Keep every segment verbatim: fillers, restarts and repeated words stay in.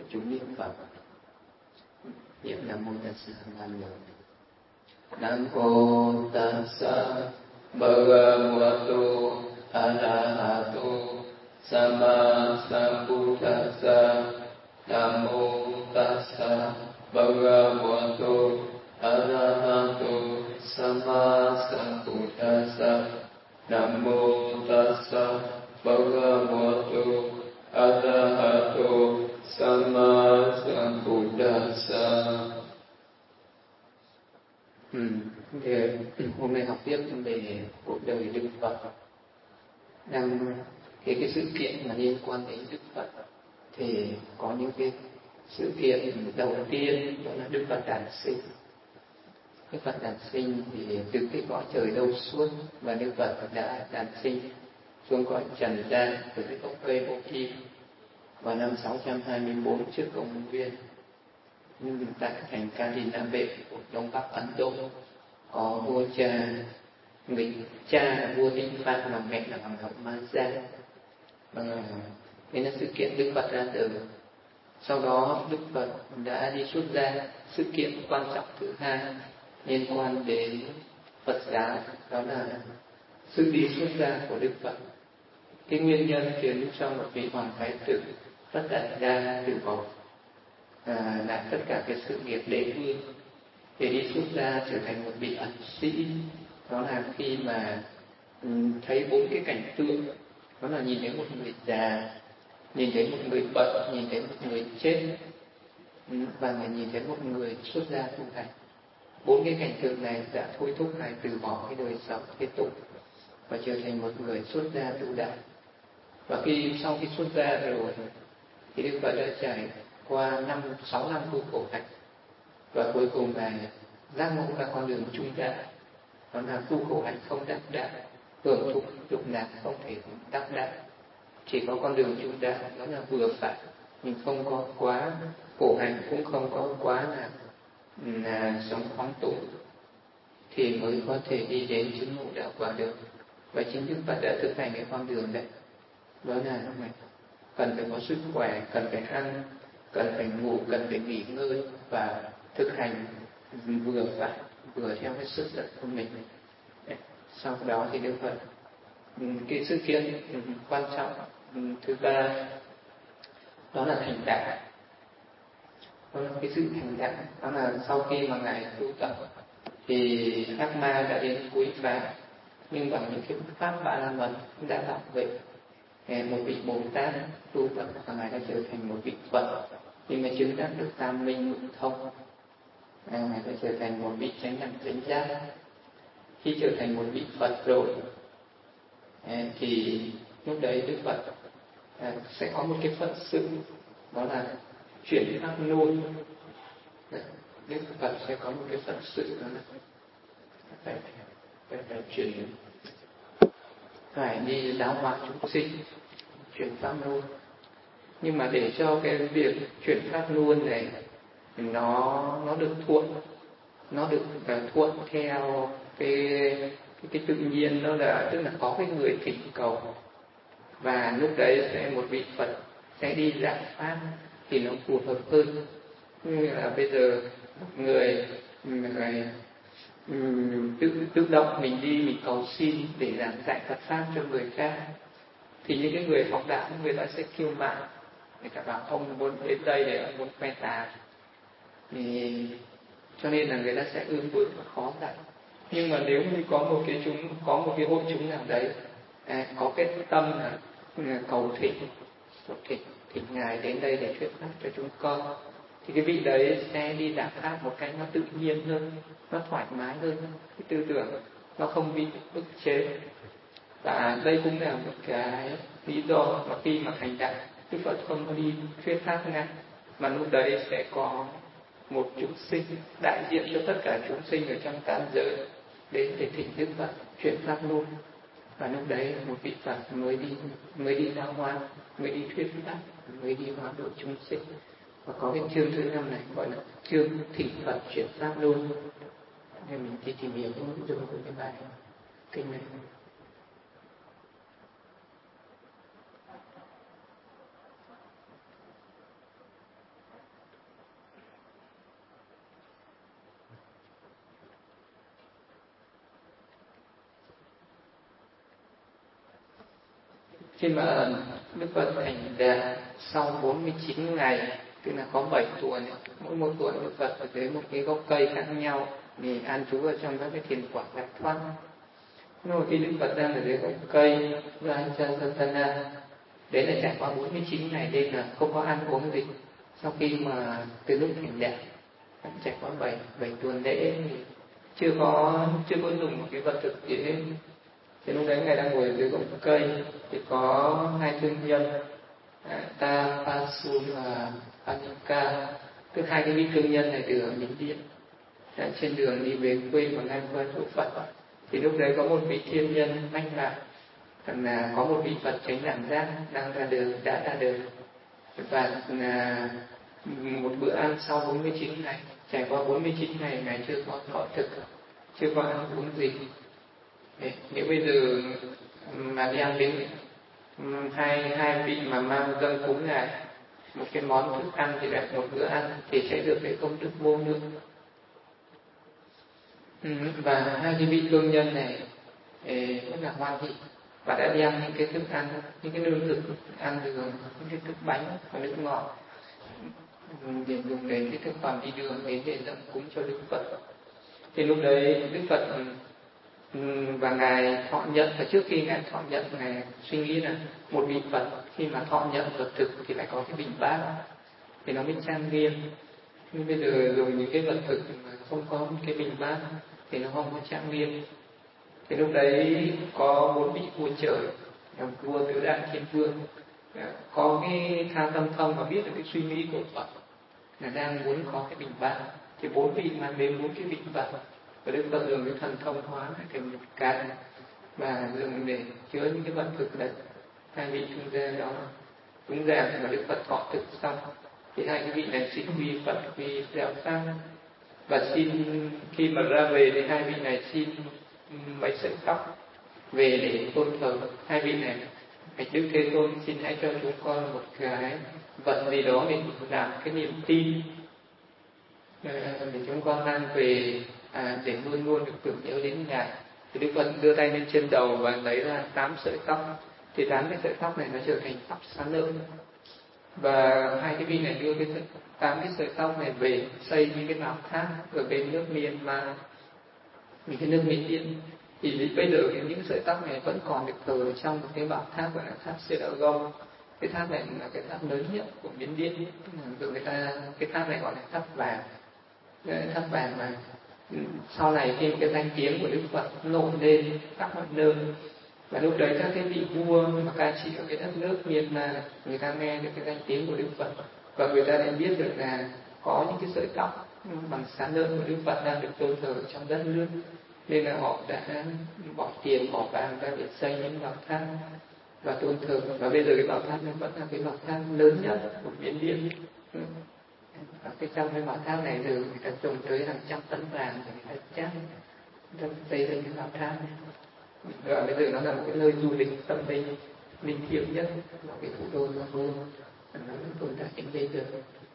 chúng niệm Phật. Niệm Nam Mô Tassa năm lần. Nam Mô Tassa Bhagavato Arahato Sama Sambuddhassa. Nam Mô Tassa Bhagavato Arahato Sama Sambuddhassa. Nam Mô Tassa Bhagavato Arahato Sama Sambuddhassa. Ừ, thì hôm nay học tiếp về cuộc đời Đức Phật. Đang cái cái sự kiện mà liên quan đến Đức Phật thì có những cái sự kiện đầu tiên đó là Đức Phật đản sinh. Đức Phật đản sinh thì từ cái cõi trời đâu suốt và Đức Phật đã đản sinh xuống cõi trần gian từ cái gốc cây Vô Kim vào năm sáu trăm hai mươi tư trước công nguyên. Nhưng tại thành Kali Nam Vệ của Đông Bắc Ấn Độ có vua cha, người cha là vua Tinh Phạn và mẹ là Hoàng hậu Ma Gia. Đây là sự kiện Đức Phật ra đời. Sau đó Đức Phật đã đi xuất gia. Sự kiện quan trọng thứ hai liên quan đến Phật giáo đó là sự đi xuất gia của Đức Phật. Cái nguyên nhân khiến cho một vị hoàng thái tử Phất Đạt Đa từ bỏ à, lại tất cả cái sự nghiệp đế vương để đi xuất gia trở thành một vị ẩn sĩ. Đó là khi mà um, thấy bốn cái cảnh tượng, đó là nhìn thấy một người già, nhìn thấy một người bệnh, nhìn thấy một người chết và nhìn thấy một người xuất gia tu hành. Bốn cái cảnh tượng này đã thôi thúc Ngài từ bỏ cái đời sống thế tục và trở thành một người xuất gia tu đạo. Và khi sau khi xuất gia rồi thì Đức Phật đã trải qua năm sáu năm tu khổ hạnh và cuối cùng Ngài giác ngộ ra con đường trung đạo, đó là tu khổ hạnh không đắc đạo, hưởng thụ dục lạc không thể đắc đạo. Chỉ có con đường trung đạo, đó là vừa phải, mình không có quá khổ hạnh cũng không có quá là, là sống phóng túng thì mới có thể đi đến chứng ngộ đạo quả được. Và chính Đức Phật đã thực hành cái con đường đấy. Đó là mình cần phải có sức khỏe, cần phải ăn, cần phải ngủ, cần phải nghỉ ngơi và thực hành vừa phải, vừa theo cái sức lực của mình. Sau đó thì Đức Phật, cái sự kiện quan trọng thứ ba đó là thành đạo. Đó là cái sự thành đạo, đó là sau khi mà Ngài tu tập thì ác ma đã đến quấy phá, nhưng bằng những cái pháp Ba La Mật đã bảo vệ một vị Bồ Tát tu tập và Ngài đã trở thành một vị Phật, nhưng mà chứng đắc được tam minh ngũ thông. Ngài đã trở thành một vị chánh đẳng chánh giác. Khi trở thành một vị Phật rồi thì lúc đấy Đức Phật sẽ có một cái phận sự, đó là chuyển pháp luân. Đức Phật sẽ có một cái phận sự, đó là phải, phải, phải chuyển, phải đi giáo hóa chúng sinh, chuyển pháp luân. Nhưng mà để cho cái việc chuyển pháp luân này nó nó được thuận, nó được uh, thuận theo cái, cái cái tự nhiên, đó là tức là có cái người thỉnh cầu và lúc đấy sẽ một vị Phật sẽ đi giảng pháp thì nó phù hợp hơn. Như là bây giờ một người, người um, tự tự động mình đi mình cầu xin để giảng dạy Phật pháp cho người khác thì những cái người học đạo người ta sẽ kiêu mạn, người ta bảo ông muốn đến đây để ông muốn khoe tài, thì cho nên là người ta sẽ ương bướng và khó dạy. Nhưng mà nếu như có một cái chúng có một cái hội chúng nào đấy à, có cái tâm là, là cầu thỉnh, cầu thỉnh thỉnh Ngài đến đây để thuyết pháp cho chúng con, thì cái vị đấy sẽ đi giảng pháp một cách nó tự nhiên hơn, nó thoải mái hơn, cái tư tưởng nó không bị ức chế. Và đây cũng là một cái lý do mà khi mà thành đạo Đức Phật không có đi thuyết pháp ngay, mà lúc đấy sẽ có một chúng sinh đại diện cho tất cả chúng sinh ở trong tam giới đến để thỉnh Đức Phật chuyển pháp luân. Và lúc đấy một vị Phật mới đi mới đi giáo hóa, mới đi thuyết pháp, mới đi hóa độ chúng sinh. Và có cái chương thứ năm này gọi là chương thỉnh Phật chuyển pháp luân. Nên mình đi tìm hiểu cái nội dung của cái bài kinh này. Khi mà Đức Phật thành Đạt sau bốn mươi chín ngày, tức là có bảy tuần, mỗi một tuần Đức Phật ở dưới một cái gốc cây khác nhau thì an trú ở trong các cái thiền quả giải thoát. Nhưng mà khi Đức Phật đang ở dưới gốc cây Rajasatana, đấy là trải qua bốn mươi chín ngày đêm là không có ăn uống gì. Sau khi mà từ lúc thành Đạt trải qua bảy bảy tuần lễ thì chưa có chưa có dùng một cái vật thực gì hết. Thì lúc đấy ngài đang ngồi dưới gốc cây thì có hai thương nhân, Tapasun và Anika, tức hai cái vị thương nhân này từ ở Miến Điện, trên đường đi về quê mà ngang qua chỗ Phật. Thì lúc đấy có một vị thiên nhân manh lạc rằng là có một vị Phật chánh đẳng giác đang ra đời, đã ra đời, và là một bữa ăn sau bốn mươi chín ngày, trải qua bốn mươi chín ngày ngài chưa có thọ thực, chưa có ăn uống gì. Đấy, nếu bây giờ mà đem đến hai hai vị mà mang dâng cúng ngài một cái món thức ăn thì lại một bữa ăn thì sẽ được cái công đức vô lượng. Ừ, và hai cái vị thương nhân này rất là hoan hỷ và đã đem những cái thức ăn, những cái lương thực ăn đường, những cái thức bánh và nước ngọt để dùng để cái thực phẩm đi đường đến để dâng cúng cho Đức Phật. Thì lúc đấy Đức Phật và ngài thọ nhận, và trước khi ngài thọ nhận ngài suy nghĩ là một vị Phật khi mà thọ nhận vật thực thì phải có cái bình bát thì nó mới trang nghiêm. Nhưng bây giờ dùng những cái vật thực mà không có cái bình bát thì nó không có trang nghiêm. Thì lúc đấy có một vị vua trời, vua Tứ Đại Thiên Vương, có cái tha tâm thông và biết được cái suy nghĩ của Phật là đang muốn có cái bình bát, thì bốn vị mang đến bốn cái bình bát và Đức Phật dùng cái thần thông hóa thành một cái và dùng để chứa những cái vật thực đấy. Hai vị trung gia đó cúng dường và Đức Phật thọ thực xong thì hai cái vị này xin quy Phật quy giáo pháp, và xin khi mà ra về thì hai vị này xin mấy sợi tóc về để tôn thờ hai vị này. Bạch Đức Thế Tôn, xin hãy cho chúng con một cái vật gì đó để làm cái niềm tin để chúng con mang về à, để luôn luôn được tưởng nhớ đến ngài. Thì Đức Phật đưa tay lên trên đầu và lấy ra tám sợi tóc, thì tám cái sợi tóc này nó trở thành tóc xá lợi. Và hai cái vị này đưa cái tám cái sợi tóc này về xây những cái bảo tháp ở bên nước Myanmar, những cái nước Miến Điện. Thì bây giờ những sợi tóc này vẫn còn được thờ ở trong một cái bảo tháp gọi là tháp Sedagong. Cái tháp này là cái tháp lớn nhất của Miến Điện, rồi người ta cái tháp này gọi là tháp vàng. Cái tháp vàng mà sau này khi cái danh tiếng của Đức Phật nổi lên khắp mọi nơi, và lúc đấy các cái vị vua mà cai trị ở cái đất nước Myanmar, người ta nghe được cái danh tiếng của Đức Phật và người ta đã biết được là có những cái sợi tóc bằng xá lợi của Đức Phật đang được tôn thờ trong đất nước, nên là họ đã bỏ tiền bỏ vàng ra để xây những bảo tháp và tôn thờ. Và bây giờ cái bảo tháp này vẫn là cái bảo tháp lớn nhất của Miến Điện. Ở cái trong cái bảo tháp này giờ người ta dùng tới hàng trăm tấn vàng để người ta chát xây dựng cái bảo tháp này. Và bây giờ nó là một cái nơi du lịch tâm linh linh thiêng nhất của cái thủ đô Myanmar, nó vẫn tồn tại đến bây giờ.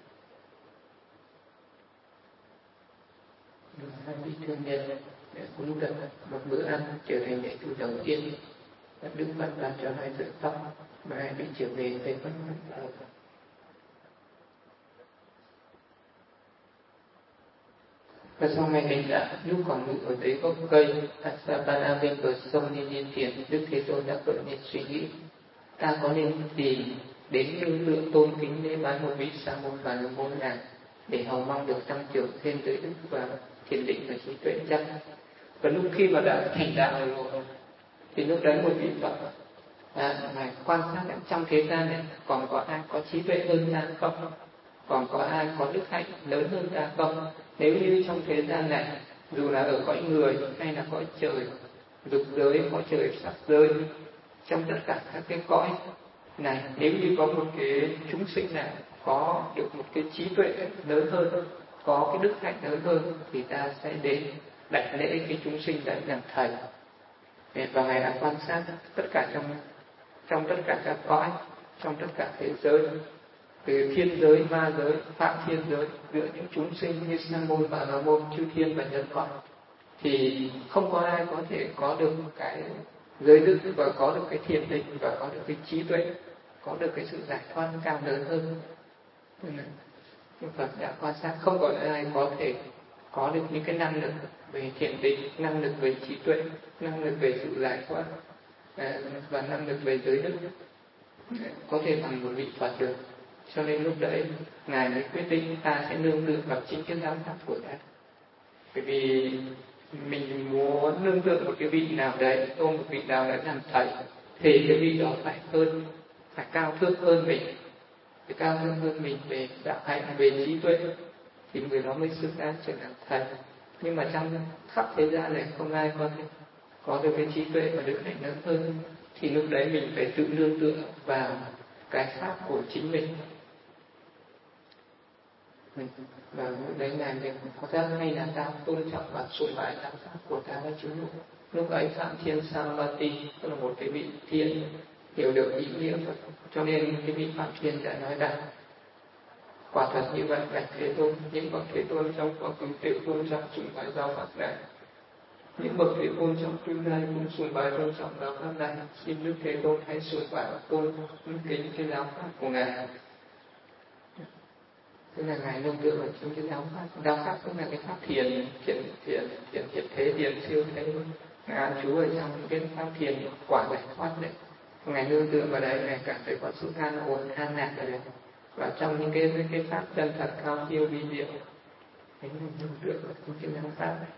Hai vị thương nhân để cúng dường một bữa ăn trở thành lễ từ đầu tiên, và Đức Phật ban cho hai sợi tóc và hai vị trở về Tây Bắc. Và sau ngày thành Đạt, lúc còn ngự ở dưới gốc cây Asapana bên bờ sông Niên Niên Tiền, Đức Thế Tôn đã khởi lên suy nghĩ: ta có nên tìm đến lưu lượng tôn kính lễ bái một vị sa môn và la môn nào để hầu mong được tăng trưởng thêm tới đức và thiền định và trí tuệ chắc. Và lúc khi mà đã thành đạo rồi thì lúc đấy một vị Phật à, ngài quan sát trong thế gian này còn có ai có trí tuệ hơn ta không, còn có ai có đức hạnh lớn hơn ta không. Nếu như trong thế gian này, dù là ở cõi người hay là cõi trời, dục giới, cõi trời sắc giới, trong tất cả các cái cõi này, nếu như có một cái chúng sinh nào có được một cái trí tuệ lớn hơn, có cái đức hạnh lớn hơn, thì ta sẽ đến đảnh lễ cái chúng sinh đấy làm thầy. Và ngài đã quan sát tất cả trong trong tất cả các cõi, trong tất cả thế giới, từ thiên giới, ma giới, phạm thiên giới, giữa những chúng sinh như sa môn và la môn, chư thiên và nhân loại, thì không có ai có thể có được một cái giới đức và có được cái thiền định và có được cái trí tuệ, có được cái sự giải thoát cao lớn hơn. Đức Phật đã quan sát không có ai có thể có được những cái năng lực về thiền định, năng lực về trí tuệ, năng lực về sự giải thoát và năng lực về giới đức có thể bằng một vị Phật được. Cho nên lúc đấy Ngài mới quyết định ta sẽ nương tựa vào chính cái giáo pháp của ta. Bởi vì mình muốn nương tựa một cái vị nào đấy, ôm một vị nào đấy làm thầy, thì cái vị đó phải hơn, phải cao thượng hơn mình, phải cao thượng hơn mình về đạo hạnh, về trí tuệ, thì người đó mới xứng đáng trở thành thầy. Nhưng mà trong khắp thế gian này không ai có thể có được cái trí tuệ và đức hạnh lớn hơn, thì lúc đấy mình phải tự nương tựa vào cái pháp của chính mình. Và lúc đấy là việc có ra hay là ta tôn trọng và sùng bái giáo pháp của ta với chúng mình. Lúc ấy Phạm Thiên Samvati tức là một cái vị thiện hiểu được ý nghĩa Phật, cho nên cái vị Phạm Thiên đã nói rằng quả thật như vậy, bạch Thế Tôn, những bậc Thế Tôn trong quá khứ đều tôn trọng sùng bái giáo pháp này, những bậc Thế Tôn trong tương lai cũng sùng bái tôn trọng giáo pháp này. Xin Đức Thế Tôn hãy sùng bái tôn kính cái giáo pháp của ngài. Tức là ngài nương tựa vào chính cái giáo pháp. Giáo pháp cũng là cái pháp thiền, thiền thiền thiền thiền thế, thiền siêu thế. Ngài an trú ở trong cái pháp thiền quả giải thoát đấy. Ngài nương tựa vào đấy, ngài cảm thấy có sự an ổn, an lạc ở đấy. Và trong những cái cái, cái pháp chân thật cao siêu vi diệu, thế mình nương tựa vào chính cái giáo pháp đấy.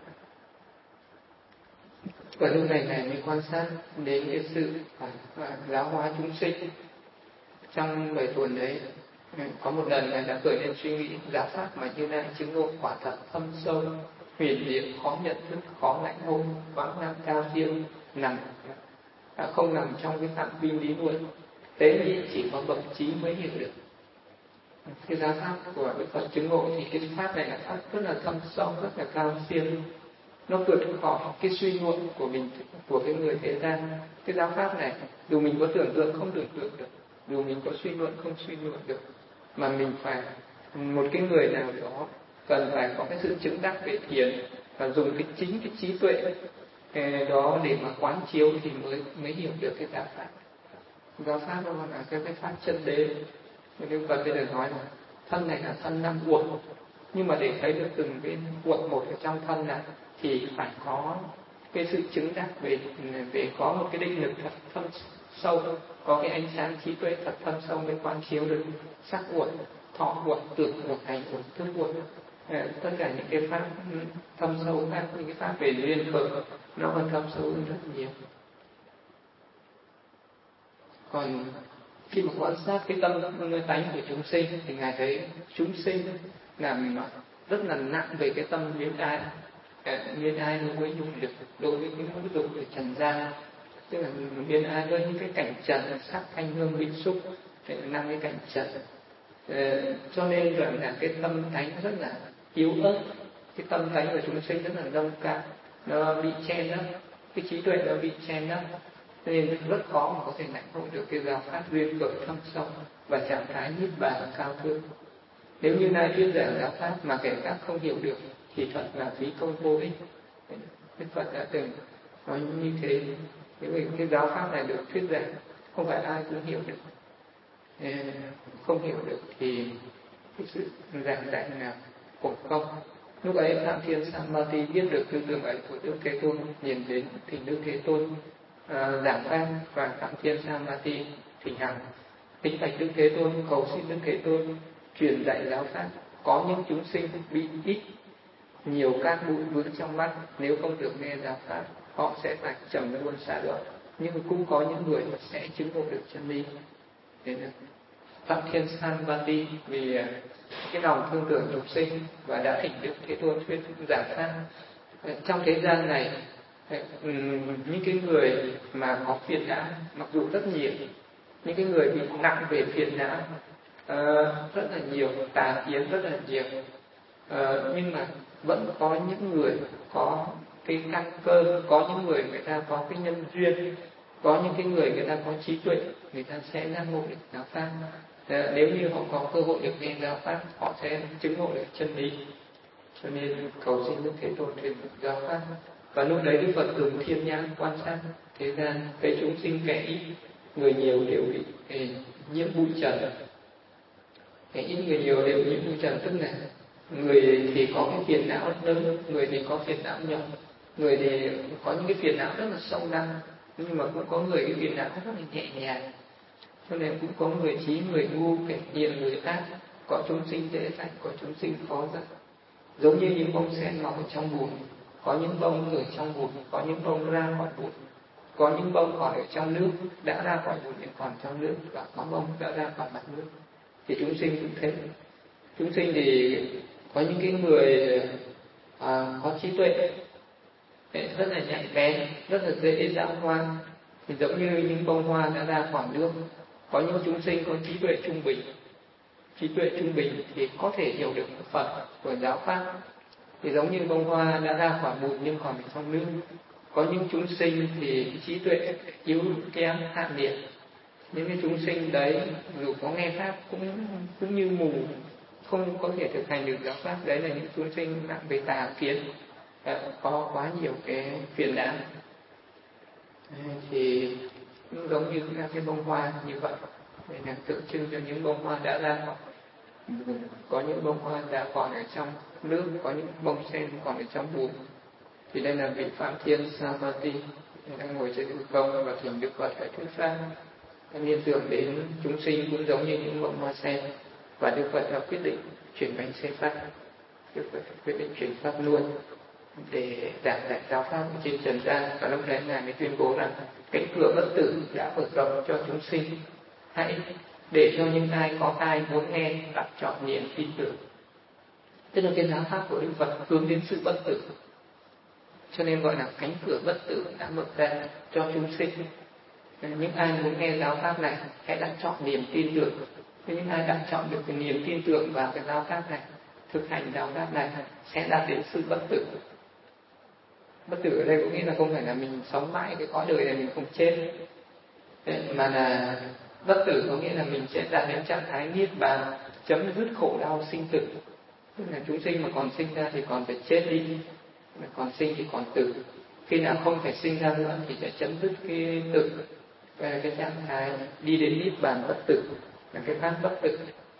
Và lúc này ngài mới quan sát đến cái sự và giáo hóa chúng sinh. Trong bảy tuần đấy, có một lần ngài đã khởi lên suy nghĩ giáo pháp mà như này chứng ngộ quả thật thâm sâu, huyền diệu, khó nhận thức, khó lãnh ngộ, vắng năng cao siêu, nằm đã không nằm trong cái phạm vi lý luận, tế nhị chỉ có bậc trí mới hiểu được. Cái giáo pháp của Đức Phật chứng ngộ thì cái pháp này là pháp rất là thâm sâu, rất là cao siêu, nó vượt khỏi cái suy luận của mình, của cái người thế gian. Cái giáo pháp này dù mình có tưởng tượng không tưởng tượng được, dù mình có suy luận không suy luận được, mà mình phải một cái người nào đó cần phải có cái sự chứng đắc về thiền và dùng cái chính cái trí tuệ đó để mà quán chiếu thì mới mới hiểu được cái giáo pháp. Giáo pháp đó là cái cái pháp chân đế. Nên Phật bây giờ nói là thân này là thân năm uẩn, nhưng mà để thấy được từng cái uẩn một ở trong thân này thì phải có cái sự chứng đắc về về có một cái định lực thật thâm sâu, có cái ánh sáng trí tuệ thật thâm sâu mới quán chiếu được sắc uẩn, thọ uẩn, tưởng uẩn, hành uẩn, thức uẩn, tất cả những cái pháp thâm sâu khác, những cái pháp về duyên khởi nó còn thâm sâu hơn rất nhiều. Còn khi mà quan sát cái tâm tánh của chúng sinh thì ngài thấy chúng sinh làm rất là nặng về cái tâm luyến ái, luyến ái đối với nhục lực, đối với cái mức độ của trần gian, tức là luyến ái với những cái cảnh trần, sắc thanh hương vị xúc, năm cái cảnh trần. Cho nên rằng là cái tâm tánh rất là yếu ớt, cái tâm tánh của chúng sinh rất là nông cạn, nó bị che lấp, cái trí tuệ nó bị che lấp, nên rất khó mà có thể lãnh hội được cái giáo pháp duyên khởi thâm sâu và trạng thái niết bàn cao thượng. Nếu như nay thuyết giảng giáo pháp mà kẻ khác không hiểu được thì thật là phí công vô ích. Đức Phật đã từng nói như thế. Nếu vì cái giáo pháp này được thuyết giảng không phải ai cũng hiểu được, không hiểu được thì cái sự giảng dạy là khổ công. Lúc ấy Phạm Thiên Samvati biết được tư tưởng ấy của Đức Thế Tôn, nhìn đến thì Đức Thế Tôn uh, giảng pháp và Phạm Thiên Samvati thỉnh hằng kính bạch Đức Thế Tôn, cầu xin Đức Thế Tôn truyền dạy giáo pháp. Có những chúng sinh bị ít nhiều các bụi vướng trong mắt, nếu không được nghe giáo pháp họ sẽ phải trầm luôn xa đoạn, nhưng cũng có những người sẽ chứng ngộ được chân lý. Phạm Thiên Samvati vì cái lòng thương tưởng chúng sinh và đã thỉnh Đức Thế Tôn thuyết giảng pháp. Trong thế gian này, những cái người mà có phiền não mặc dù rất nhiều, những cái người bị nặng về phiền não uh, rất là nhiều, tà kiến rất là nhiều, uh, nhưng mà vẫn có những người có cái căn cơ, có những người người ta có cái nhân duyên, có những cái người người ta có trí tuệ, người ta sẽ giác ngộ được giáo pháp. À, nếu như họ có cơ hội được nghe giáo pháp, họ sẽ chứng ngộ được chân lý. Cho nên cầu xin Đức Thế Tôn truyền giáo pháp. Và lúc đấy Đức Phật dùng thiên nhãn quan sát thế gian, thấy chúng sinh kẻ ít người nhiều đều bị eh, nhiễm bụi trần. Kẻ ít người nhiều đều nhiễm bụi trần, tức là người thì có cái phiền não lớn, người thì có phiền não nhỏ, người thì có những cái phiền não rất là sâu đậm, nhưng mà cũng có người cái phiền não rất là nhẹ nhàng. Cho nên cũng có người trí, người ngu, kẻ hiền, người ác, có chúng sinh dễ dãi, có chúng sinh khó dãi. Giống như những bông sen mọc ở trong bùn, có những bông ở trong bùn, có những bông ra khỏi bùn, có những bông còn ở trong nước, đã ra khỏi bùn nhưng còn trong nước, và có bông đã ra khỏi mặt nước. Thì chúng sinh cũng thế. Chúng sinh thì có những cái người à, có trí tuệ rất là nhạy bén, rất là dễ giáo hoa, thì giống như những bông hoa đã ra khỏi nước. Có những chúng sinh có trí tuệ trung bình, trí tuệ trung bình thì có thể hiểu được Phật của giáo pháp, thì giống như bông hoa đã ra khỏi bùn nhưng còn ở trong nước. Có những chúng sinh thì trí tuệ yếu kém hạ liệt, những cái chúng sinh đấy dù có nghe pháp cũng cũng như mù, không có thể thực hành được giáo pháp. Đấy là những chúng sinh nặng về tà kiến, có quá nhiều cái phiền não. Thì cũng giống như là cái bông hoa như vậy, đây là tượng trưng cho những bông hoa đã ra khỏi, có những bông hoa đã còn ở trong nước, có những bông sen còn ở trong bùn. Thì đây là vị Phạm Thiên Savati đang ngồi trên hư không và thỉnh Đức Phật phải thuyết pháp. Liên tưởng đến chúng sinh cũng giống như những bông hoa sen, và Đức Phật đã quyết định chuyển bánh xe pháp. Đức Phật quyết định chuyển pháp luôn để giảng dạy giáo pháp trên trần gian. Và lúc đấy ngài mới tuyên bố rằng cánh cửa bất tử đã mở rộng cho chúng sinh, hãy để cho những ai có tai muốn nghe đặt chọn niệm tin tưởng. Tức là cái giáo pháp của Đức Phật hướng đến sự bất tử, cho nên gọi là cánh cửa bất tử đã mở ra cho chúng sinh. Những ai muốn nghe giáo pháp này hãy đặt chọn niềm tin tưởng. Những ai đặt chọn được cái niềm tin tưởng vào cái giáo pháp này, thực hành giáo pháp này, sẽ đạt đến sự bất tử. Bất tử ở đây có nghĩa là không phải là mình sống mãi cái cõi đời này mình không chết, mà là bất tử có nghĩa là mình sẽ đạt đến trạng thái niết bàn, chấm dứt khổ đau sinh tử. Tức là chúng sinh mà còn sinh ra thì còn phải chết đi, mà còn sinh thì còn tử. Khi nào không phải sinh ra nữa thì sẽ chấm dứt cái tử, về cái trạng thái đi đến niết bàn bất tử, là cái pháp bất tử.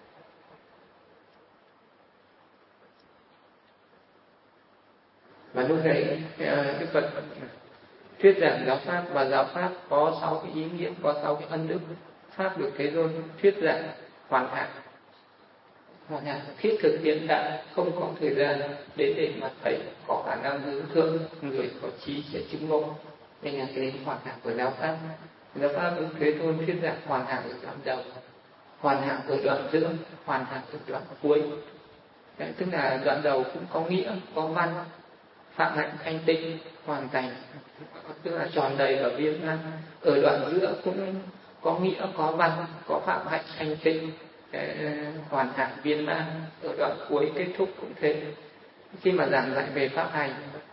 Và lúc đấy Đức Phật thuyết giảng giáo pháp, và giáo pháp có sáu cái ý nghĩa, có sáu cái ân đức. Pháp được Thế Tôn thuyết giảng hoàn hảo, hoàn hảo thiết thực hiện đại, không có thời gian để để mà thấy, có khả năng hướng thượng, người có trí sẽ chứng ngộ. Đây là cái hoàn hảo của giáo pháp. Giáo pháp được Thế Tôn thuyết giảng hoàn hảo ở đoạn đầu, hoàn hảo ở đoạn giữa, hoàn hảo ở đoạn cuối. Đấy, tức là đoạn đầu cũng có nghĩa, có văn, phạm hạnh thanh tịnh, hoàn thành, tức là tròn đầy và viên mãn. Ở đoạn giữa cũng có nghĩa, có văn, có phạm hạnh thanh tịnh, hoàn hảo viên mãn. Ở đoạn cuối kết thúc cũng thế. Khi mà giảng dạy về pháp hành,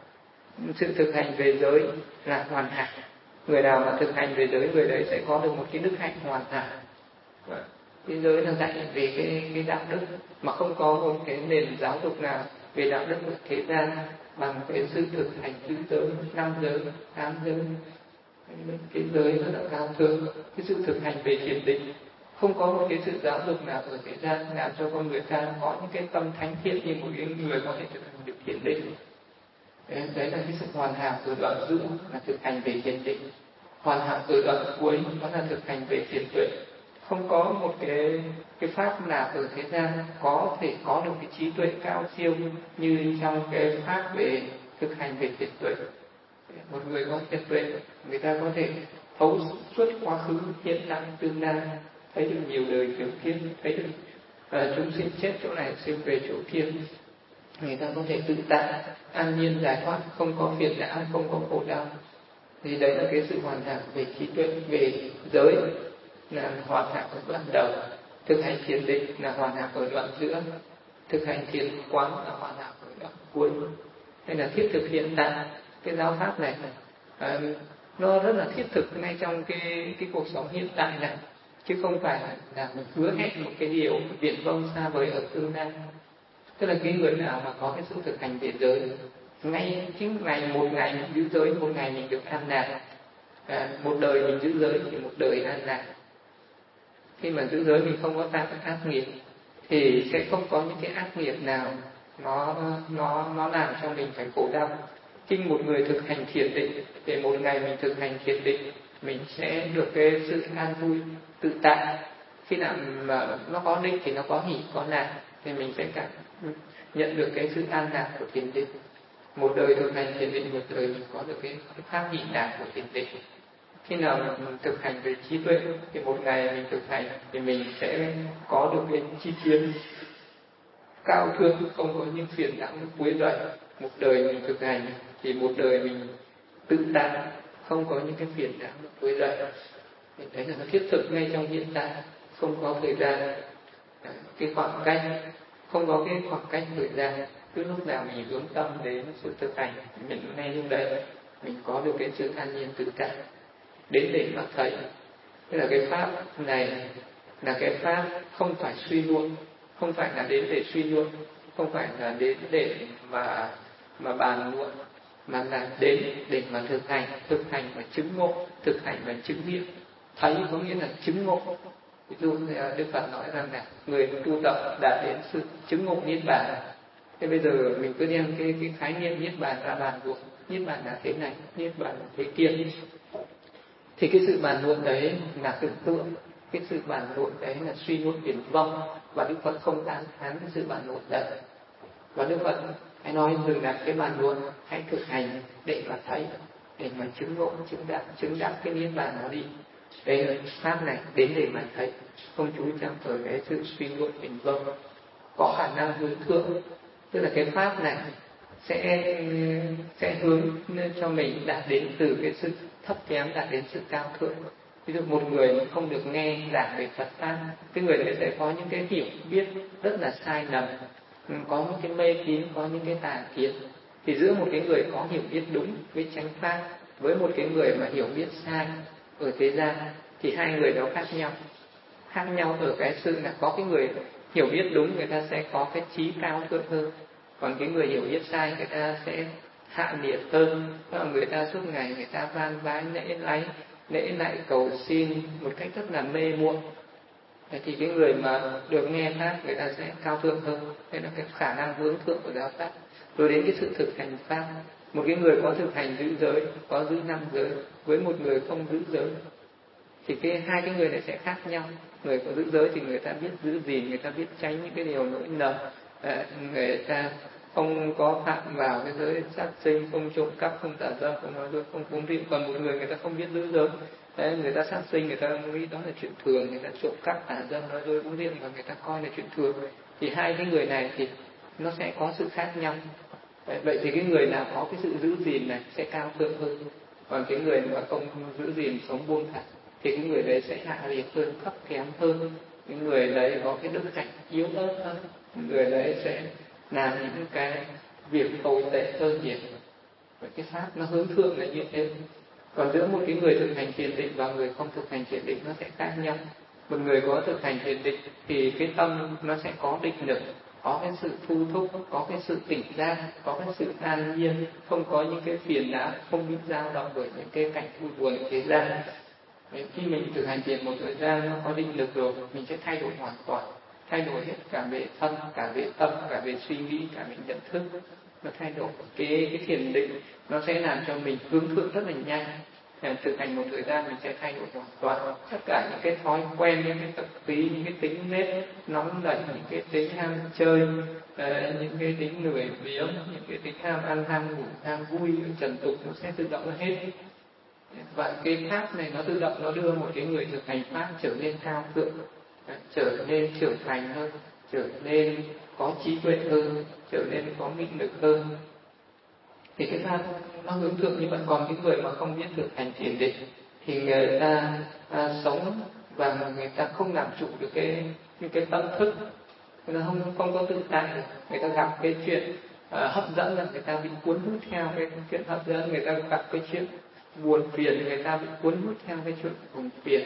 sự thực hành về giới là hoàn hảo. Người nào mà thực hành về giới, người đấy sẽ có được một cái đức hạnh hoàn hảo. Cái giới là dạy về cái, cái đạo đức, mà không có một cái nền giáo dục nào về đạo đức ở thế gian bằng cái sự thực hành tứ giới, năm giới, tám giới. Cái giới rất là cao thượng. Cái sự thực hành về thiền định, không có một cái sự giáo dục nào ở thế gian làm cho con người ta có những cái tâm thánh thiện như một cái người có thể thực hành được thiền định. Đấy, đấy là cái sự hoàn hảo ở đoạn giữa là thực hành về thiền định. Hoàn hảo ở đoạn cuối đó là thực hành về thiền tuệ. Không có một cái cái pháp nào ở thế gian có thể có được cái trí tuệ cao siêu như trong cái pháp về thực hành về thiền tuệ. Một người có thiền tuệ, người ta có thể thấu suốt quá khứ, hiện tại, tương lai, thấy được nhiều đời kiểu kiếp, thấy được uh, chúng sinh chết chỗ này, sinh về chỗ kia. Người ta có thể tự tại, an nhiên giải thoát, không có phiền não, không có khổ đau. Thì đấy là cái sự hoàn hảo về trí tuệ, về giới là hoàn hảo ở đoạn đầu, thực hành thiền định là hoàn hảo ở đoạn giữa, thực hành thiền quán là hoàn hảo ở đoạn cuối. Đây là thiết thực hiện tại. Cái giáo pháp này à, nó rất là thiết thực ngay trong cái cái cuộc sống hiện tại này, chứ không phải là mình hứa hẹn một cái điều viển vông xa vời ở tương lai. Tức là cái người nào mà có cái sự thực hành về giới, ngay chính ngày một ngày mình giữ giới, một ngày mình được an lạc. À, một đời mình giữ giới thì một đời an lạc. Khi mà giữ giới mình không có tạo ác nghiệp thì sẽ không có những cái ác nghiệp nào nó nó nó làm cho mình phải khổ đau. Khi một người thực hành thiền định, để một ngày mình thực hành thiền định, mình sẽ được cái sự an vui tự tại. Khi nào mà nó có định thì nó có hỷ có lạc, thì mình sẽ cảm nhận được cái sự an lạc của thiền định. Một đời thực hành thiền định, một đời mình có được cái pháp hỷ lạc của thiền định. Khi nào mình thực hành về trí tuệ thì một ngày mình thực hành thì mình sẽ có được cái chi kiến cao thượng, không có những phiền não quấy rầy. Một đời mình thực hành thì một đời mình tự tại, không có những cái phiền não quấy rầy. Đấy là nó thiết thực ngay trong hiện tại, không có thời gian, cái khoảng cách, không có cái khoảng cách thời gian. Cứ lúc nào mình hướng tâm đến sự thực hành, mình ngay lúc đấy mình có được cái sự an nhiên tự tại. Đến để mà thấy, tức là cái pháp này là cái pháp không phải suy luận, không phải là đến để suy luận, không phải là đến để mà mà bàn luận, mà là đến để mà thực hành, thực hành và chứng ngộ, thực hành và chứng nghiệm. Thấy có nghĩa là chứng ngộ. Ví dụ Đức Phật nói rằng là người tu tập đạt đến sự chứng ngộ niết bàn. Thế bây giờ mình cứ đem cái cái khái niệm niết bàn ra bàn luận, niết bàn là thế này, niết bàn là thế kia. Thì cái sự bàn luận đấy là tưởng tượng, cái sự bàn luận đấy là suy luận viển vông, và Đức Phật không tán thán cái sự bàn luận đấy. Và Đức Phật hãy nói dừng lại cái bàn luận, hãy thực hành để mà thấy, để mà chứng ngộ, chứng đắc, chứng đắc cái niết bàn nó đi. Đây là pháp này đến để mà thấy, không chú trọng ở cái sự suy luận viển vông, có khả năng hướng thượng, tức là cái pháp này sẽ sẽ hướng cho mình đạt đến từ cái sự thấp kém đạt đến sự cao thượng. Ví dụ một người không được nghe giảng về Phật pháp, cái người đấy sẽ có những cái hiểu biết rất là sai lầm, có những cái mê tín, có những cái tà kiến. Thì giữa một cái người có hiểu biết đúng với chánh pháp với một cái người mà hiểu biết sai ở thế gian, thì hai người đó khác nhau. Khác nhau ở cái sự là có cái người hiểu biết đúng, người ta sẽ có cái trí cao thượng hơn, còn cái người hiểu biết sai người ta sẽ hạ nhiệt hơn. Và người ta suốt ngày người ta van vái lễ lái lễ lại cầu xin một cách rất là mê muội. Thì cái người mà được nghe pháp người ta sẽ cao thượng hơn. Thế là cái khả năng hướng thượng của giáo pháp. Rồi đến cái sự thực hành pháp, một cái người có thực hành giữ giới, có giữ năm giới với một người không giữ giới, thì cái hai cái người này sẽ khác nhau. Người có giữ giới thì người ta biết giữ gìn, người ta biết tránh những cái điều lỗi lầm, người ta không có phạm vào cái giới sát sinh, không trộm cắp, không tà dâm, không nói dối, không cúng rượu. Còn một người người ta không biết giữ giới, đấy, người ta sát sinh, người ta nghĩ đó là chuyện thường, người ta trộm cắp, tà dâm, nói dối, cúng rượu và người ta coi là chuyện thường. Thì hai cái người này thì nó sẽ có sự khác nhau. Đấy, vậy thì cái người nào có cái sự giữ gìn này sẽ cao thượng hơn, còn cái người mà không giữ gìn, sống buông thả thì cái người đấy sẽ hạ liệt hơn, thấp kém hơn. Cái người đấy có cái đức hạnh yếu ớt hơn, người đấy sẽ làm những cái việc tồi tệ hơn nhiều. Vậy cái pháp nó hướng thượng là như thế. Còn giữa một cái người thực hành thiền định và người không thực hành thiền định nó sẽ khác nhau. Một người có thực hành thiền định thì cái tâm nó sẽ có định lực, có cái sự thu thúc, có cái sự tỉnh giác, có cái sự an nhiên, không có những cái phiền não, không bị dao động bởi những cái cảnh vui buồn thế gian. Khi mình thực hành thiền một thời gian nó có định lực rồi, mình sẽ thay đổi hoàn toàn, thay đổi hết cả về thân, cả về tâm, cả về suy nghĩ, cả về nhận thức. Nó thay đổi cái cái thiền định, nó sẽ làm cho mình hướng thượng rất là nhanh. Thực hành một thời gian mình sẽ thay đổi hoàn toàn tất cả những cái thói quen, những cái tập khí, những cái tính nết nóng nảy, những cái tính ham chơi, những cái tính lười biếng, những cái tính ham ăn, ham ngủ, ham vui, trần tục nó sẽ tự động hết. Và cái pháp này nó tự động nó đưa một cái người thực hành pháp trở nên cao thượng, trở nên trưởng thành hơn, trở nên có trí tuệ hơn, trở nên có nghị lực hơn. Thì cái pháp nó hướng thượng như vậy. Còn cái người mà không biết thực hành thiền định thì người ta à, sống và người ta không làm chủ được cái những cái tâm thức, người ta không không có tự tại. Người ta gặp cái chuyện à, hấp dẫn là người ta bị cuốn hút theo cái chuyện hấp dẫn, người ta gặp cái chuyện buồn phiền người ta bị cuốn hút theo cái chuyện buồn phiền.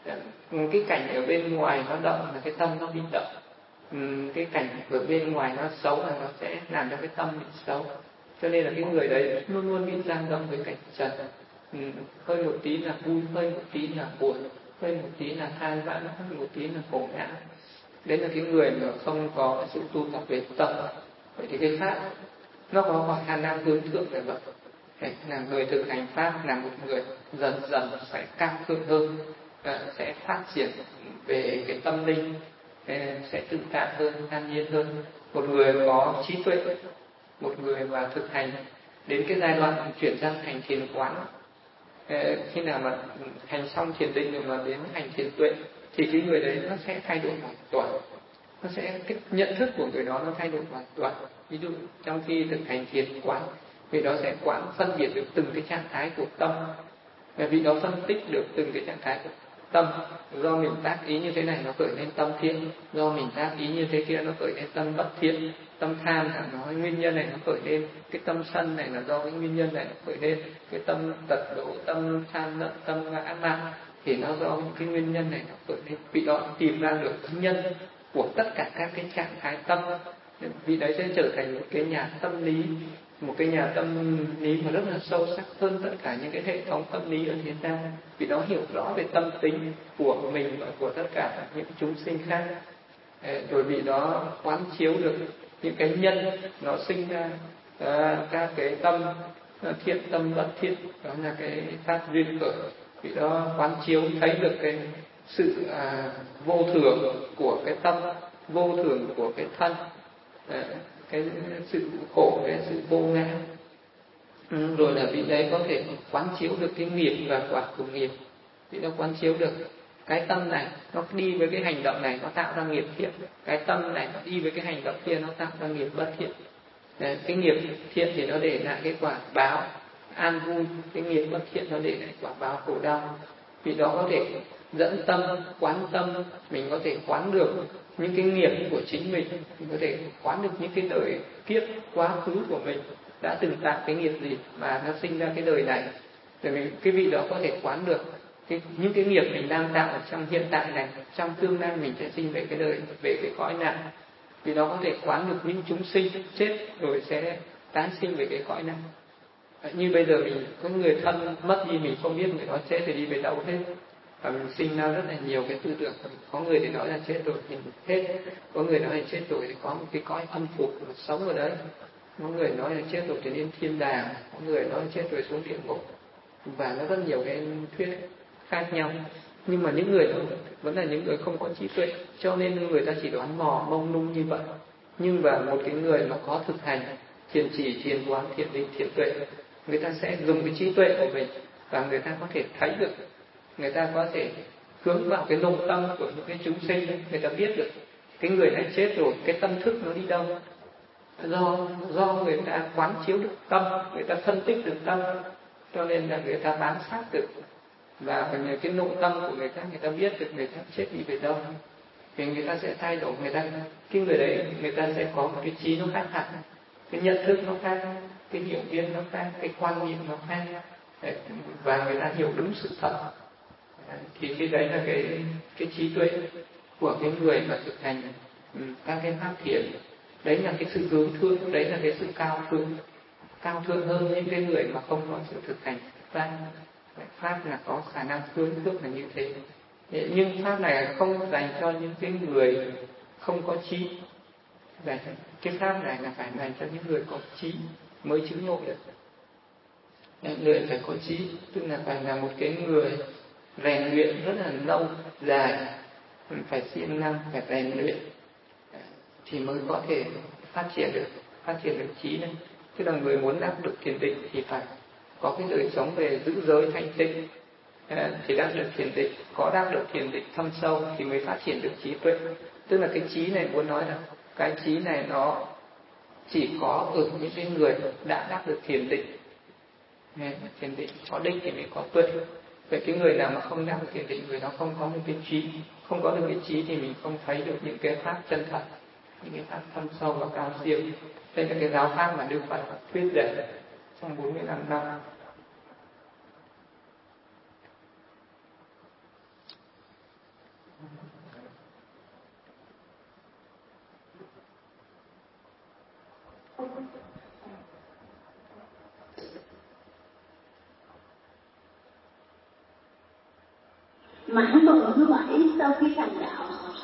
Cái cảnh ở bên ngoài nó động là cái tâm nó bị động, cái cảnh ở bên ngoài nó xấu là nó sẽ làm cho cái tâm bị xấu. Cho nên là cái người đấy luôn luôn bị dao động với cảnh trần. Ừ, hơi một tí là vui, hơi một tí là buồn, hơi một tí là than vãn, hơi một tí là khổ não. Đấy là cái người mà không có sự tu tập về tâm. Vậy thì cái pháp nó có khả năng hướng thượng về vậy. Là người thực hành pháp là một người dần dần sẽ cao thượng hơn, sẽ phát triển về cái tâm linh, sẽ tự tại hơn, an nhiên hơn. Một người có trí tuệ, một người mà thực hành đến cái giai đoạn chuyển sang hành thiền quán, khi nào mà hành xong thiền định rồi mà đến hành thiền tuệ thì cái người đấy nó sẽ thay đổi hoàn toàn. Nó sẽ cái nhận thức của người đó nó thay đổi hoàn toàn. Ví dụ trong khi thực hành thiền quán, vị đó sẽ quán phân biệt được từng cái trạng thái của tâm, và vị đó phân tích được từng cái trạng thái của tâm. Do mình tác ý như thế này nó khởi lên tâm thiện, do mình tác ý như thế kia nó khởi lên tâm bất thiện. Tâm tham là nói nguyên nhân này nó khởi lên, cái tâm sân này là do cái nguyên nhân này nó khởi lên, cái tâm tật đổ, tâm tham lận, tâm ngã mạn thì nó do những cái nguyên nhân này nó khởi lên. Vị đó tìm ra được nguyên nhân của tất cả các cái trạng thái tâm, vị đấy sẽ trở thành một cái nhà tâm lý, một cái nhà tâm lý mà rất là sâu sắc hơn tất cả những cái hệ thống tâm lý ở thế gian. Vì đó hiểu rõ về tâm tính của mình và của tất cả những chúng sinh khác. Rồi vì đó quán chiếu được những cái nhân nó sinh ra à, các cái tâm thiện tâm bất thiện, đó là cái pháp duyên khởi. Vì đó quán chiếu thấy được cái sự à, vô thường của cái tâm, vô thường của cái thân, à, cái sự khổ, cái sự vô ngã. Ừ, rồi là vị đấy có thể quán chiếu được cái nghiệp và quả của nghiệp. Vị đó quán chiếu được cái tâm này nó đi với cái hành động này nó tạo ra nghiệp thiện, cái tâm này nó đi với cái hành động kia nó tạo ra nghiệp bất thiện. Đấy, cái nghiệp thiện thì nó để lại cái quả báo an vui, cái nghiệp bất thiện nó để lại quả báo khổ đau. Vì đó có thể dẫn tâm, quán tâm, mình có thể quán được những cái nghiệp của chính mình, mình có thể quán được những cái đời kiếp quá khứ của mình đã từng tạo cái nghiệp gì mà nó sinh ra cái đời này. Rồi mình, cái vị đó có thể quán được cái, những cái nghiệp mình đang tạo ở trong hiện tại này, trong tương lai mình sẽ sinh về cái đời, về cái cõi nào. Vì đó có thể quán được những chúng sinh chết rồi sẽ tái sinh về cái cõi nào. Như bây giờ mình có người thân mất đi, mình không biết người đó chết thì đi về đâu hết, và mình sinh ra rất là nhiều cái tư tưởng. Có người thì nói là chết rồi thì hết, có người nói là chết rồi thì có một cái cõi âm phủ sống ở đấy, có người nói là chết rồi thì lên thiên đàng, có người nói là chết rồi xuống địa ngục, và nó rất nhiều cái thuyết khác nhau. Nhưng mà những người đó vẫn là những người không có trí tuệ, cho nên người ta chỉ đoán mò mông lung như vậy. Nhưng mà một cái người mà có thực hành thiền chỉ, thiền quán, thiền định, thiền tuệ, người ta sẽ dùng cái trí tuệ của mình và người ta có thể thấy được, người ta có thể hướng vào cái nội tâm của những cái chúng sinh, người ta biết được cái người này chết rồi, cái tâm thức nó đi đâu. Do do người ta quán chiếu được tâm, người ta phân tích được tâm, cho nên là người ta bám sát được, và cái nội tâm của người ta, người ta biết được người ta chết đi về đâu, thì người ta sẽ thay đổi. Người ta, cái người đấy, người ta sẽ có một cái trí nó khác hẳn, cái nhận thức nó khác, cái hiểu biết nó khác, cái quan niệm nó khác, và người ta hiểu đúng sự thật. Thì cái đấy là cái cái trí tuệ của cái người mà thực hành các cái pháp thiền. Đấy là cái sự hướng thượng, đấy là cái sự cao thượng, cao thượng hơn những cái người mà không có sự thực hành pháp. Pháp là có khả năng hướng thượng là như thế. Nhưng pháp này không dành cho những cái người không có trí. Cái pháp này là phải dành cho những người có trí mới chứng ngộ được. Người phải có trí, tức là phải là một cái người rèn luyện rất là lâu dài, phải siêng năng, phải rèn luyện thì mới có thể phát triển được, phát triển được trí này. Tức là người muốn đắc được thiền định thì phải có cái đời sống về giữ giới thanh tịnh thì đắc được thiền định, có đắc được thiền định thâm sâu thì mới phát triển được trí tuệ. Tức là cái trí này muốn nói là cái trí này nó chỉ có ở những cái người đã đắc được thiền định. Thiền định có định thì mới có tuệ. Vậy cái người nào mà không đắc được thiền định, người đó không có một cái trí, không có được cái trí thì mình không thấy được những cái pháp chân thật, những cái pháp thâm sâu và cao siêu. Đây là cái giáo pháp mà Đức Phật thuyết dạy trong bốn mươi lăm năm. Mãn tuần thứ bảy sau khi thành đạo.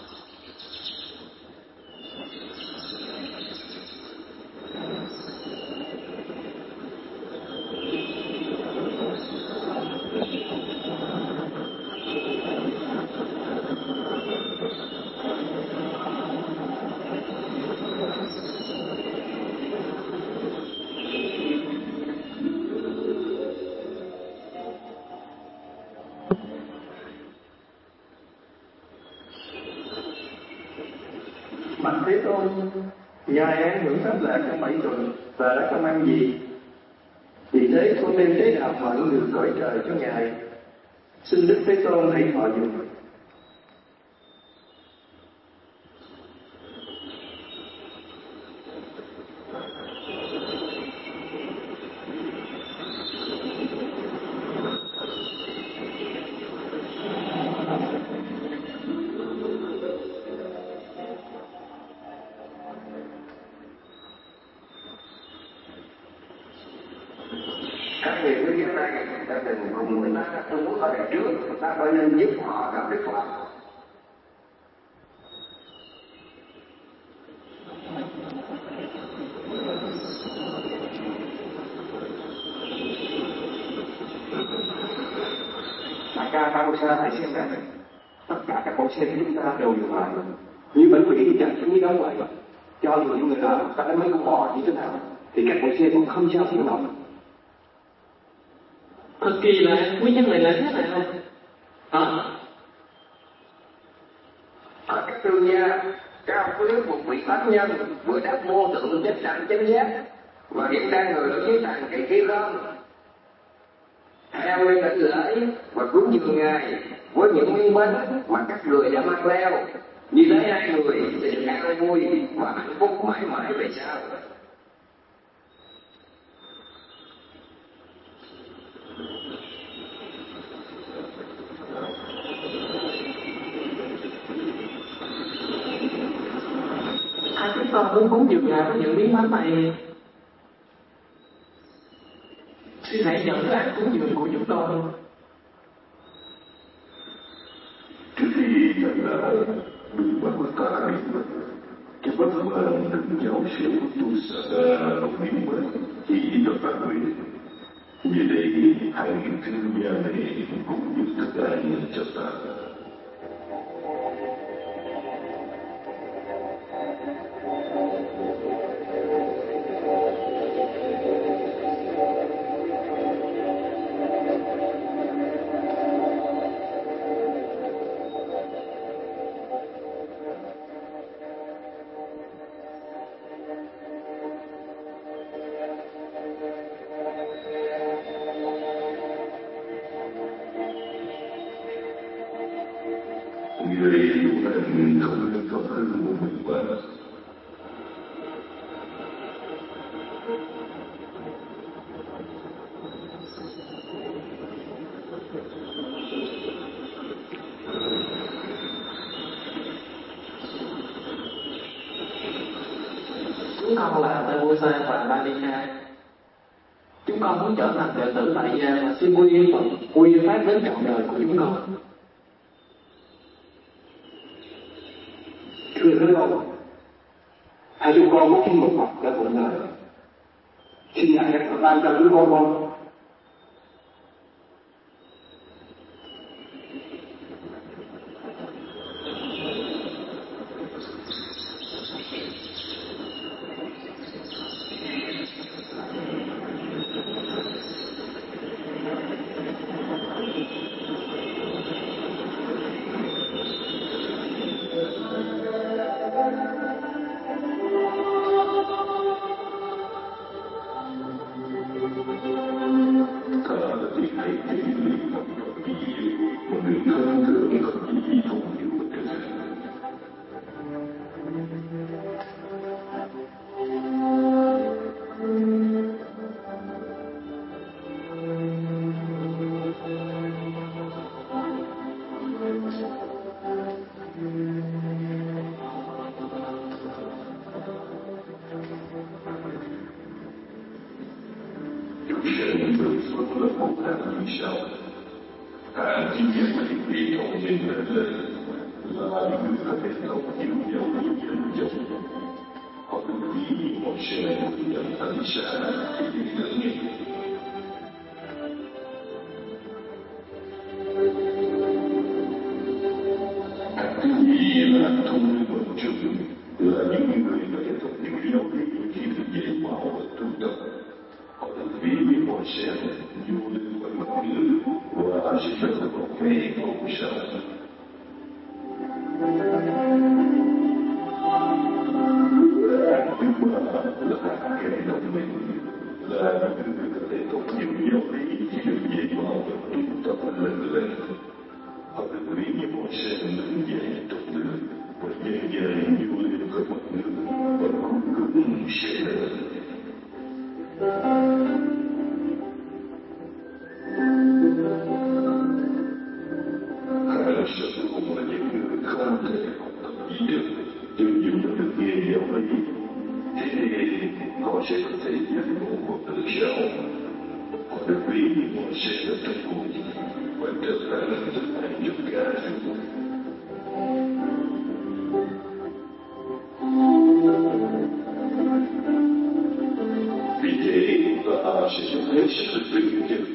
Bạch Thế Tôn, Ngài an hưởng pháp lạc trong bảy tuần và đã không ăn gì. Vì thế con đem trái đạo mận được cõi trời cho Ngài. Xin Đức Thế Tôn hãy thọ dụng. Các vị với hiện nay người ta đừng cùng người ta không muốn ở trước, người ta phải nên giúp họ gặp Đức Phật. Đại ca Cao Sa hãy xem rằng tất cả các bộ xe của chúng ta đều dùng lại. Như bệnh viện chẳng như đâu vậy. Cho dù những người nào ta đã mấy con bò như thế nào thì các bộ xe cũng không sao chịu nổi. Thật kỳ lạ, nguyên nhân này là thế nào? Hả? Ở các thương gia, cao quý một vị thánh nhân vừa đáp vô tượng chánh đẳng chánh giác và hiện đang ngồi ở dưới tàn cây kia không? Theo lên đảnh lễ và cúng dường Ngài với những miếng bánh mà các người đã mang leo. Như thế hai người sẽ được an vui và hạnh phúc mãi mãi về sau. Hai chúng con muốn cúng dường Ngài với những miếng bánh này. Xin hãy nhận cái ăn cúng dường của chúng con. Trước khi nhận là đừng bắt ta cái bất mãn đừng giáo sư tu sa ông niệm mệnh chỉ cho phát huy. Vì đây hai những thương gia này cũng như thức ăn cho ta. Người luôn ăn không nên có thứ một mình bạn. Chúng con là Temusa và Balika. Chúng con muốn trở thành đệ tử tại gia và xin quy y Phật, quy y pháp đến trọn đời của chúng con. Thưa Thế Tôn, hai chúng con có một Phật đã thuận lợi. Xin Ngài hãy ban cho chúng con con. Chúng sẽ được xuất lập một hàng như sau. Hàng chi nhất là những vị thông minh lớn là những người có thể thông hiểu nhau những dân dòng. Họ được ví như một xe đầm ánh sáng thì tưởng nghĩ. Các cái gì là thông minh bậc trung là những người có thể thông hiểu nhau khi được dạy bảo và tu tập. Họ được ví như một xe du lên với một người và sẽ trở thành một vẻ không sao. Thứ ba là các kẻ thông minh là những người có thể thông hiểu giáo lý khi được dạy bảo và tu tập lần lần. Họ được ví như một xe lớn dày trọng lượng và dễ dàng du lên với một người và cuối cùng sẽ lớn. Hàng sở cũng là những người không thể học tập gì được, cho dù đã được nghe giáo lý, thì họ sẽ có thể giác ngộ một tự sao. Họ được ví như một xe ở trong cùng và trở thành thức ăn cho cả chúng. Vì thế ta sẽ dùng hết sự tự nhận.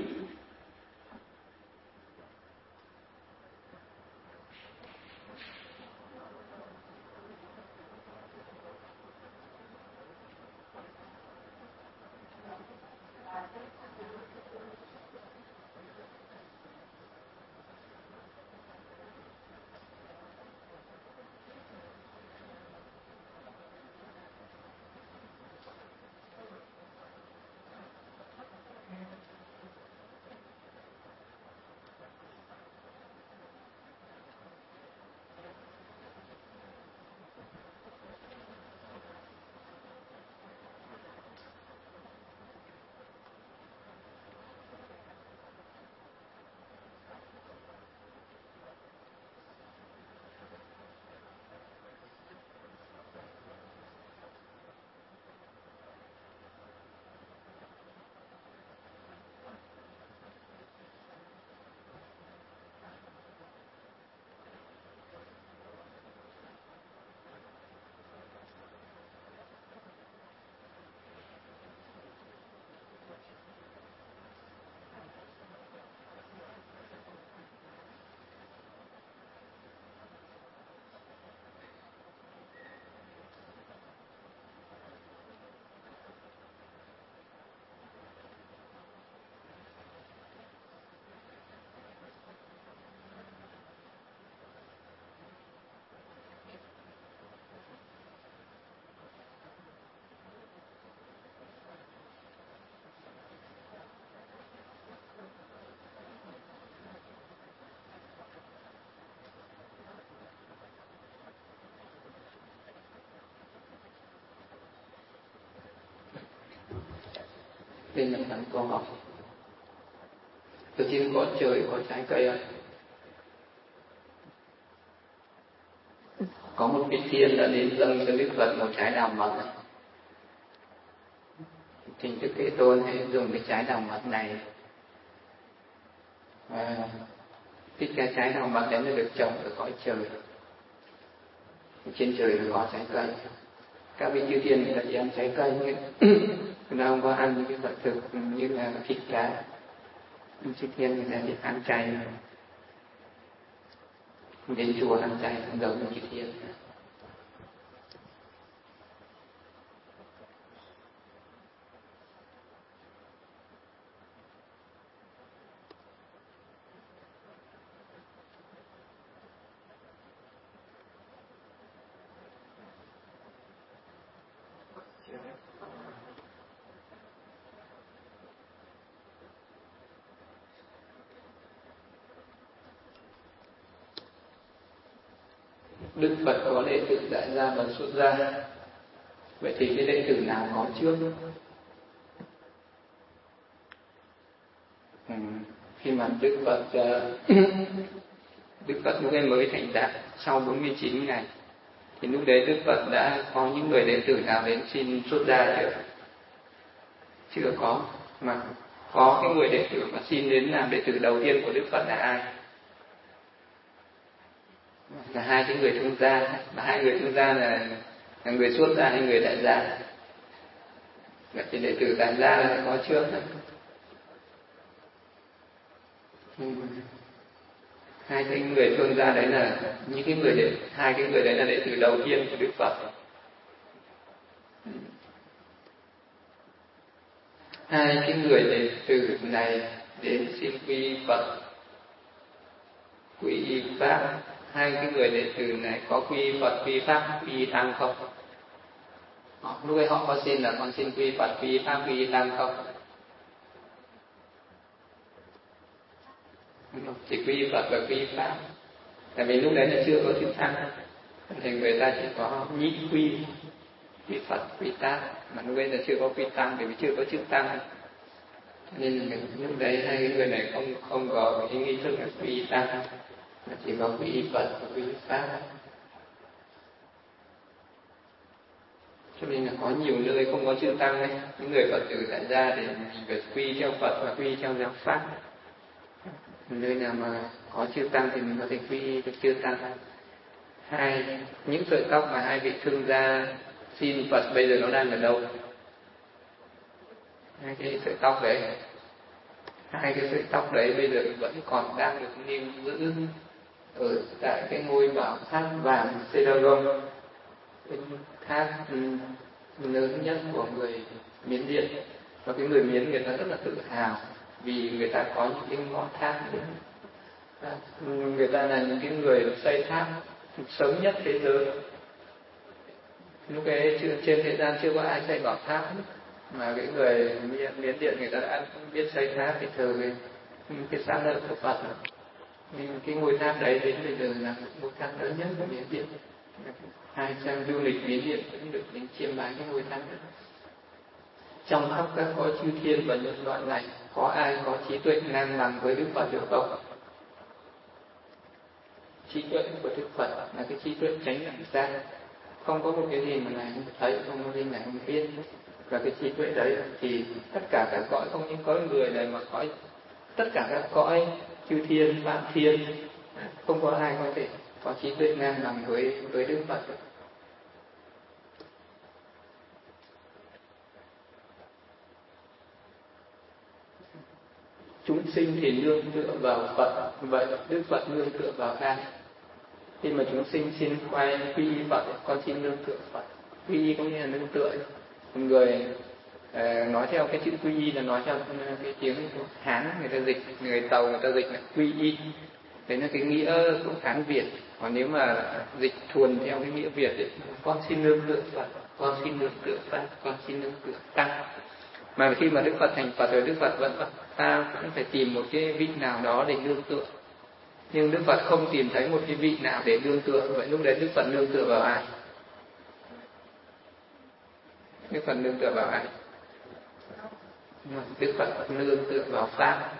Đây là phần câu hỏi. Đầu tiên có trời, có trái cây không? Có một vị thiên đã đến dâng cho Đức Phật một trái đào mật. Thỉnh Đức Thế Tôn hãy dùng cái trái đào mật này, và cái cái trái đào mật đấy nó được trồng ở cõi trời. Trên trời có trái cây. Các vị chư thiên người ta chỉ ăn trái cây, người ta không có ăn những cái vật thực như là thịt cá. Nhưng chư thiên người ta chỉ ăn chay. Đến chùa ăn chay không giống như chư thiên. Đức Phật có đệ tử Đại Gia và Xuất Gia. Vậy thì cái đệ tử nào có trước? Ừ. Khi mà Đức Phật Đức Phật lúc ấy mới thành đạt sau bốn mươi chín ngày, thì lúc đấy Đức Phật đã có những người đệ tử nào đến xin xuất gia chưa? Chưa có. Mà có cái người đệ tử mà xin đến làm đệ tử đầu tiên của Đức Phật là ai? Là hai cái người thương gia. Mà hai người thương gia là, là người xuất gia hay người tại gia? Vậy thì đệ tử tại gia là có trước. Hai cái người thương gia đấy là những cái người đệ, hai cái người đấy là đệ tử đầu tiên của Đức Phật. Hai cái người đệ tử này đến xin quy Phật, quy Pháp. Hai cái người đệ tử này có quy Phật, quy Pháp, quy Tăng không? Họ, lúc ấy họ có xin là con xin quy Phật, quy Pháp, quy Tăng không? Chỉ quy Phật và quy Pháp. Tại vì lúc đấy là chưa có chữ Tăng, thì người ta chỉ có nhị quy, quy Phật, quy Tăng. Mà lúc đấy là chưa có quy Tăng, bởi vì chưa có chữ Tăng. Nên lúc đấy hai người này không không có cái nghi thức là quy Tăng, mà chỉ có quy Phật và quy Pháp. Cho nên là có nhiều nơi không có chữ Tăng đấy. Những người Phật tử tại gia thì mình phải quy theo Phật và quy theo giáo Pháp. Nơi nào mà có chữ Tăng thì mình có thể quy được chữ Tăng. Hai, những sợi tóc mà hai vị thương gia xin Phật bây giờ nó đang ở đâu? Hai cái sợi tóc đấy, hai cái sợi tóc đấy bây giờ vẫn còn đang được lưu giữ ở tại cái ngôi bảo tháp vàng Seragon, cái tháp lớn nhất của người Miến Điện. Và cái người Miến người ta rất là tự hào vì người ta có những cái ngọn tháp. Người ta là những cái người xây tháp sớm nhất thế giới. Lúc ấy chưa, trên thế gian chưa có ai xây bảo tháp hết. Mà cái người Miến Điện người ta đã biết xây tháp thì thờ cái, cái sáng lợi của Phật. Nhưng cái ngôi tháp đấy đến bây giờ là ngôi tháp lớn nhất của Miến Điện. Hai trang du lịch Miến Điện cũng được đến chiêm bái cái ngôi tháp đó. Trong khắp các cõi chư thiên và nhân loại này, có ai có trí tuệ ngang bằng với Đức Phật được không? Trí tuệ của Đức Phật là cái trí tuệ chánh đẳng giác, không có một cái gì mà này không thấy, không có gì này không biết. Và cái trí tuệ đấy thì tất cả các cõi, không những cõi người này mà cõi tất cả các cõi chư thiên, vạn thiên, không có ai có thể có trí tuệ ngang bằng với với Đức Phật được. Chúng sinh thì nương tựa vào Phật, vậy Đức Phật nương tựa vào ai? Khi mà chúng sinh xin quay quy y Phật, con xin nương tựa Phật. Quy y có nghĩa là nương tựa. Người uh, nói theo cái chữ quy y là nói theo cái tiếng Hán, người ta dịch, người Tàu người ta dịch là quy y. Đấy là cái nghĩa của Hán Việt. Còn nếu mà dịch thuần theo cái nghĩa Việt ấy, con xin nương tựa Phật, con xin nương tựa Pháp, con xin nương tựa Tăng. Mà khi mà Đức Phật thành Phật rồi, Đức Phật vẫn ta cũng phải tìm một cái vị nào đó để nương tựa. Nhưng Đức Phật không tìm thấy một cái vị nào để nương tựa. Vậy lúc đấy Đức Phật nương tựa vào ai? Đức Phật nương tựa vào ai? Đức Phật nương tựa vào Pháp.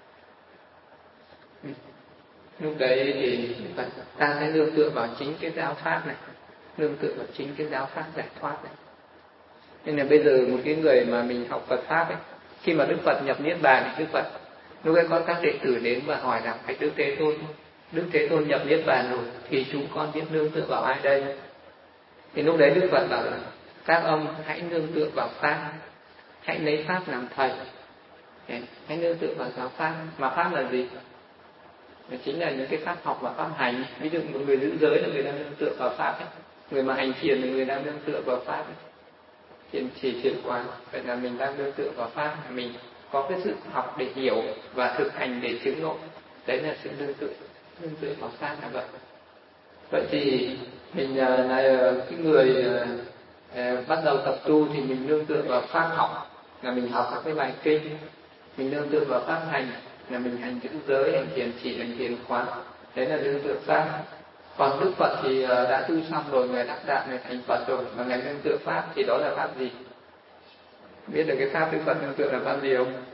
Lúc đấy thì ta sẽ nương tựa vào chính cái giáo Pháp này, nương tựa vào chính cái giáo Pháp giải thoát này. Nên là bây giờ một cái người mà mình học Phật Pháp ấy, khi mà Đức Phật nhập Niết Bàn thì Đức Phật lúc ấy có các đệ tử đến và hỏi rằng phải Đức Thế Tôn, Đức Thế Tôn nhập Niết Bàn rồi thì chúng con biết nương tựa vào ai đây? Thì lúc đấy Đức Phật bảo là các ông hãy nương tựa vào Pháp, hãy lấy Pháp làm thầy, hãy nương tựa vào giáo Pháp. Mà Pháp là gì? Đó chính là những cái pháp học và pháp hành. Ví dụ một người giữ giới là người đang nương tựa vào Pháp ấy. Người mà hành thiền là người đang nương tựa vào Pháp ấy. Thiền chỉ thiền quán, vậy là mình đang nương tựa vào Pháp, mình có cái sự học để hiểu và thực hành để chứng ngộ. Đấy là sự nương tựa, nương tựa vào Pháp là vậy. Vậy thì mình là cái người uh, bắt đầu tập tu thì mình nương tựa vào pháp học, là mình học các cái bài kinh. Mình nương tựa vào pháp hành, là mình hành giữ giới, hành thiền chỉ, hành thiền quán. Đấy là nương tựa Pháp. Còn Đức Phật thì uh, đã tu xong rồi, người đắc đạo, người thành Phật rồi, mà ngài nương tựa Pháp thì đó là Pháp gì? Biết được cái Pháp Đức Phật nương tựa là Pháp gì không?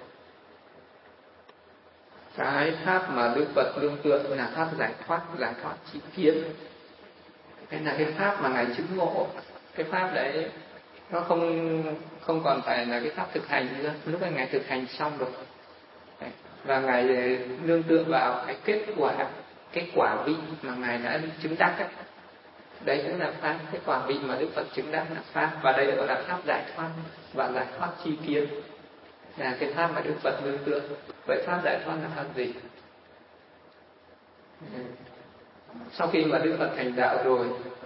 Cái Pháp mà Đức Phật nương tựa là Pháp giải thoát, giải thoát chi kiến. Cái là cái Pháp mà ngài chứng ngộ. Cái Pháp đấy nó không không còn phải là cái pháp thực hành nữa. Lúc này ngài thực hành xong rồi và ngài nương tựa vào cái kết quả, cái quả vị mà ngài đã chứng đắc ấy. Đấy cũng là pháp, cái quả vị mà Đức Phật chứng đắc là pháp, và đây gọi là pháp giải thoát và giải thoát chi kiến, là cái pháp mà Đức Phật nương tựa. Vậy pháp giải thoát là pháp gì? Sau khi mà Đức Phật thành đạo rồi,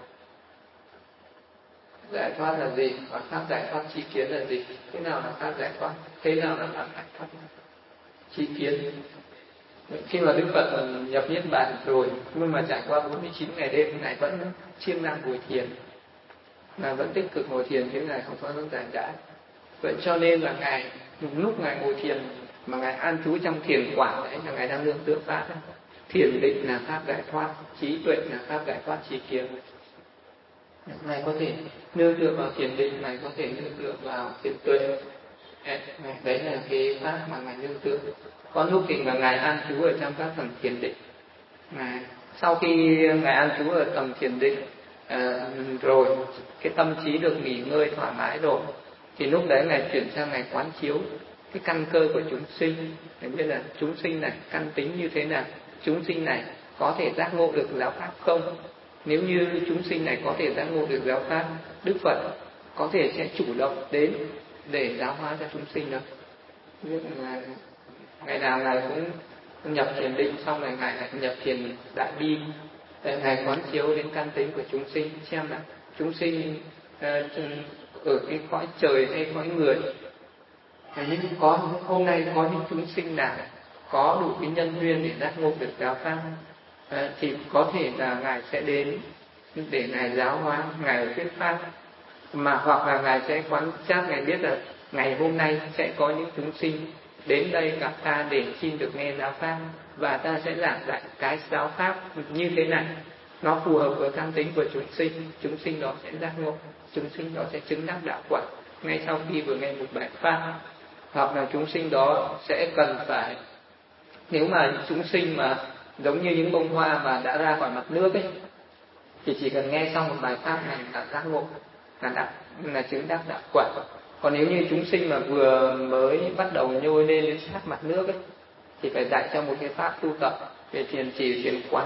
giải thoát là gì? Và pháp giải thoát chi kiến là gì? Thế nào là pháp giải thoát? Thế nào là pháp giải thoát chi kiến? Khi mà Đức Phật nhập niết bàn rồi, nhưng mà trải qua bốn mươi chín ngày đêm, ngài vẫn siêng năng ngồi thiền, ngài vẫn tích cực ngồi thiền, chứ ngài không có những giải đãi. Vậy cho nên là ngài lúc ngài ngồi thiền mà ngài an trú trong thiền quảng đấy là ngài đang nương tựa pháp đấy. Thiền định là pháp giải thoát, trí tuệ là pháp giải thoát chi kiến. Ngài có thể nương tựa vào thiền định, ngài có thể nương tựa vào thiền tuệ. Đấy là cái pháp mà ngài nương tựa. Có lúc thì mà ngài an trú ở trong các tầng thiền định. Ngài, sau khi ngài an trú ở tầng thiền định à, rồi, cái tâm trí được nghỉ ngơi thoải mái rồi, thì lúc đấy ngài chuyển sang ngài quán chiếu cái căn cơ của chúng sinh. Để biết là chúng sinh này căn tính như thế nào, chúng sinh này có thể giác ngộ được giáo pháp không? Nếu như chúng sinh này có thể giác ngộ được giáo pháp, Đức Phật có thể sẽ chủ động đến để giáo hóa cho chúng sinh đó. Ngày nào ngài cũng nhập thiền định, xong rồi ngài lại nhập thiền đại bi, để ngài quán chiếu đến căn tính của chúng sinh, xem là chúng sinh uh, ở cái cõi trời hay cõi người. Nhưng có hôm nay có những chúng sinh nào có đủ cái nhân duyên để giác ngộ được giáo pháp, uh, thì có thể là ngài sẽ đến để ngài giáo hóa, ngài thuyết pháp, mà hoặc là ngài sẽ quán sát, ngài biết là ngày hôm nay sẽ có những chúng sinh đến đây gặp ta để xin được nghe giáo pháp, và ta sẽ giảng dạy cái giáo pháp như thế này, nó phù hợp với căn tính của chúng sinh. Chúng sinh đó sẽ giác ngộ, chúng sinh đó sẽ chứng đắc đạo quả ngay sau khi vừa nghe một bài pháp. Hoặc là chúng sinh đó sẽ cần phải, nếu mà chúng sinh mà giống như những bông hoa mà đã ra khỏi mặt nước ấy, thì chỉ cần nghe xong một bài pháp này là giác ngộ, là đắc, là chứng đắc đạo quả. Còn nếu như chúng sinh mà vừa mới bắt đầu nhô lên đến sát mặt nước ấy, thì phải dạy cho một cái pháp tu tập về thiền trì, thiền quán.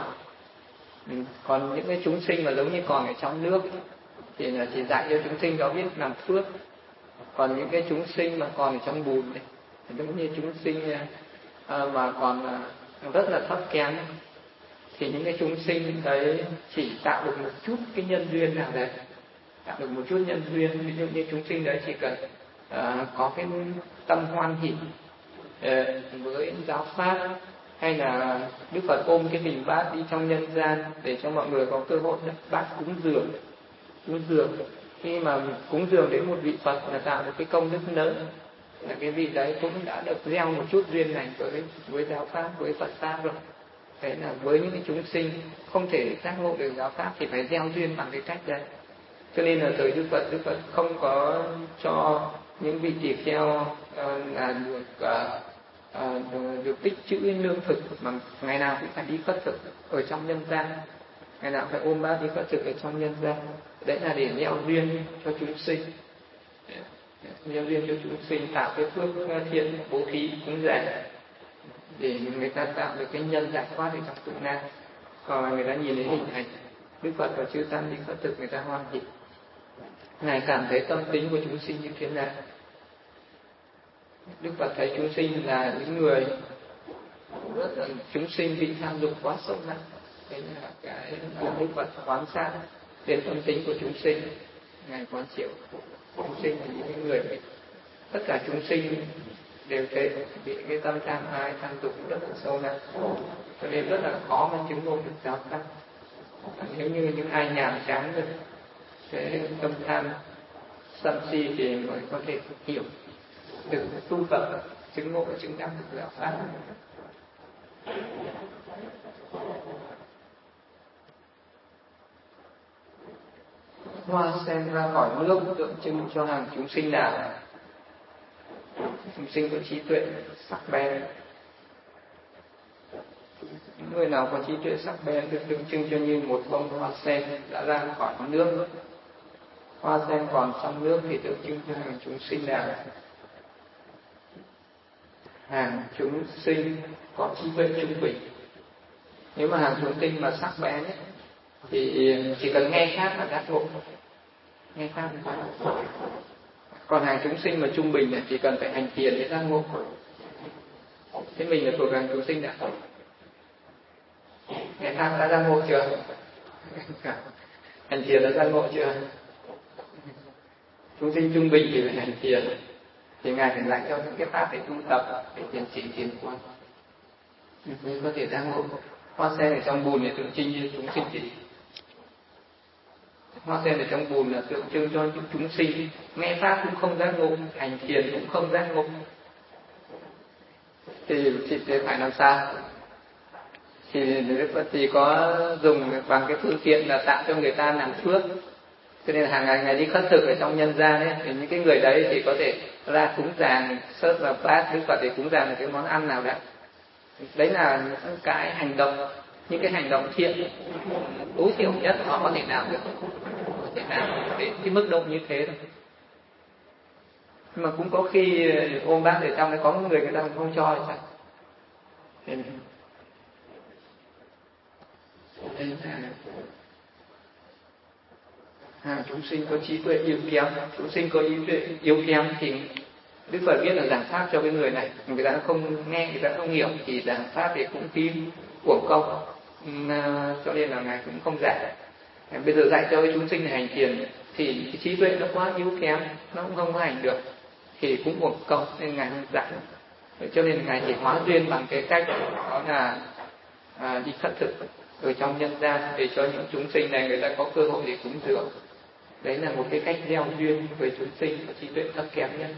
Còn những cái chúng sinh mà giống như còn ở trong nước ấy, thì là chỉ dạy cho chúng sinh đó biết làm phước. Còn những cái chúng sinh mà còn ở trong bùn ấy, giống như chúng sinh mà còn rất là thấp kém, thì những cái chúng sinh đấy chỉ tạo được một chút cái nhân duyên nào đấy, tạo được một chút nhân duyên. Ví dụ như chúng sinh đấy chỉ cần uh, có cái tâm hoan hỷ uh, với giáo pháp, hay là Đức Phật ôm cái bình bát đi trong nhân gian để cho mọi người có cơ hội bát cúng dường. Cúng dường khi mà cúng dường đến một vị Phật là tạo được cái công đức lớn, là cái vị đấy cũng đã được gieo một chút duyên này với với giáo pháp, với Phật pháp rồi. Thế là với những cái chúng sinh không thể giác ngộ được giáo pháp thì phải gieo duyên bằng cái cách đấy. Cho nên là thời Đức Phật, Đức Phật không có cho những vị tỳ kheo uh, là được uh, uh, được tích trữ lương thực, mà ngày nào cũng phải đi khất thực ở trong nhân gian, ngày nào phải ôm bát đi khất thực ở trong nhân gian. Đấy là để gieo duyên cho chúng sinh, gieo duyên cho chúng sinh, tạo cái phước thiện bố thí cúng dường, để người ta tạo được cái nhân giải thoát ở trong tụ nan. Còn người ta nhìn thấy hình ảnh Đức Phật và chư tăng đi khất thực, người ta hoan hỷ, ngài cảm thấy tâm tính của chúng sinh như thế nào. Đức Phật thấy chúng sinh là những người rất là chúng sinh bị tham dục quá sâu nặng. Đấy là cái Đức Phật quan sát đến tâm tính của chúng sinh, ngài quán chiếu chúng sinh là những người bị, tất cả chúng sinh đều thế, bị cái tâm tham ái tham dục rất là sâu nặng, cho nên rất là khó mà chứng ngộ được giáo pháp. Nếu như những ai nhàm chán rồi cái tâm tham sân si thì mới có thể hiểu được tu tập chứng ngộ và chứng đắc được giáo pháp. Hoa sen ra khỏi nước tượng trưng cho hàng chúng sinh nào? Chúng sinh có trí tuệ sắc bén. Những người nào có trí tuệ sắc bén được tượng trưng cho như một bông hoa sen đã ra khỏi nước. Hoa sen còn trong nước thì tượng trưng cho hàng chúng sinh nào? Hàng chúng sinh có trí tuệ trung bình. Nếu mà hàng chúng sinh mà sắc bén ấy, thì chỉ cần nghe pháp là giác ngộ, nghe pháp là giác ngộ. Còn hàng chúng sinh mà trung bình là chỉ cần phải hành thiền để giác ngộ. Thế mình là thuộc hàng chúng sinh đã. Nghe pháp đã giác ngộ chưa? Hành thiền đã giác ngộ chưa? Chúng sinh trung bình thì phải hành thiền, thì Ngài phải dạy cho những cái pháp để tu tập, để thiền chỉ thiền quan, mới có thể giác ngộ. Hoa sen ở trong bùn thì tượng trưng như chúng sinh gì? Hoa sen ở trong bùn là tượng trưng cho những chúng sinh nghe pháp cũng không giác ngộ, hành thiền cũng không giác ngộ. Thì chị sẽ phải làm sao? Thì Đức Phật thì có dùng bằng cái phương tiện là tạo cho người ta làm phước. Cho nên là hàng ngày ngày đi khất thực ở trong nhân gian ấy, thì những cái người đấy thì có thể ra cúng dường sớt và bát Đức Phật để cúng dường cái món ăn nào đấy. Đấy là những cái hành động, những cái hành động thiện tối thiểu nhất họ có thể làm được, có thể làm đến cái mức độ như thế thôi. Nhưng mà cũng có khi ôm bác để trong đấy có người người ta không cho thì sao? Đấy là à, chúng sinh có trí tuệ yếu kém, chúng sinh có trí tuệ yếu kém thì Đức Phật biết là giảng pháp cho cái người này, người ta không nghe, người ta không hiểu thì giảng pháp thì cũng phí uổng công, à, cho nên là Ngài cũng không dạy. Bây giờ dạy cho cái chúng sinh này hành thiền thì cái trí tuệ nó quá yếu kém, nó cũng không có hành được thì cũng uổng công, nên Ngài không dạy. Cho nên Ngài chỉ hóa duyên bằng cái cách đó là à, đi khất thực ở trong nhân gian để cho những chúng sinh này người ta có cơ hội để cúng dường. Đấy là một cái cách gieo duyên với chúng sinh có trí tuệ thấp kém nhất.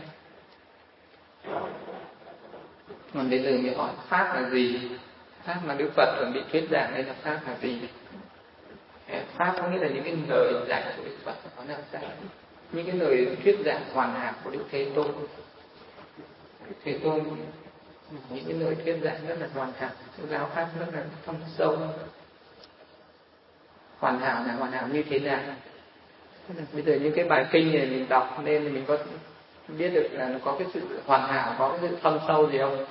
Còn bây giờ mình hỏi pháp là gì? Pháp mà Đức Phật chuẩn bị thuyết giảng đây là pháp là gì? Pháp có nghĩa là những cái lời dạy của Đức Phật, có là dạy những cái lời thuyết giảng hoàn hảo của Đức Thế Tôn. Đức Thế Tôn những cái lời thuyết giảng rất là hoàn hảo, giáo pháp rất là thâm sâu. Hoàn hảo là hoàn hảo như thế nào? Bây giờ những cái bài kinh này mình đọc nên thì mình có biết được là nó có cái sự hoàn hảo, có cái sự thâm sâu gì không?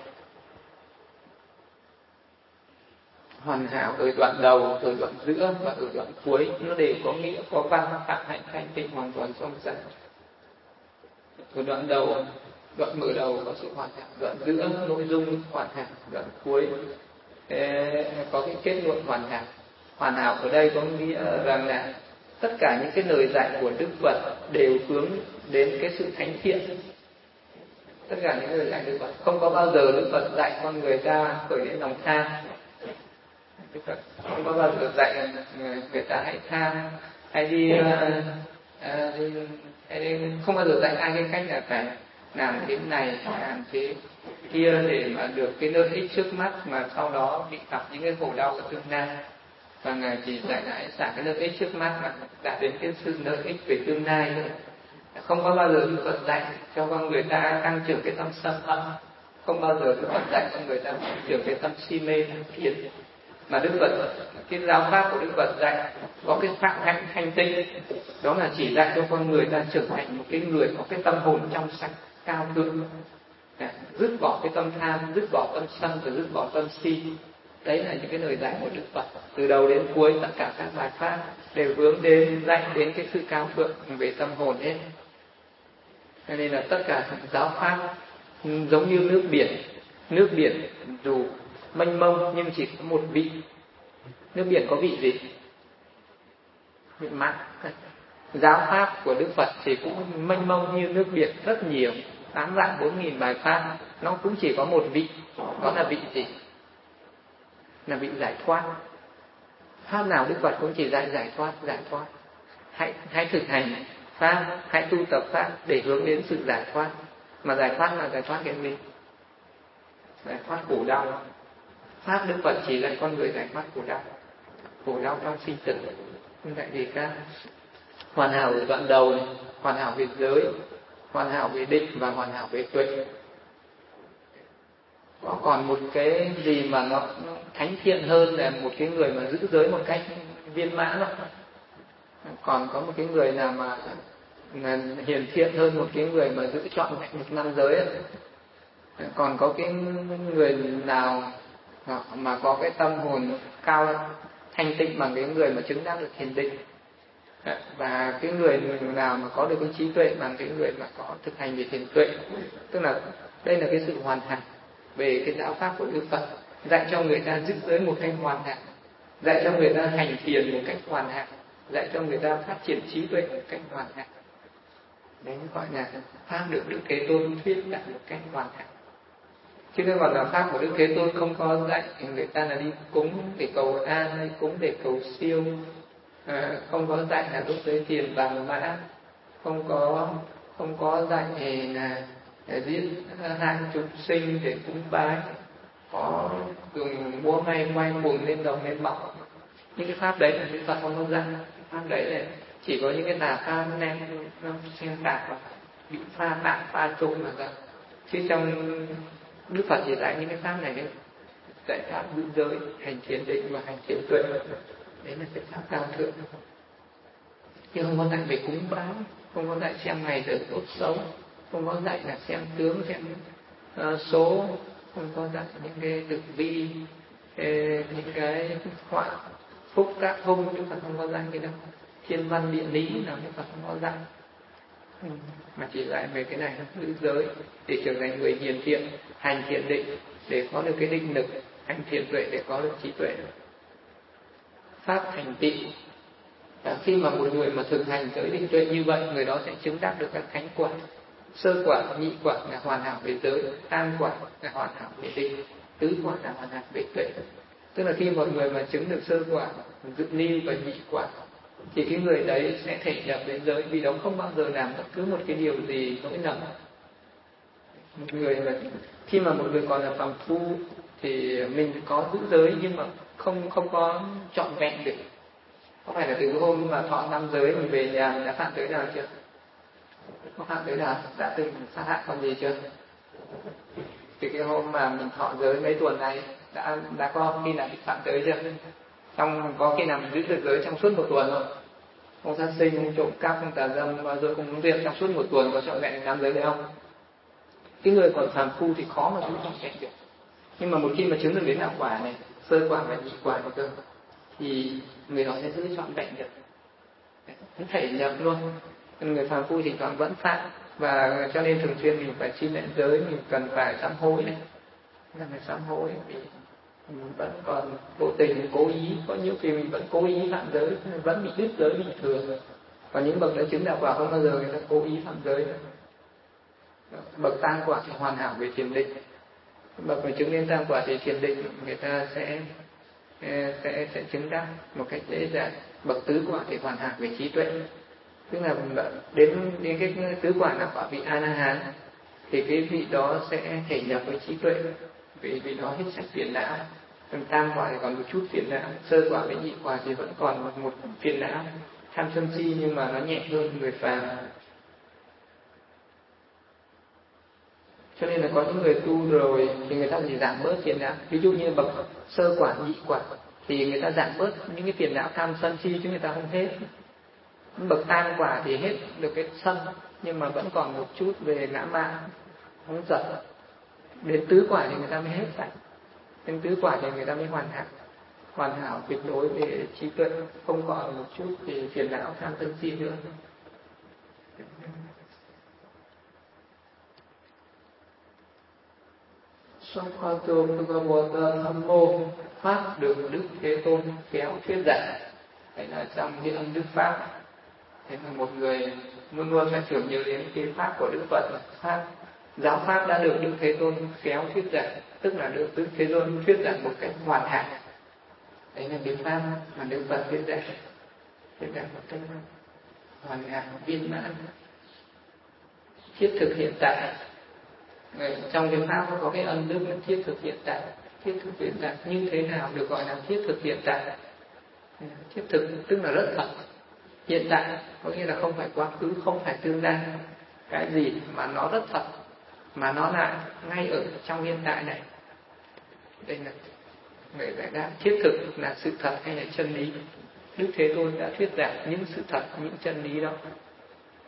Hoàn hảo ở đoạn đầu, ở đoạn giữa và ở đoạn cuối nó đều có nghĩa, có văn phạm hạnh thanh tịnh hoàn toàn trong sạch. Ở đoạn đầu, đoạn mở đầu có sự hoàn hảo, đoạn giữa nội dung hoàn hảo, đoạn cuối có cái kết luận hoàn hảo. Hoàn hảo ở đây có nghĩa rằng là tất cả những cái lời dạy của Đức Phật đều hướng đến cái sự thánh thiện. Tất cả những lời dạy Đức Phật không có bao giờ Đức Phật dạy con người ta khởi đến lòng tham. Đức Phật không có bao giờ dạy người ta hãy tham, hay đi, à, đi, hay đi không bao giờ dạy ai cái cách là phải làm thế này, làm thế kia để mà được cái lợi ích trước mắt mà sau đó bị gặp những cái khổ đau ở tương lai. Và Ngài chỉ dạy là hãy xả cái lợi ích trước mắt mà đạt đến cái sự lợi ích về tương lai thôi. Không có bao giờ Đức Phật dạy cho con người ta tăng trưởng cái tâm sân hận, không bao giờ Đức Phật dạy cho người ta tăng trưởng cái tâm si mê tham kiến. Mà Đức Phật, cái giáo pháp của Đức Phật dạy có cái phạm hạnh thanh tinh, đó là chỉ dạy cho con người ta trở thành một cái người có cái tâm hồn trong sạch cao thượng, dứt bỏ cái tâm tham, dứt bỏ tâm sân và dứt bỏ tâm si. Đấy là những cái lời dạy của Đức Phật. Từ đầu đến cuối tất cả các bài pháp đều hướng đến dạy đến cái sự cao thượng về tâm hồn hết. Cho nên là tất cả giáo pháp giống như nước biển. Nước biển dù mênh mông nhưng chỉ có một vị. Nước biển có vị gì? Vị mặn. Giáo pháp của Đức Phật thì cũng mênh mông như nước biển rất nhiều, tám vạn bốn nghìn bài pháp, nó cũng chỉ có một vị. Đó là vị gì? Là vị giải thoát. Pháp nào Đức Phật cũng chỉ dạy giải thoát, giải thoát. Hãy, hãy thực hành pháp, hãy tu tập pháp để hướng đến sự giải thoát. Mà giải thoát là giải thoát cái gì? Giải thoát khổ đau. Pháp Đức Phật chỉ dạy con người giải thoát khổ đau, khổ đau trong sinh tử, không dạy gì khác. Hoàn hảo ở đoạn đầu này, hoàn hảo về giới, hoàn hảo về định và hoàn hảo về tuệ. Có còn một cái gì mà nó, nó thánh thiện hơn là một cái người mà giữ giới một cách viên mãn không? Còn có một cái người nào mà hiền thiện hơn một cái người mà giữ trọn vẹn một năm giới ấy. Còn có cái người nào mà có cái tâm hồn cao thanh tịnh bằng cái người mà chứng đắc được thiền định, và cái người nào mà có được cái trí tuệ bằng cái người mà có thực hành về thiền tuệ. Tức là đây là cái sự hoàn hảo về cái giáo pháp của Đức Phật, dạy cho người ta giữ giới một cách hoàn hảo, dạy cho người ta hành thiền một cách hoàn hảo, dạy cho người ta phát triển trí tuệ một cách hoàn hảo. Đấy gọi là pháp được Đức Thế Tôn thuyết giảng một cách hoàn hảo. Chứ nếu mà là pháp của Đức Thế Tôn không có dạy người ta là đi cúng để cầu an hay cúng để cầu siêu, à, không có dạy là lúc tới thiền vàng mã, không có không có dạy là giết hại chúng sinh để cúng bái, có dùng múa may quay cuồng lên đồng lên bọc. Những cái pháp đấy là Đức Phật không có dạy. Pháp đấy là chỉ có những cái tà pháp nên nó xen tạp và bị pha tạp pha trộn mà ra. Chứ trong Đức Phật chỉ dạy những cái pháp này, dạy pháp giữ giới, hành thiền định và hành thiền tuệ. Đấy là cái pháp cao thượng. Nhưng không có dạy về cúng bái, không có dạy xem ngày giờ tốt xấu, không có dạy là xem tướng, xem uh, số, không có dạy những cái tử vi, những cái họa phúc các hung. Đức Phật không có dạy cái đó. Thiên văn địa lý là Đức Phật không có dạy, mà chỉ dạy về cái này là giữ giới để trở thành người hiền thiện, hành thiện định để có được cái định lực, hành thiện tuệ để có được trí tuệ. Pháp thành tựu, khi mà một người mà thực hành giới định tuệ như vậy, người đó sẽ chứng đắc được các thánh quả. Sơ quả, nhị quả là hoàn hảo về giới, tam quả là hoàn hảo về định, tứ quả là hoàn hảo về tuệ. Tức là khi một người mà chứng được sơ quả, dự ni và nhị quả, thì cái người đấy sẽ thể nhập đến giới, vì đó không bao giờ làm bất cứ một cái điều gì lỗi lầm. Một người mà khi mà một người còn là phàm phu thì mình có giữ giới nhưng mà không không có trọn vẹn được. Có phải là từ cái hôm mà thọ năm giới mình về nhà đã phạm giới nào chưa? Có phạm giới nào? Đã từng sát hại con gì chưa? Từ cái hôm mà mình thọ giới mấy tuần này đã đã có khi nào bị phạm giới chưa? Trong có khi nào mình giữ được giới trong suốt một tuần không? Không sát sinh, không trộm cắp, không tà dâm, bao giờ không uống rượu trong suốt một tuần có trọn vẹn năm giới đấy không? Cái người còn phàm phu thì khó mà giữ trọn vẹn được. Nhưng mà một khi mà chứng được đến đạo quả này, sơ quả và nhị quả này cơ, thì người đó sẽ giữ trọn vẹn được, cũng thể nhập luôn. Người phàm phu thì còn vẫn phạm, và cho nên thường xuyên mình phải chi lễ giới, mình cần phải sám hối này, là phải sám hối vì mình vẫn còn vô tình cố ý, có nhiều khi mình vẫn cố ý phạm giới, vẫn bị đứt giới bình thường. Còn những bậc đã chứng đạo quả không bao giờ người ta cố ý phạm giới. Bậc tam quả thì hoàn hảo về thiền định, bậc mà chứng đến tam quả thì thiền định người ta sẽ sẽ sẽ chứng đắc một cách dễ dàng. Bậc tứ quả thì hoàn hảo về trí tuệ, tức là đến đến cái tứ quả là quả vị A La Hán, thì cái vị đó sẽ thể nhập với trí tuệ, vì vị đó hết sạch phiền não. Còn tam quả thì còn một chút phiền não, sơ quả với nhị quả thì vẫn còn một, một phiền não tham sân si, nhưng mà nó nhẹ hơn người phàm. Cho nên là có những người tu rồi thì người ta chỉ giảm bớt phiền não. Ví dụ như bậc sơ quả, nhị quả thì người ta giảm bớt những cái phiền não tham sân si, chứ người ta không hết. Bậc tam quả thì hết được cái sân, nhưng mà vẫn còn một chút về ngã mạn, không giận. Đến tứ quả thì người ta mới hết sạch. Đến tứ quả thì người ta mới hoàn hảo, hoàn hảo tuyệt đối về trí tuệ, không còn một chút về phiền não tham sân si nữa. Sokhato Bhagavata Dhammo, pháp được Đức Thế Tôn khéo thuyết giảng. Đấy là trong cái âm đức pháp. Thế là một người luôn luôn phải tưởng nhớ đến cái pháp của Đức Phật, pháp giáo pháp đã được Đức Thế Tôn khéo thuyết giảng, tức là được Đức Thế Tôn thuyết giảng một cách hoàn hảo. Đấy là cái pháp mà Đức Phật thuyết giảng, thuyết giảng một cách hoàn hảo, viên mãn, thiết thực hiện tại. Trong cái pháp có cái ân đức thiết thực hiện tại. Thiết thực hiện tại như thế nào được gọi là thiết thực hiện tại? Thiết thực tức là rất thật. Hiện tại có nghĩa là không phải quá khứ, không phải tương lai, cái gì mà nó rất thật, mà nó là ngay ở trong hiện tại này. Đây là người giải đáp thiết thực là sự thật hay là chân lý. Đức Thế Tôn đã thuyết giảng những sự thật, những chân lý đó.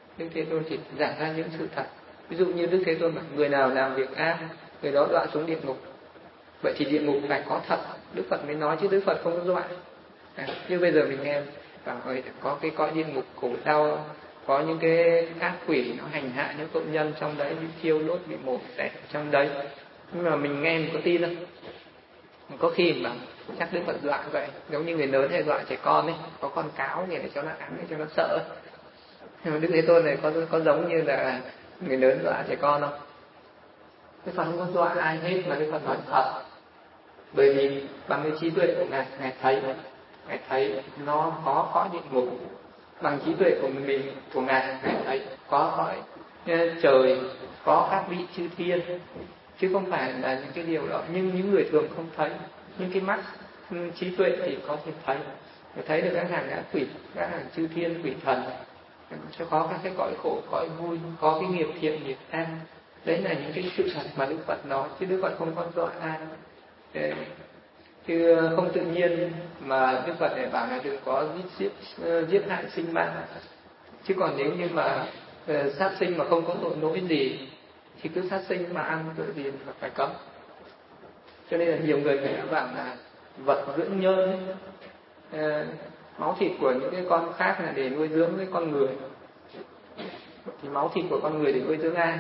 Đức Thế Tôn chỉ giảng ra những sự thật. Ví dụ như Đức Thế Tôn bảo người nào làm việc ác, người đó đọa xuống địa ngục. Vậy thì địa ngục phải có thật, Đức Phật mới nói chứ Đức Phật không có dọa. À, như bây giờ mình nghe bảo có cái cõi địa ngục khổ đau, có những cái ác quỷ nó hành hạ những tội nhân trong đấy, bị thiêu đốt, bị mổ xẻ trong đấy. Nhưng mà mình nghe mình có tin không? Có khi mà chắc Đức Phật dọa vậy, giống như người lớn hay dọa trẻ con ấy, có con cáo thì để cho nó ám, để cho nó sợ. Nhưng mà Đức Thế Tôn này có có giống như là người lớn dọa trẻ con không? Đức Phật không có dọa ai hết, mà Đức Phật nói thật. Bởi vì bằng cái trí tuệ của Ngài, Ngài thấy, Ngài thấy nó có cõi địa ngục. Bằng trí tuệ của mình, của Ngài, Ngài thấy có cõi trời, có các vị chư thiên, chứ không phải là những cái điều đó. Nhưng những người thường không thấy, những cái mắt trí tuệ thì có thể thấy. Để thấy được các hàng ngã quỷ, các hàng chư thiên, quỷ thần, cho có các cái cõi khổ, cõi vui, có cái nghiệp thiện, nghiệp ác. Đấy là những cái sự thật mà Đức Phật nói, chứ Đức Phật không có dọa ai. Để, chứ không tự nhiên mà Đức Phật để bảo là đừng có giết, giết, giết hại sinh mạng. Chứ còn nếu như mà uh, sát sinh mà không có tội lỗi gì thì cứ sát sinh mà ăn tội gì là phải cấm. Cho nên là nhiều người người đã bảo là vật dưỡng nhơn, uh, máu thịt của những cái con khác là để nuôi dưỡng cái con người, thì máu thịt của con người để nuôi dưỡng ai?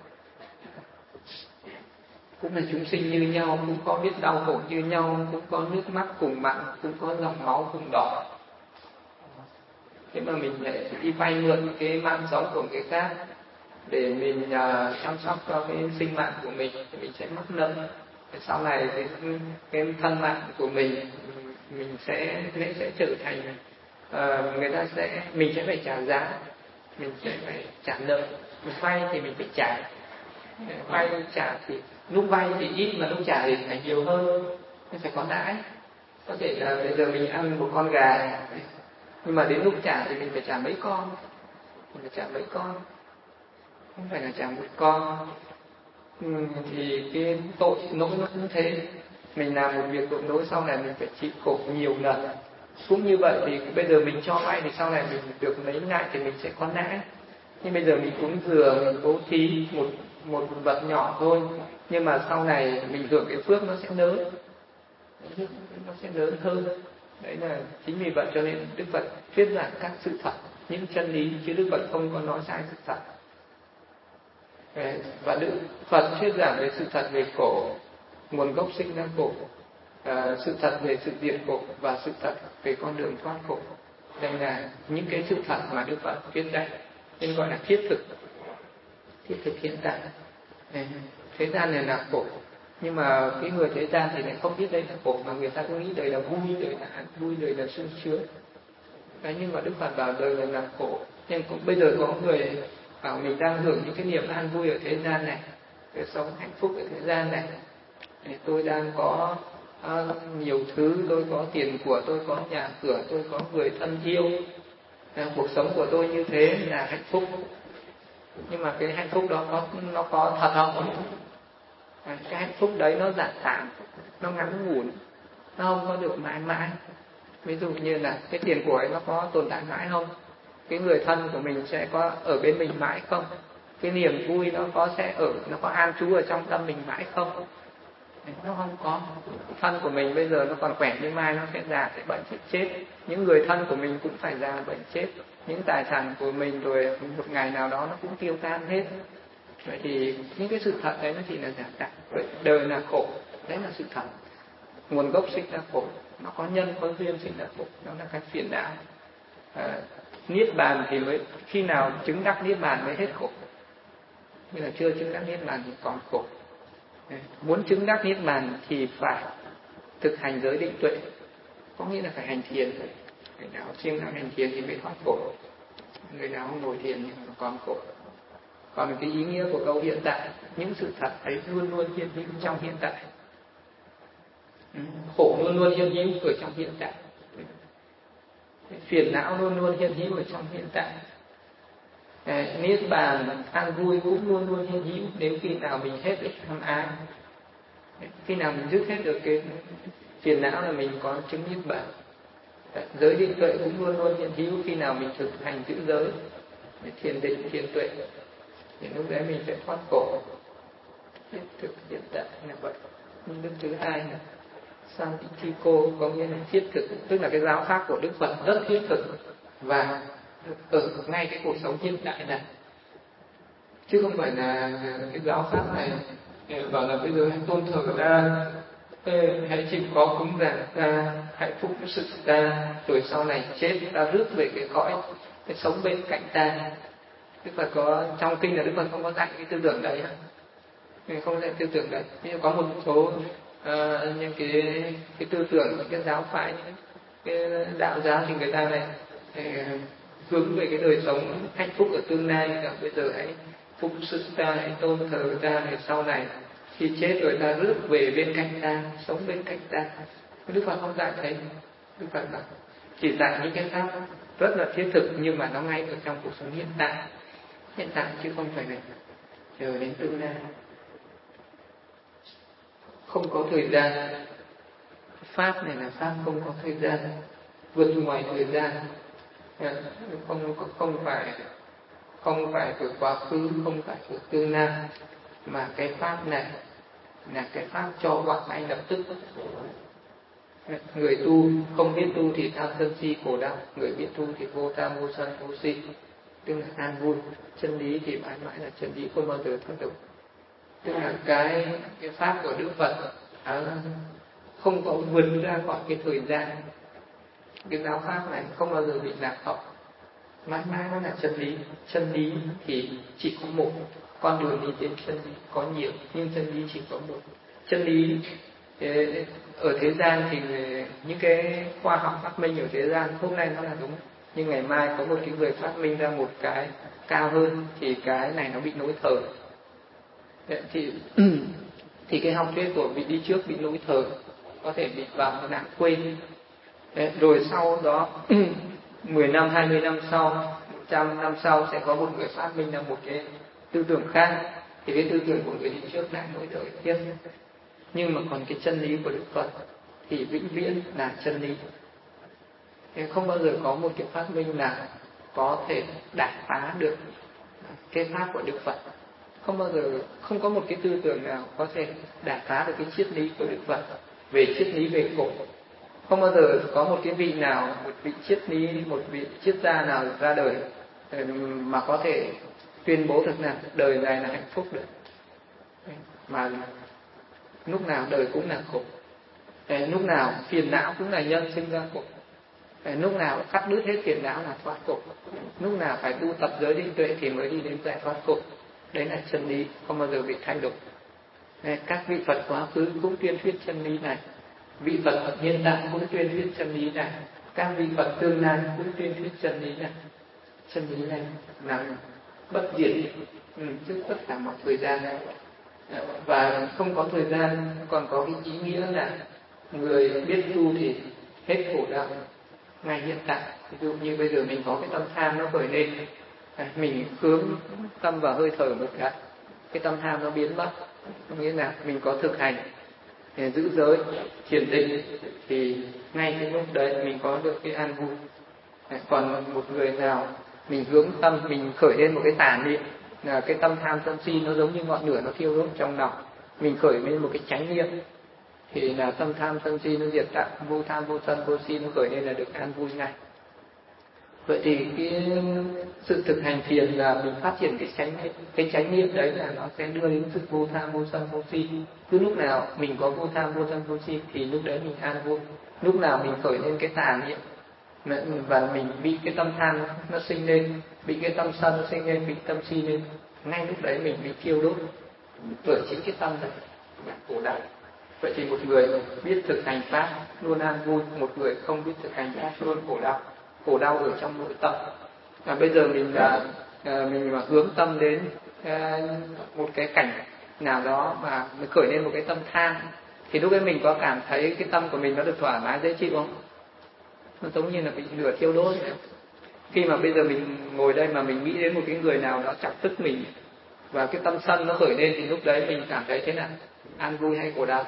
Cũng là chúng sinh như nhau, cũng có biết đau khổ như nhau, cũng có nước mắt cùng mặn, cũng có dòng máu cùng đỏ. Thế mà mình lại đi vay mượn cái mạng sống của người khác để mình uh, chăm sóc cho cái sinh mạng của mình, thì mình sẽ mắc nợ. Sau này cái, cái thân mạng của mình mình sẽ sẽ, sẽ trở thành uh, người ta sẽ mình sẽ phải trả giá, mình sẽ phải trả nợ. Mình vay thì mình phải trả, vay trả thì lúc vay thì ít mà lúc trả thì phải nhiều hơn, nên phải có lãi. Có thể là bây giờ mình ăn một con gà, nhưng mà đến lúc trả thì mình phải trả mấy con, mình phải trả mấy con, không phải là trả một con. Ừ, thì cái tội lỗi nó cũng thế. Mình làm một việc tội lỗi sau này mình phải chịu khổ nhiều lần. Cũng như vậy thì bây giờ mình cho vay thì sau này mình được lấy lại thì mình sẽ có lãi. Nhưng bây giờ mình cúng dường, mình bố thí một một vật nhỏ thôi, nhưng mà sau này mình hưởng cái phước nó sẽ lớn, nó sẽ lớn hơn. Đấy là chính vì vậy cho nên Đức Phật thuyết giảng các sự thật, những chân lý, chứ Đức Phật không có nói sai sự thật. Và Đức Phật thuyết giảng về sự thật về khổ, nguồn gốc sinh ra khổ, à, sự thật về sự diệt khổ và sự thật về con đường thoát khổ. Đây là những cái sự thật mà Đức Phật thuyết dạy, nên gọi là thiết thực, thiết thực hiện tại. Thế gian này là khổ, nhưng mà cái người thế gian thì lại không biết đây là khổ, mà người ta cứ nghĩ đời là vui, đời là vui, đời là sung sướng. Đấy, nhưng mà Đức Phật bảo đời là, là khổ. Nhưng cũng bây giờ có người bảo mình đang hưởng những cái niềm an vui ở thế gian này, cái sống hạnh phúc ở thế gian này, tôi đang có uh, nhiều thứ, tôi có tiền của, tôi có nhà cửa, tôi có người thân yêu, uh, cuộc sống của tôi như thế là hạnh phúc. Nhưng mà cái hạnh phúc đó có nó có thật không? À, cái hạnh phúc đấy nó giả tạm, nó ngắn ngủn, nó không có được mãi mãi. Ví dụ như là cái tiền của ấy nó có tồn tại mãi không? Cái người thân của mình sẽ có ở bên mình mãi không? Cái niềm vui nó có sẽ ở, nó có an trú ở trong tâm mình mãi không? Nó không có. Thân của mình bây giờ nó còn khỏe, nhưng mai nó sẽ già, sẽ bệnh, sẽ chết. Những người thân của mình cũng phải già, bệnh, chết. Những tài sản của mình rồi một ngày nào đó nó cũng tiêu tan hết. Vậy thì những cái sự thật đấy nó chỉ là giả tạm. Vậy đời là khổ, đấy là sự thật. Nguồn gốc sinh ra khổ, nó có nhân có duyên sinh ra khổ, đó là cái phiền não. À, niết bàn thì mới khi nào chứng đắc niết bàn mới hết khổ. Nhưng là chưa chứng đắc niết bàn thì còn khổ. Muốn chứng đắc niết bàn thì phải thực hành giới định tuệ, có nghĩa là phải hành thiền. Người nào siêng năng hành thiền thì mới thoát khổ, người nào không ngồi thiền thì còn khổ. Còn cái ý nghĩa của câu hiện tại, những sự thật ấy luôn luôn hiện hữu trong hiện tại. Khổ luôn luôn hiện hữu ở trong hiện tại, phiền não luôn luôn hiện hữu ở trong hiện tại. Niết bàn an vui cũng luôn luôn hiện hữu nếu khi nào mình hết được tham ái, khi nào mình dứt hết được cái phiền não là mình có chứng niết bàn. Giới định tuệ cũng luôn luôn hiện hữu khi nào mình thực hành giữ giới. thiền định, thiền tuệ, thì lúc đấy mình sẽ thoát khổ. Thiết thực hiện tại là vậy. Đức thứ hai là Santitiko, có nghĩa là thiết thực, tức là cái giáo pháp của Đức Phật rất thiết thực và ở ngay cái cuộc sống hiện tại này, chứ không phải là cái giáo pháp này bảo là bây giờ hãy tôn thờ ta, hãy chịu khó cúng dường ta, hãy phụng sự ta, rồi sau này chết ta rước về cái cõi cái sống bên cạnh ta. Đức Phật có trong kinh là Đức Phật không có dạy cái tư tưởng đấy, mình không dạy tư tưởng đấy. Nhưng có một số uh, những cái cái tư tưởng, những cái giáo phái, những cái đạo giáo thì người ta này uh, hướng về cái đời sống hạnh phúc ở tương lai, là bây giờ hãy phụng sự ta, hãy tôn thờ ta, để sau này khi chết rồi ta rước về bên cạnh ta, sống bên cạnh ta. Đức Phật không dạy thế. Đức Phật bảo chỉ dạy những cái pháp rất là thiết thực, nhưng mà nó ngay ở trong cuộc sống hiện tại, hiện tại chứ không phải là chờ đến tương lai. Không có thời gian. Pháp này là pháp không có thời gian, vượt ngoài thời gian, không không phải không phải của quá khứ, không phải của tương lai, mà cái pháp này là cái pháp cho quả ngay lập tức. Người tu không biết tu thì tham sân si khổ đau, người biết tu thì vô tham vô sân vô si, tức là an vui. Chân lý thì mãi mãi là chân lý, không bao giờ thay đổi. Tức là cái cái pháp của Đức Phật à, không có vượt ra khỏi cái thời gian. Cái giáo pháp này không bao giờ bị lạc hậu, mãi mãi nó là chân lý. Chân lý thì chỉ có một, con đường đi đến chân lý có nhiều, nhưng chân lý chỉ có một. Chân lý ở thế gian thì những cái khoa học phát minh ở thế gian hôm nay nó là đúng, nhưng ngày mai có một cái người phát minh ra một cái cao hơn thì cái này nó bị lỗi thời. Thì thì cái học thuyết của vị đi trước bị lỗi thời, có thể bị vào lãng quên. Rồi sau đó mười năm, hai mươi năm sau, một trăm năm sau sẽ có một người phát minh ra một cái tư tưởng khác, thì cái tư tưởng của người đi trước lại lỗi thời tiếp. Nhưng mà còn cái chân lý của Đức Phật thì vĩnh viễn là chân lý. Thế không bao giờ có một cái phát minh nào có thể đả phá được cái pháp của Đức Phật. Không bao giờ, không có một cái tư tưởng nào có thể đả phá được cái triết lý của Đức Phật về triết lý về khổ. Không bao giờ có một cái vị nào, một vị triết lý, một vị triết gia nào ra đời mà có thể tuyên bố được là đời này là hạnh phúc được. Mà lúc nào đời cũng là khổ, lúc nào phiền não cũng là nhân sinh ra khổ, lúc nào cắt đứt hết phiền não là thoát khổ, lúc nào phải tu tập giới định tuệ thì mới đi đến giải thoát khổ. Đấy là chân lý, không bao giờ bị thay đổi. Các vị Phật quá khứ cũng tuyên thuyết chân lý này, vị Phật hiện tại cũng tuyên thuyết chân lý này, các vị Phật tương lai cũng tuyên thuyết chân lý này. Chân lý này là bất diệt ừ, trước tất cả mọi thời gian này. Và không có thời gian còn có cái ý nghĩa là người biết tu thì hết khổ đau ngay hiện tại. Ví dụ như bây giờ mình có cái tâm tham nó khởi lên, mình hướng tâm vào hơi thở một cái, cái tâm tham nó biến mất. Nghĩa là mình có thực hành giữ giới, thiền định thì ngay cái lúc đấy mình có được cái an vui. Còn một người nào mình hướng tâm, mình khởi lên một cái tà niệm, là cái tâm tham sân si nó giống như ngọn lửa nó thiêu đốt trong lòng, mình khởi lên một cái chánh niệm thì là tâm tham sân si nó diệt tận, vô tham vô sân vô si nó khởi lên là được an vui ngay. Vậy thì cái sự thực hành thiền là mình phát triển cái chánh niệm, cái chánh niệm đấy là nó sẽ đưa đến sự vô tham vô sân vô si. Cứ lúc nào mình có vô tham vô sân vô si thì lúc đấy mình an vui. Lúc nào mình khởi lên cái tà niệm và mình bị cái tâm tham nó sinh lên, bị cái tâm sân nó sinh lên, bị tâm si lên, ngay lúc đấy mình bị thiêu đốt bởi chính cái tâm này là khổ đau. Vậy thì một người biết thực hành pháp luôn an vui, một người không biết thực hành pháp luôn khổ đau. Khổ đau ở trong nội tâm. Và bây giờ mình là mình mà hướng tâm đến một cái cảnh nào đó mà mình khởi lên một cái tâm tham, thì lúc ấy mình có cảm thấy cái tâm của mình nó được thoải mái dễ chịu không? Nó giống như là bị lửa thiêu đốt. Khi mà bây giờ mình ngồi đây mà mình nghĩ đến một cái người nào đó chọc tức mình và cái tâm sân nó khởi lên, thì lúc đấy mình cảm thấy thế nào? An vui hay khổ đau?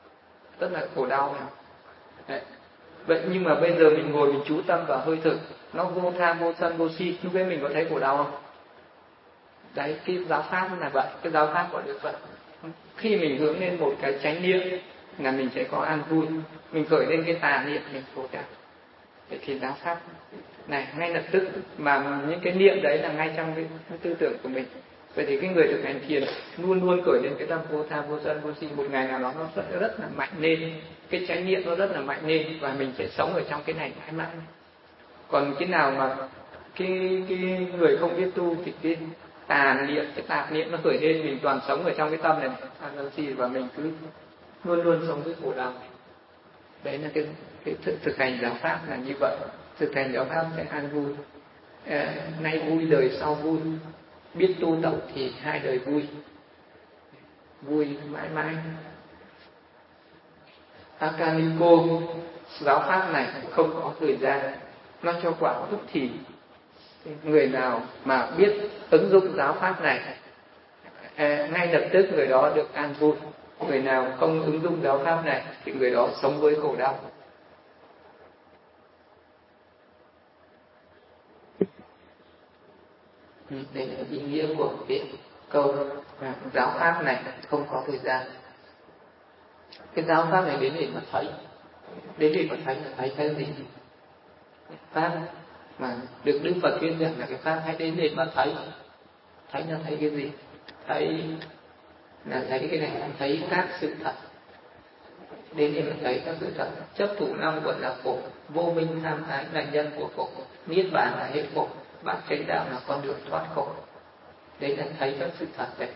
Rất là khổ đau. Đấy. Vậy nhưng mà bây giờ mình ngồi mình chú tâm vào hơi thở, nó vô tham vô sân vô si. Lúc ấy mình có thấy khổ đau không? Đấy, cái giáo pháp là vậy, cái giáo pháp gọi được vậy. Khi mình hướng lên một cái chánh niệm là mình sẽ có an vui, mình khởi lên cái tà niệm mình khổ đau. Vậy thì giáo pháp này ngay lập tức, mà những cái niệm đấy là ngay trong cái, cái tư tưởng của mình. Vậy thì cái người thực hành thiền luôn luôn khởi lên cái tâm vô tham vô sân vô si, một ngày nào đó nó rất, rất là mạnh lên, cái chánh niệm nó rất là mạnh lên, và mình sẽ sống ở trong cái này mãi mãi. Còn cái nào mà cái cái người không biết tu thì cái tà niệm, cái tạp niệm nó khởi lên, mình toàn sống ở trong cái tâm này tham sân si, và mình cứ luôn luôn sống với khổ đau. Đấy là cái, cái thực, thực hành giáo pháp là như vậy. Thực hành giáo pháp sẽ an vui, à, nay vui đời sau vui, biết tu tập thì hai đời vui, vui mãi mãi. Akaliko, giáo pháp này không có thời gian, nó cho quả tức thì. Người nào mà biết ứng dụng giáo pháp này, à, ngay lập tức người đó được an vui. Người nào không ứng dụng giáo pháp này thì người đó sống với khổ đau. Đây là ý nghĩa của cái câu giáo pháp này không có thời gian. Cái giáo pháp này đến để mà thấy, đến để mà thấy là thấy cái gì? Pháp mà được Đức Phật tuyên rằng là cái pháp hãy đến để mà thấy. Thấy là thấy cái gì? Thấy là thấy cái này, thấy các sự thật. Đến để mà thấy các sự thật. Chấp thủ năm quận là khổ, vô minh tham ái là nhân của khổ, niết bàn là hết khổ, bát chánh đạo là con đường thoát khổ. Đấy là thấy các sự thật này.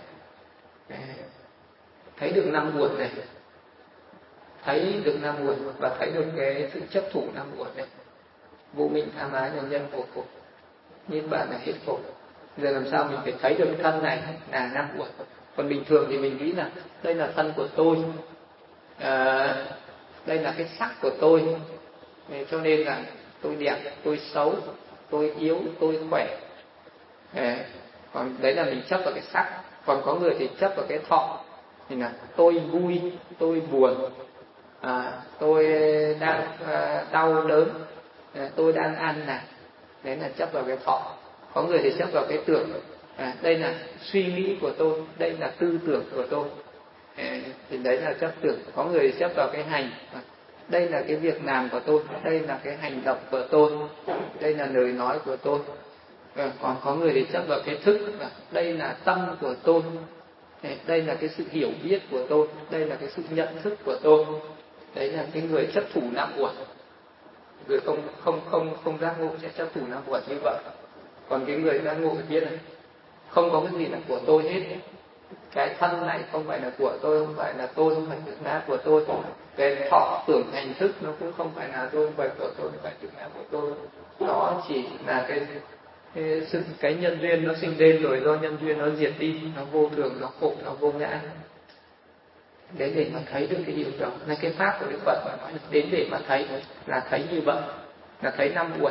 Thấy được năm uẩn này, thấy được năm uẩn và thấy được cái sự chấp thủ năm uẩn này. Vô minh tham ái là nhân của khổ, niết bàn là hết khổ. Giờ làm sao mình phải thấy được thân này là năm uẩn? Còn bình thường thì mình nghĩ là đây là thân của tôi, à, đây là cái sắc của tôi, cho nên là tôi đẹp, tôi xấu, tôi yếu, tôi khỏe. À, còn đấy là mình chấp vào cái sắc. Còn có người thì chấp vào cái thọ, thì là tôi vui, tôi buồn, à, tôi đang à, đau đớn, à, tôi đang ăn này. Đấy là chấp vào cái thọ. Có người thì chấp vào cái tưởng, à, đây là suy nghĩ của tôi, đây là tư tưởng của tôi, à, thì đấy là chấp tưởng. Có người thì chấp vào cái hành, à, đây là cái việc làm của tôi, đây là cái hành động của tôi, đây là lời nói của tôi. À, còn có người thì chấp vào cái thức, à, đây là tâm của tôi, à, đây là cái sự hiểu biết của tôi, đây là cái sự nhận thức của tôi. Đấy là cái người chấp thủ năm uẩn. Người không không không không giác ngộ sẽ chấp thủ năm uẩn như vậy. Còn cái người giác ngộ biết này, không có cái gì là của tôi hết. Cái thân này không phải là của tôi, không phải là tôi, không phải tự ngã của tôi. Cái thọ tưởng hành thức nó cũng không phải là tôi, không phải của tôi, không phải tự ngã của tôi. Nó chỉ là cái cái, sự, cái nhân duyên nó sinh lên, rồi do nhân duyên nó diệt đi, nó vô thường, nó khổ, nó vô ngã. Đến để mà thấy được cái điều đó là cái pháp của Đức Phật mà nói đến để mà thấy là thấy như vậy, là thấy năm uẩn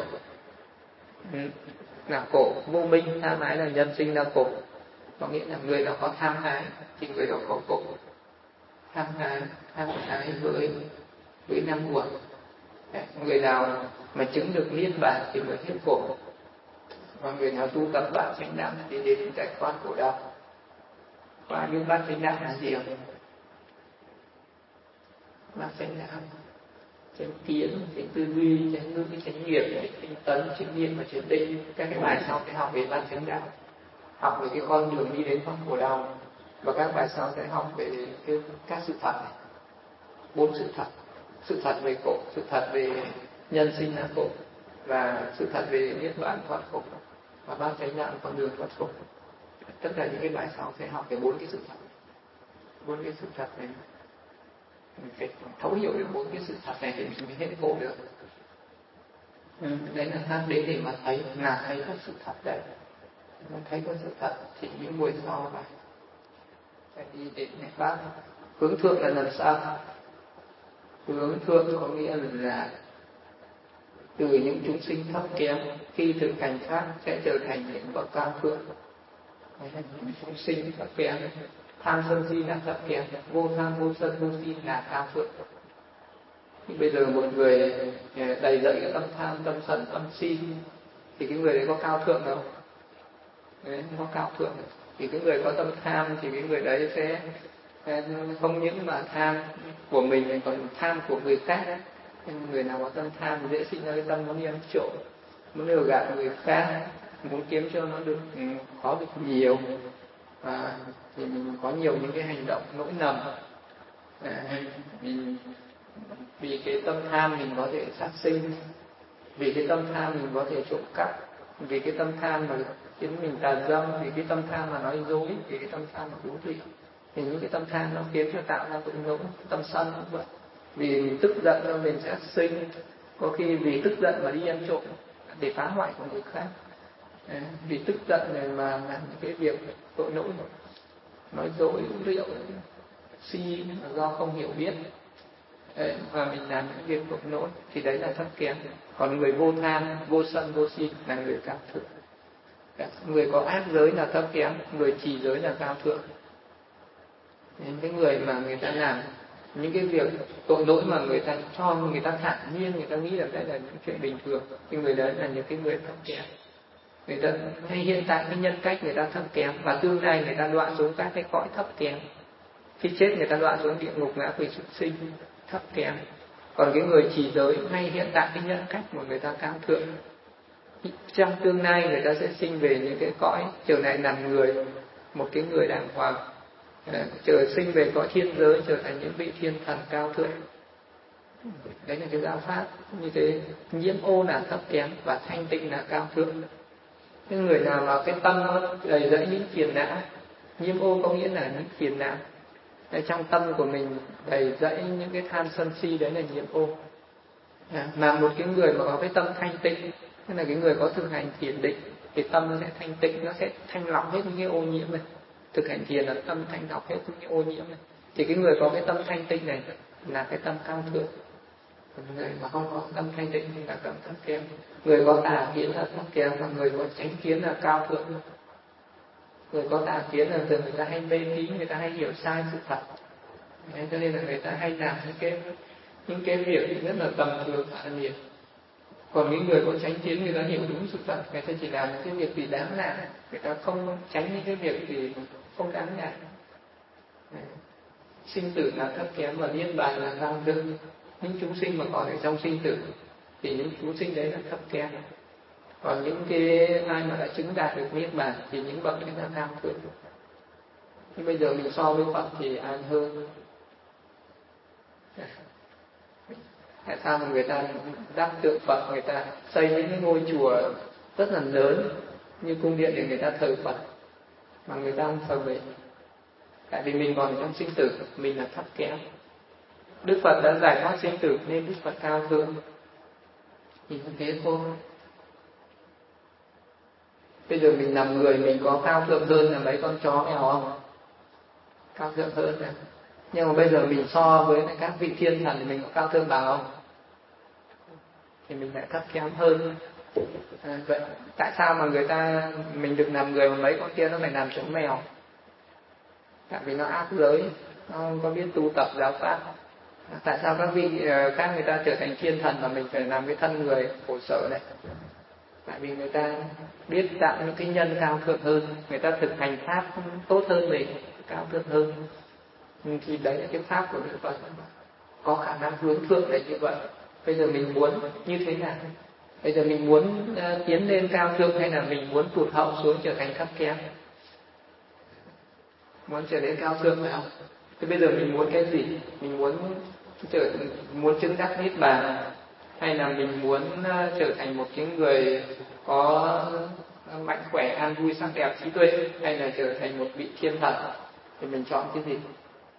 là khổ, vô minh tham ái là nhân sinh ra khổ. Có nghĩa là người nào có tham ái thì người đó có khổ. Tham ái, tham ái với với năm uẩn. Người nào mà chứng được niết bàn thì mới hết khổ. Và người nào tu tập bát chánh đạo thì đến giải thoát khổ đau. Và những bát chánh đạo là gì không? Bát chánh đạo, chánh kiến, chánh tư duy, chánh ngữ, chánh nghiệp, chánh tấn, chánh niệm và chánh định. Các cái bài sau sẽ học về bát chánh đạo, học về cái con đường đi đến thoát khổ đau. Và các bài sau sẽ học về cái, các sự thật này, bốn sự thật: sự thật về khổ, sự thật về nhân sinh là khổ, và sự thật về niết bàn thoát khổ, và bát chánh đạo con đường thoát khổ. Tất cả những cái bài sau sẽ học về bốn cái sự thật. Bốn cái sự thật này mình phải thấu hiểu được bốn cái sự thật này thì mình mới hết khổ được. Ừ, đấy là khác đến để mà thấy, là thấy các sự thật đấy. Mà thấy các sự thật thì những buổi sau này phải đi đến này bác. Hướng thượng là làm sao? Hướng thượng có nghĩa là từ những chúng sinh thấp kém khi thực hành pháp sẽ trở thành những bậc cao thượng. Đấy là những chúng sinh thấp kém, tham sân si là thấp kém, vô tham vô sân vô si là cao thượng. Thì bây giờ một người đầy dẫy cái tâm tham, tâm sân, tâm si thì cái người đấy có cao thượng đâu. Đấy, không có cao thượng. Thì cái người có tâm tham thì cái người đấy sẽ không những mà tham của mình còn tham của người khác đấy. Người nào có tâm tham dễ sinh ra cái tâm muốn đi ăn trộm, muốn lừa gạt người khác, muốn kiếm cho nó được có được nhiều, và thì mình có nhiều những cái hành động nỗi lầm. À, mình vì cái tâm tham mình có thể sát sinh, vì cái tâm tham mình có thể trộm cắp, vì cái tâm tham mà khiến mình tà dâm, vì cái tâm tham mà nói dối, vì cái tâm tham mà thú vị, thì những cái tâm tham nó khiến cho tạo ra tội lỗi. Tâm sân cũng vậy, vì mình tức giận cho mình sẽ sinh, có khi vì tức giận mà đi ăn trộm để phá hoại của người khác. À, vì tức giận này mà làm những cái việc tội lỗi, nói dối, uống rượu, si là do không hiểu biết. Đấy, và mình làm những việc tội lỗi thì đấy là thấp kém. Còn người vô tham, vô sân, vô si là người cao thượng. Người có ác giới là thấp kém, người trì giới là cao thượng. Những cái người mà người ta làm những cái việc tội lỗi mà người ta cho người ta thản nhiên, người ta nghĩ là đây là những chuyện bình thường, thì người đấy là những cái người thấp kém. Người ta hay hiện tại cái nhân cách người ta thấp kém, và tương lai người ta đọa xuống các cái cõi thấp kém. Khi chết người ta đọa xuống địa ngục ngã quỷ súc sinh thấp kém. Còn cái người trì giới ngay hiện tại cái nhân cách của người ta cao thượng, trong tương lai người ta sẽ sinh về những cái cõi trở lại làm người, một cái người đàng hoàng, trở sinh về cõi thiên giới, trở thành những vị thiên thần cao thượng. Đấy là cái giáo pháp như thế. Nhiễm ô là thấp kém và thanh tịnh là cao thượng. Cái người nào mà cái tâm nó đầy dẫy những phiền não, nhiễm ô có nghĩa là những phiền não ở trong tâm của mình đầy dẫy những cái tham sân si, đấy là nhiễm ô. À, mà một cái người mà có cái tâm thanh tịnh, tức là cái người có thực hành thiền định, thì tâm nó sẽ thanh tịnh, nó sẽ thanh lọc hết những cái ô nhiễm này. Thực hành thiền là tâm thanh lọc hết những cái ô nhiễm này. Thì cái người có cái tâm thanh tịnh này là cái tâm cao thượng. Người mà không có tâm thanh tịnh thì là tâm thấp kém. Người có tà kiến là thấp kém, và người có chánh kiến là cao thượng. Người có tà kiến là thường người ta hay mê tín, người ta hay hiểu sai sự thật. Thế cho nên là người ta hay làm những cái những cái việc rất là tầm thường hạ nhiệt. Còn những người có chánh kiến người ta hiểu đúng sự thật, người ta chỉ làm những cái việc gì đáng làm, người ta không tránh những cái việc gì không đáng làm. Sinh tử là thấp kém và niết bàn là cao thượng. Những chúng sinh mà còn ở trong sinh tử thì những chúng sinh đấy là thấp kém. Còn những cái ai mà đã chứng đạt được niết bàn thì những bậc đấy là cao thượng. Nhưng bây giờ mình so với Phật thì ai hơn? Tại sao mà người ta đắp tượng Phật, người ta xây những cái ngôi chùa rất là lớn như cung điện để người ta thờ Phật, mà người ta không thờ mình? Tại vì mình còn trong sinh tử, mình là thấp kém. Đức Phật đã giải thoát sinh tử nên Đức Phật cao thượng. Thì như thế thôi. Bây giờ mình làm người mình có cao thượng hơn là mấy con chó mèo không? Cao thượng hơn này. Nhưng mà bây giờ mình so với các vị thiên thần thì mình có cao thượng bằng không? Thì mình lại thấp kém hơn. À, vậy tại sao mà người ta mình được làm người mà mấy con kia nó phải làm chó mèo? Tại vì nó ác giới, nó không có biết tu tập giáo pháp. Tại sao các vị khác người ta trở thành thiên thần mà mình phải làm cái thân người khổ sở này? Tại vì người ta biết tạo những cái nhân cao thượng hơn, người ta thực hành pháp tốt hơn mình, cao thượng hơn. Thì đấy là cái pháp của Đức Phật, có khả năng hướng thượng là như vậy. Bây giờ mình muốn như thế nào? Bây giờ mình muốn uh, tiến lên cao thượng hay là mình muốn tụt hậu xuống trở thành thấp kém? Muốn trở nên cao thượng phải không? Thế bây giờ mình muốn cái gì? Mình muốn trở muốn chứng đắc niết bàn, hay là mình muốn uh, trở thành một cái người có mạnh khỏe, an vui, sắc đẹp, trí tuệ, hay là trở thành một vị thiên thần? Thì mình chọn cái gì?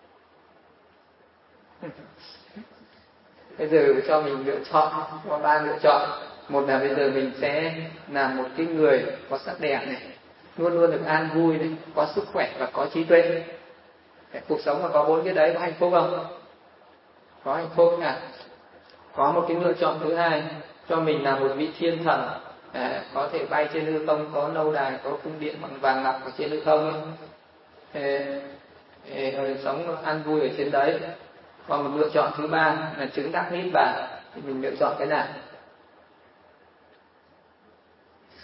Bây giờ cho mình lựa chọn, có ba lựa chọn. Một là bây giờ mình sẽ làm một cái người có sắc đẹp này, luôn luôn được an vui này, có sức khỏe và có trí tuệ. Cuộc sống mà có bốn cái đấy có hạnh phúc không? Có hạnh phúc à? Có một cái lựa chọn thứ hai, cho mình là một vị thiên thần, à, có thể bay trên hư không, có lâu đài, có cung điện bằng vàng ngọc ở trên hư không, à, à, sống an vui ở trên đấy. Còn một lựa chọn thứ ba là chứng đắc niết bàn, thì mình lựa chọn cái nào?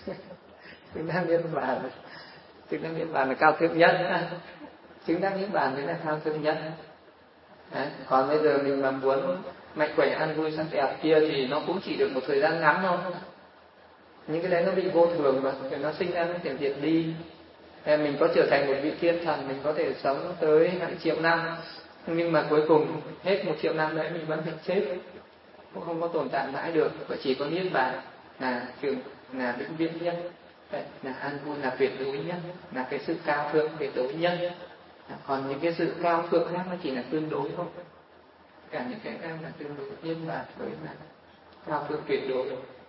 Chứng đắc niết bàn, chứng đắc niết bàn là cao thượng nhất. Chứng đắc niết bàn mới là cao thượng nhất. Đấy. Còn bây giờ mình mà muốn mạnh khỏe ăn vui sắc đẹp kia thì nó cũng chỉ được một thời gian ngắn thôi. Những cái đấy nó bị vô thường mà, nó sinh ra nó thể diệt đi. Mình có trở thành một vị thiên thần, mình có thể sống tới hàng triệu năm, nhưng mà cuối cùng hết một triệu năm đấy mình vẫn phải chết, cũng không có tồn tại mãi được. Và chỉ có niết bàn là trường là vĩnh viễn nhất, là an vui, là tuyệt đối nhất, là cái sự cao thượng tuyệt đối nhất. Còn những cái sự cao thượng khác nó chỉ là tương đối thôi. Cả những cái khác là tương đối, niết bàn với là cao thượng tuyệt đối.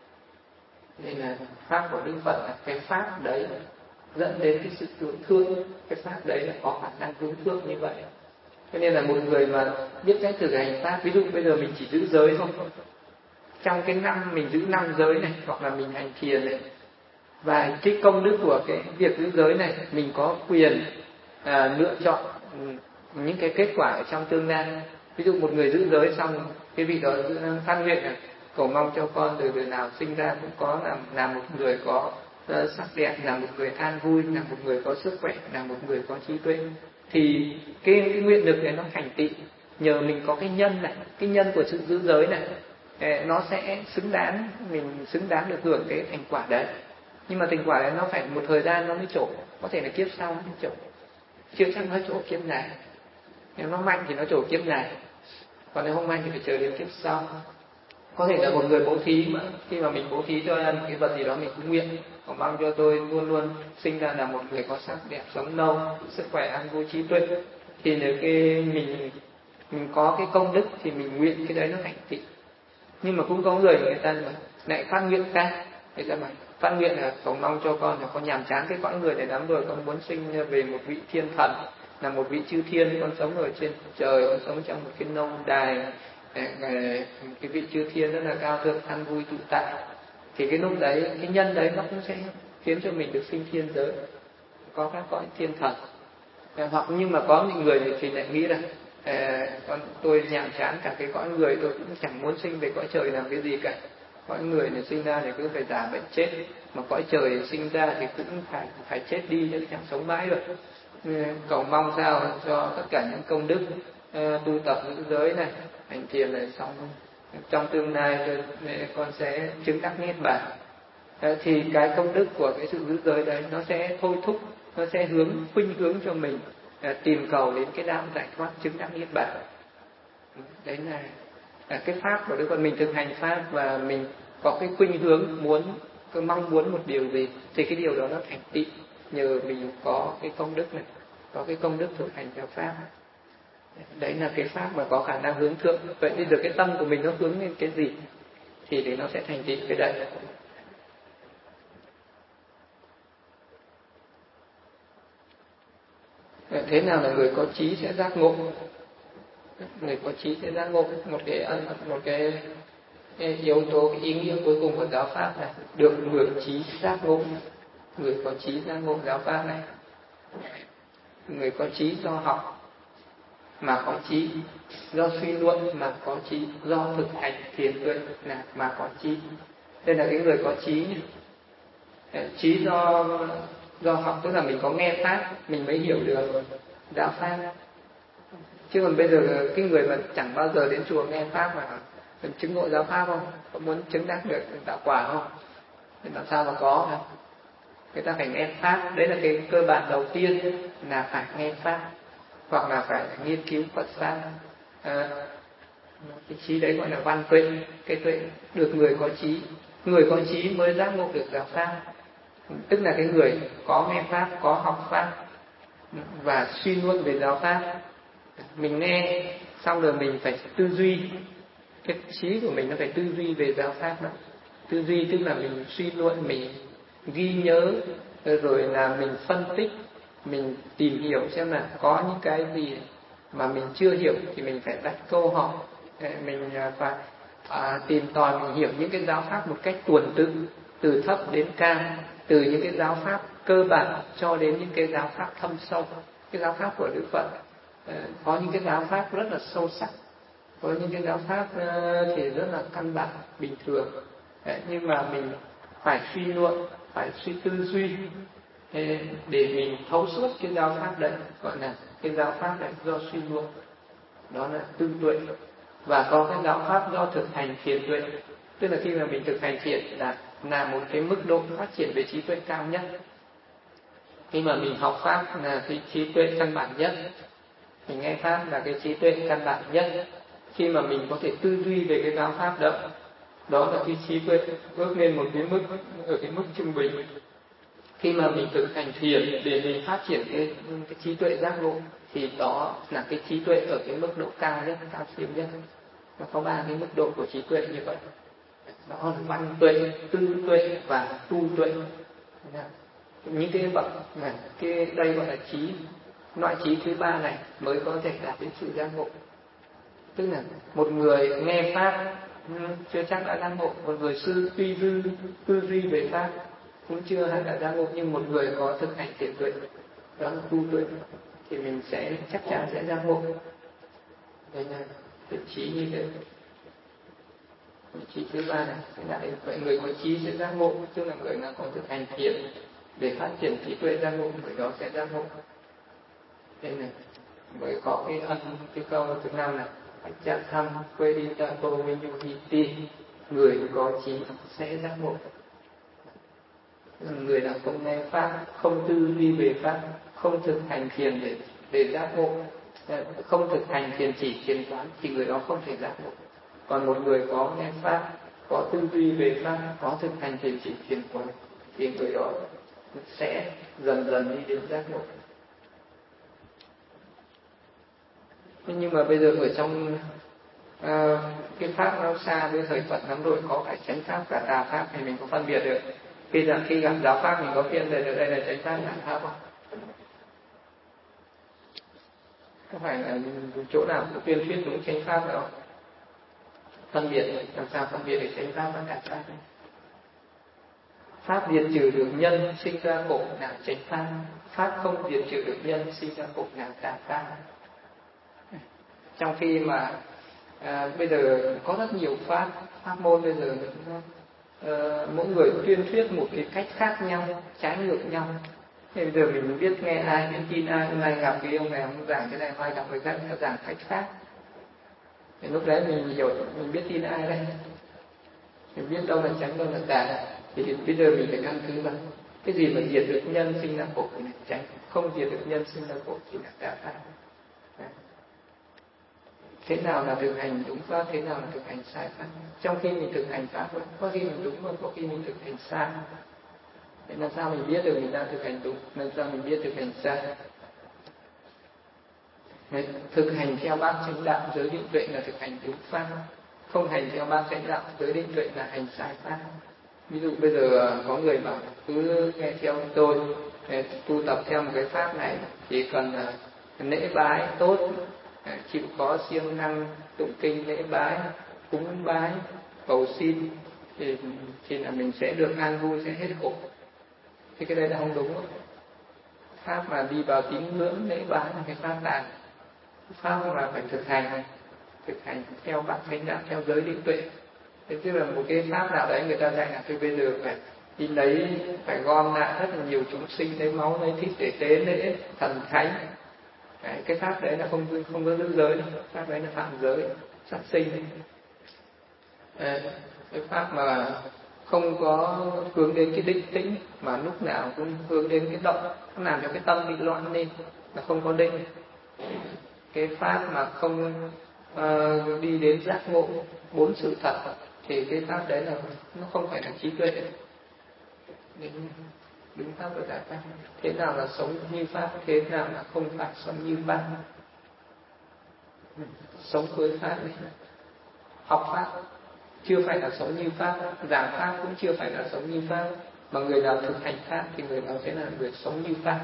Đây là pháp của Đức Phật, là cái pháp đấy dẫn đến cái sự hướng thương, cái pháp đấy là có khả năng hướng thương như vậy. Cho nên là một người mà biết cách thực hành pháp, ví dụ bây giờ mình chỉ giữ giới thôi, trong cái năm mình giữ năm giới này, hoặc là mình hành thiền này, và cái công đức của cái việc giữ giới này mình có quyền à, lựa chọn những cái kết quả ở trong tương lai. Ví dụ một người giữ giới xong, cái vị đó phát nguyện là cầu mong cho con từ đời nào sinh ra cũng có là, là một người có uh, sắc đẹp, là một người an vui, là một người có sức khỏe, là một người có trí tuệ. Thì cái, cái nguyện lực này nó thành tựu nhờ mình có cái nhân này, cái nhân của sự giữ giới này, nó sẽ xứng đáng, mình xứng đáng được hưởng cái thành quả đấy. Nhưng mà thành quả đấy nó phải một thời gian nó mới trổ, có thể là kiếp sau nó mới trổ, chưa chắc nó trổ kiếp này. Nếu nó mạnh thì nó trổ kiếp này, còn nếu không mạnh thì phải chờ đến kiếp sau. Có thể là một người bố thí, mà khi mà mình bố thí cho ăn cái vật gì đó mình cũng nguyện cầu mong cho tôi luôn luôn sinh ra là một người có sắc đẹp, sống lâu, sức khỏe, an vui, trí tuệ. Thì nếu cái mình mình có cái công đức thì mình nguyện cái đấy nó thành tựu. Nhưng mà cũng có người người ta lại phát nguyện khác, người ta bảo phát nguyện là cầu mong cho con là con nhàm chán cái cõi người này lắm rồi, con muốn sinh về một vị thiên thần, là một vị chư thiên, con sống ở trên trời, con sống trong một cái nông đài, cái vị chư thiên rất là cao thượng, an vui tự tại. Thì cái lúc đấy, cái nhân đấy nó cũng sẽ khiến cho mình được sinh thiên giới, có các cõi thiên thần. Hoặc nhưng mà có những người thì lại nghĩ là à, con tôi nhàm chán cả cái cõi người, tôi cũng chẳng muốn sinh về cõi trời làm cái gì cả. Cõi người này sinh ra thì cứ phải già bệnh chết, mà cõi trời sinh ra thì cũng phải phải chết đi chứ chẳng sống mãi được. Cầu mong sao cho tất cả những công đức uh, tu tập giữ giới này, hành thiền này, xong trong tương lai con sẽ chứng đắc niết bàn. Uh, thì cái công đức của cái sự giữ giới đấy nó sẽ thôi thúc, nó sẽ hướng khuynh hướng cho mình uh, tìm cầu đến cái đạo giải thoát chứng đắc niết bàn. Đấy là uh, cái pháp của Đức Phật. Mình thực hành pháp và mình có cái khuynh hướng muốn, cái mong muốn một điều gì thì cái điều đó nó thành tựu nhờ mình có cái công đức này, có cái công đức thực hành theo pháp. Đấy là cái pháp mà có khả năng hướng thượng. Vậy thì được cái tâm của mình nó hướng lên cái gì thì để nó sẽ thành tựu cái đấy. Thế nào là người có trí sẽ giác ngộ? Người có trí sẽ giác ngộ. Một cái ân, một cái yếu tố, cái ý nghĩa cuối cùng của giáo pháp này, được người trí giác ngộ. Người có trí giác ngộ giáo pháp này. Người có trí do học mà có trí, do suy luận mà có trí, do thực hành thiền tuệ là mà có trí. Đây là cái người có trí. Trí do do học tức là mình có nghe pháp mình mới hiểu được giáo pháp. Chứ còn bây giờ cái người mà chẳng bao giờ đến chùa nghe pháp mà mình chứng ngộ giáo pháp không? Có muốn chứng đắc được đạo quả không? Thì làm sao mà có hả? Người ta phải nghe pháp. Đấy là cái cơ bản đầu tiên, là phải nghe pháp, hoặc là phải nghiên cứu Phật pháp. À, cái trí đấy gọi là văn tuệ. Cái tuệ được người có trí. Người có trí mới giác ngộ được giáo pháp. Tức là cái người có nghe pháp, có học pháp và suy luận về giáo pháp. Mình nghe xong rồi mình phải tư duy. Cái trí của mình nó phải tư duy về giáo pháp đó. Tư duy tức là mình suy luận, mình ghi nhớ, rồi là mình phân tích, mình tìm hiểu xem là có những cái gì mà mình chưa hiểu thì mình phải đặt câu hỏi, mình phải à, tìm tòi, mình hiểu những cái giáo pháp một cách tuần tự, từ thấp đến cao, từ những cái giáo pháp cơ bản cho đến những cái giáo pháp thâm sâu. Cái giáo pháp của Đức Phật có những cái giáo pháp rất là sâu sắc, có những cái giáo pháp thì rất là căn bản, bình thường. Đấy, nhưng mà mình phải suy luận, phải suy tư duy để mình thấu suốt cái giáo pháp đấy, gọi là cái giáo pháp đấy do suy luận, đó là tư tuệ. Và có cái giáo pháp do thực hành thiền tuệ, tức là khi mà mình thực hành thiền là là một cái mức độ phát triển về trí tuệ cao nhất. Khi mà mình học pháp là cái trí tuệ căn bản nhất, mình nghe pháp là cái trí tuệ căn bản nhất. Khi mà mình có thể tư duy về cái giáo pháp đó, đó là cái trí tuệ bước lên một cái mức ở cái mức trung bình. Khi mà mình thực hành thiền để mình phát triển cái, cái trí tuệ giác ngộ, thì đó là cái trí tuệ ở cái mức độ cao nhất, cao siêu nhất. Nó có ba cái mức độ của trí tuệ như vậy. Đó là văn tuệ, tư tuệ và tu tuệ. Những cái bậc này, cái đây gọi là trí, loại trí thứ ba này mới có thể đạt đến sự giác ngộ. Tức là một người nghe pháp chưa chắc đã giác ngộ, một người sư tuy dư tư duy về pháp cũng chưa hẳn đã giác ngộ, nhưng một người có thực hành thiền tuệ, đó là tu tuệ, thì mình sẽ chắc chắn sẽ giác ngộ. Đây là vị trí như thế. Vị trí thứ ba này là vậy, người có trí sẽ giác ngộ, tức là người nào có thực hành thiền để phát triển trí tuệ giác ngộ, người đó sẽ giác ngộ. Đây này mới có cái ân cái câu thứ năm này, chát tham quê đi ta tô minh nhu hi ti, người có trí sẽ giác ngộ. Người nào không nghe pháp, không tư duy về pháp, không thực hành thiền để để giác ngộ, không thực hành thiền chỉ thiền quán, thì người đó không thể giác ngộ. Còn một người có nghe pháp, có tư duy về pháp, có thực hành thiền chỉ thiền quán, thì người đó sẽ dần dần đi đến giác ngộ. Nhưng mà bây giờ ở trong uh, cái pháp nó xa với thời Phật lắm rồi, có phải chánh pháp cả tà pháp thì mình có phân biệt được. Khi là khi gặp giáo pháp mình có phân biệt được đây là chánh pháp tà pháp không? Có phải là chỗ nào cũng tuyên thuyết đúng chánh pháp đâu? Phân biệt làm sao phân biệt được chánh pháp và tà pháp? Pháp diệt trừ được nhân sinh ra khổ là chánh pháp, pháp không diệt trừ được nhân sinh ra khổ là tà pháp. Trong khi mà à, bây giờ có rất nhiều pháp pháp môn, bây giờ à, mỗi người tuyên thuyết một cái cách khác nhau, trái ngược nhau. Thì bây giờ mình biết nghe ai, biết tin ai, hôm nay gặp cái ông này ông giảng cái này, mai gặp người khác người giảng cách khác. Thì lúc đấy mình hiểu, mình biết tin ai đây, mình biết đâu là chánh, đâu là tà. Thì bây giờ mình phải căn cứ vào cái gì mà diệt được nhân sinh ra khổ là chánh, không diệt được nhân sinh ra khổ thì là tà pháp. Thế nào là thực hành đúng pháp, thế nào là thực hành sai pháp. Trong khi mình thực hành pháp, có khi mình đúng mà có khi mình thực hành sai. Thế làm sao mình biết được mình đang thực hành đúng, làm sao mình biết thực hành sai. Đấy, thực hành theo bát chánh đạo giới định tuệ là thực hành đúng pháp, không hành theo bát chánh đạo giới định tuệ là hành sai pháp. Ví dụ bây giờ có người bảo cứ nghe theo tôi, tu tập theo một cái pháp này chỉ cần lễ bái tốt, chịu khó siêng năng tụng kinh lễ bái, cúng bái, cầu xin thì thì là mình sẽ được an vui, sẽ hết khổ. Thì cái đấy là không đúng. Pháp mà đi vào tín ngưỡng lễ bái là cái pháp tà. Pháp là phải thực hành, thực hành theo bát chánh đạo, theo giới định tuệ. Thế tức là một cái pháp nào đấy người ta dạy là tôi bây giờ phải đi lấy, phải gom lại rất là nhiều chúng sinh, lấy máu, lấy thịt để tế lễ thần thánh. Đấy, cái pháp đấy là không không có giữ giới đâu, pháp đấy là phạm giới, sát sinh. Đấy, cái pháp mà không có hướng đến cái định tĩnh, mà lúc nào cũng hướng đến cái động, nó làm cho cái tâm bị loạn lên, là không có định. Cái pháp mà không uh, đi đến giác ngộ bốn sự thật thì cái pháp đấy là nó không phải là trí tuệ. Đúng pháp và giải pháp. Thế nào là sống như pháp, thế nào là không phải sống như pháp. Sống với pháp này, học pháp chưa phải là sống như pháp, giảng pháp cũng chưa phải là sống như pháp, mà người nào thực hành pháp thì người nào sẽ là người sống như pháp.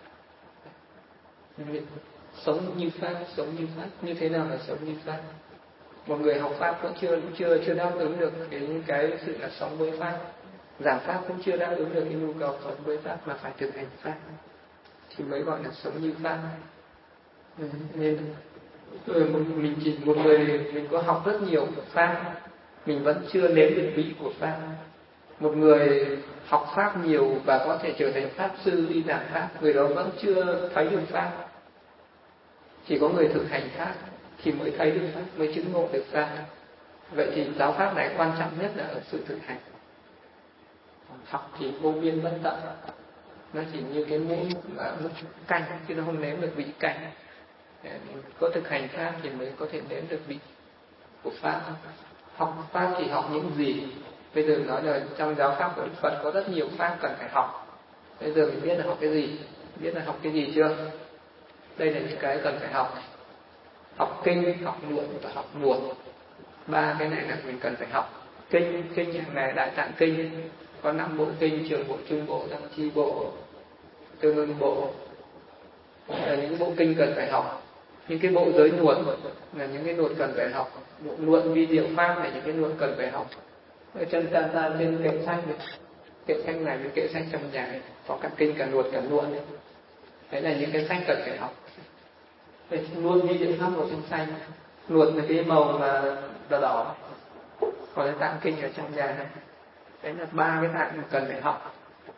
Sống như pháp, sống như pháp, như thế nào là sống như pháp? Một người học pháp cũng chưa chưa chưa đáp ứng được cái cái sự là sống với pháp, giảng pháp cũng chưa đáp ứng được cái nhu cầu sống với pháp, mà phải thực hành pháp thì mới gọi là sống như pháp. Nên mình chỉ một người mình có học rất nhiều pháp, mình vẫn chưa nếm được vị của pháp, Một người học pháp nhiều và có thể trở thành pháp sư đi giảng pháp, người đó vẫn chưa thấy được pháp. Chỉ có người thực hành pháp thì mới thấy được pháp, mới chứng ngộ được pháp. Vậy thì giáo pháp này quan trọng nhất là ở sự thực hành. Học thì vô biên bất tận, nó chỉ như cái muỗng mức canh chứ nó không nếm được vị canh. Có thực hành pháp thì mới có thể nếm được vị của pháp. Học pháp thì học những gì? Bây giờ nói là trong giáo pháp của Đức Phật có rất nhiều pháp cần phải học. Bây giờ mình biết là học cái gì? Biết là học cái gì chưa? Đây là những cái cần phải học. Học kinh, học luận và học luận. Ba cái này là mình cần phải học. Kinh, kinh này Đại Tạng Kinh, có năm bộ kinh: Trường Bộ, Trung Bộ, Tăng Chi Bộ, Tương Ưng Bộ. Là những bộ kinh cần phải học. Những cái bộ giới luật là những cái luật cần phải học. Bộ luận vi diệu pháp là những cái luật cần phải học. Ở chân ta ta trên kệ sách này, kệ sách này với kệ sách trong nhà này, có cả kinh, cả luật, cả luận này. Đấy là những cái sách cần phải học. Luôn vi diệu pháp màu xanh xanh, luật là cái màu mà đỏ đỏ, còn cái tạng kinh ở trong nhà này. Đấy là ba cái tạng cần phải học.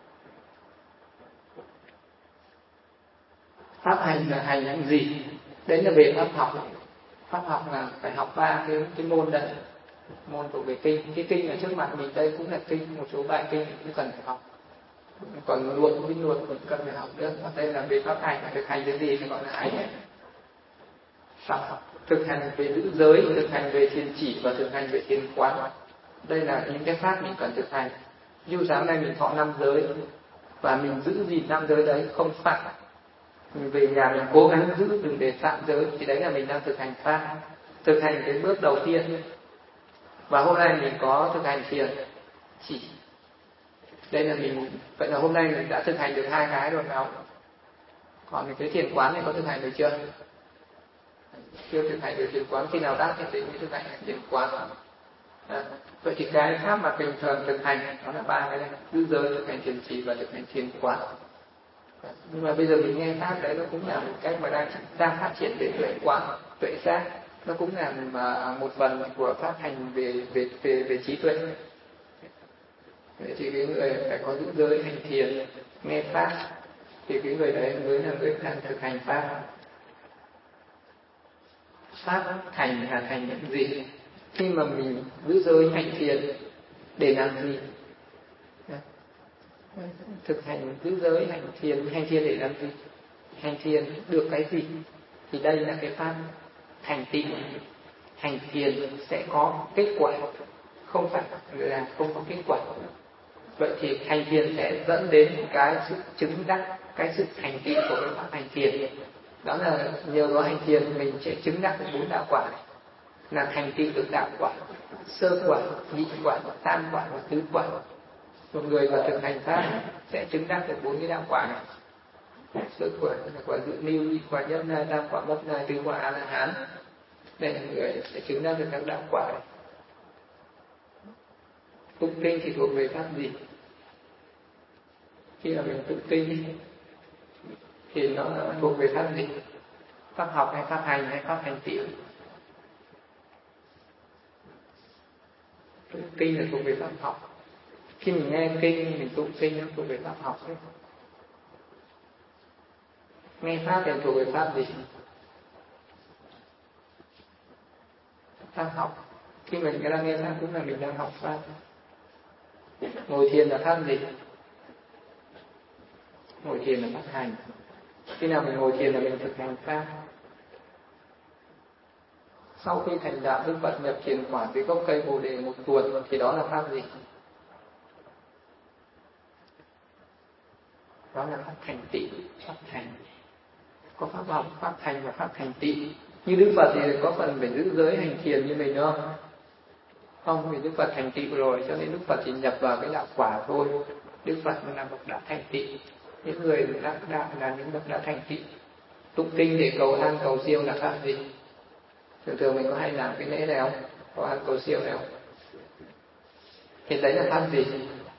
Pháp hành là hành những gì? Đấy là về pháp học. Pháp học là phải học ba cái cái môn đây. Môn thuộc về kinh. Cái kinh ở trước mặt mình đây cũng là kinh, một số bài kinh cũng cần phải học. Còn luận với luật cũng cần phải học nữa. Còn đây là về pháp hành, thực hành cái gì thì gọi là hành. Pháp học thực hành về giữ giới, thực hành về thiền chỉ và thực hành về thiền quán. Đây là những cái pháp mình cần thực hành. Dù sáng nay mình thọ năm giới và mình giữ gìn năm giới đấy, không phạm. Mình về nhà mình cố gắng giữ đừng để phạm giới, thì đấy là mình đang thực hành pháp. Thực hành cái bước đầu tiên. Và hôm nay mình có thực hành thiền chỉ. Đây là mình, vậy là hôm nay mình đã thực hành được hai cái rồi nào. Còn cái thiền quán này có thực hành được chưa? Chưa thực hành được thiền quán, khi nào đắc thì mới thực hành thiền quán. À, vậy thì cái pháp mà bình thường thực hành đó là ba cái này: giữ giới, thực hành thiền chỉ và thực hành thiền quán. À, nhưng mà bây giờ mình nghe pháp đấy, nó cũng là một cách mà đang đang phát triển về tuệ quán, tuệ giác. Nó cũng là một phần của pháp hành về về về về trí tuệ. Vậy thì cái người phải có giữ giới, hành thiền, nghe pháp, thì cái người đấy mới là người đang thực hành pháp. Pháp thành là thành những gì? Khi mà mình giữ giới, hành thiền để làm gì? Thực hành giữ giới, hành thiền, hành thiền để làm gì? Hành thiền được cái gì? Thì đây là cái pháp thành tựu. Hành thiền sẽ có kết quả, không phải là không có kết quả. Vậy thì hành thiền sẽ dẫn đến cái sự chứng đắc, cái sự thành tựu của cái pháp hành thiền. Đó là nhờ có hành thiền mình sẽ chứng đắc được bốn đạo quả này, là thành tựu được đạo quả: sơ quả, nhị quả, tam quả và tứ quả. Một người mà thực hành pháp sẽ chứng đắc được bốn cái đạo quả này. Sơ quả là quả dự lưu, nhị quả nhất lai, tam quả bất lai, tứ quả A La Hán. Đây là người sẽ chứng đắc được các đạo quả này. Tụng kinh thì thuộc về pháp gì? Khi mà mình tụng kinh thì nó thuộc về pháp gì? Pháp học hay pháp hành hay pháp hành tựu? Tụng kinh là thuộc về pháp học. Khi mình nghe kinh, mình tụng kinh nó thuộc về pháp học đấy. Nghe pháp thì thuộc về pháp gì? Pháp học. Khi mình đang nghe pháp cũng là mình đang học pháp. Ngồi thiền là pháp gì? Ngồi thiền là pháp hành. Khi nào mình ngồi thiền là mình thực hành pháp. Sau khi thành đạo, Đức Phật nhập thiền quả dưới gốc cây Bồ Đề một tuần, thì đó là pháp gì? Đó là pháp thành tựu, pháp thành. Có pháp học, pháp thành và pháp thành tựu. Như Đức Phật thì có phần phải giữ giới hành thiền như mình không? Không, vì Đức Phật thành tựu rồi, cho nên Đức Phật chỉ nhập vào cái đạo quả thôi. Đức Phật là bậc đã thành tựu. Những người đắc đạo là những bậc đã thành tựu. Tụng kinh để cầu an cầu siêu là pháp gì? Thường thường mình có hay làm cái lễ này không? Cầu an cầu siêu này không? Thì đấy là pháp gì?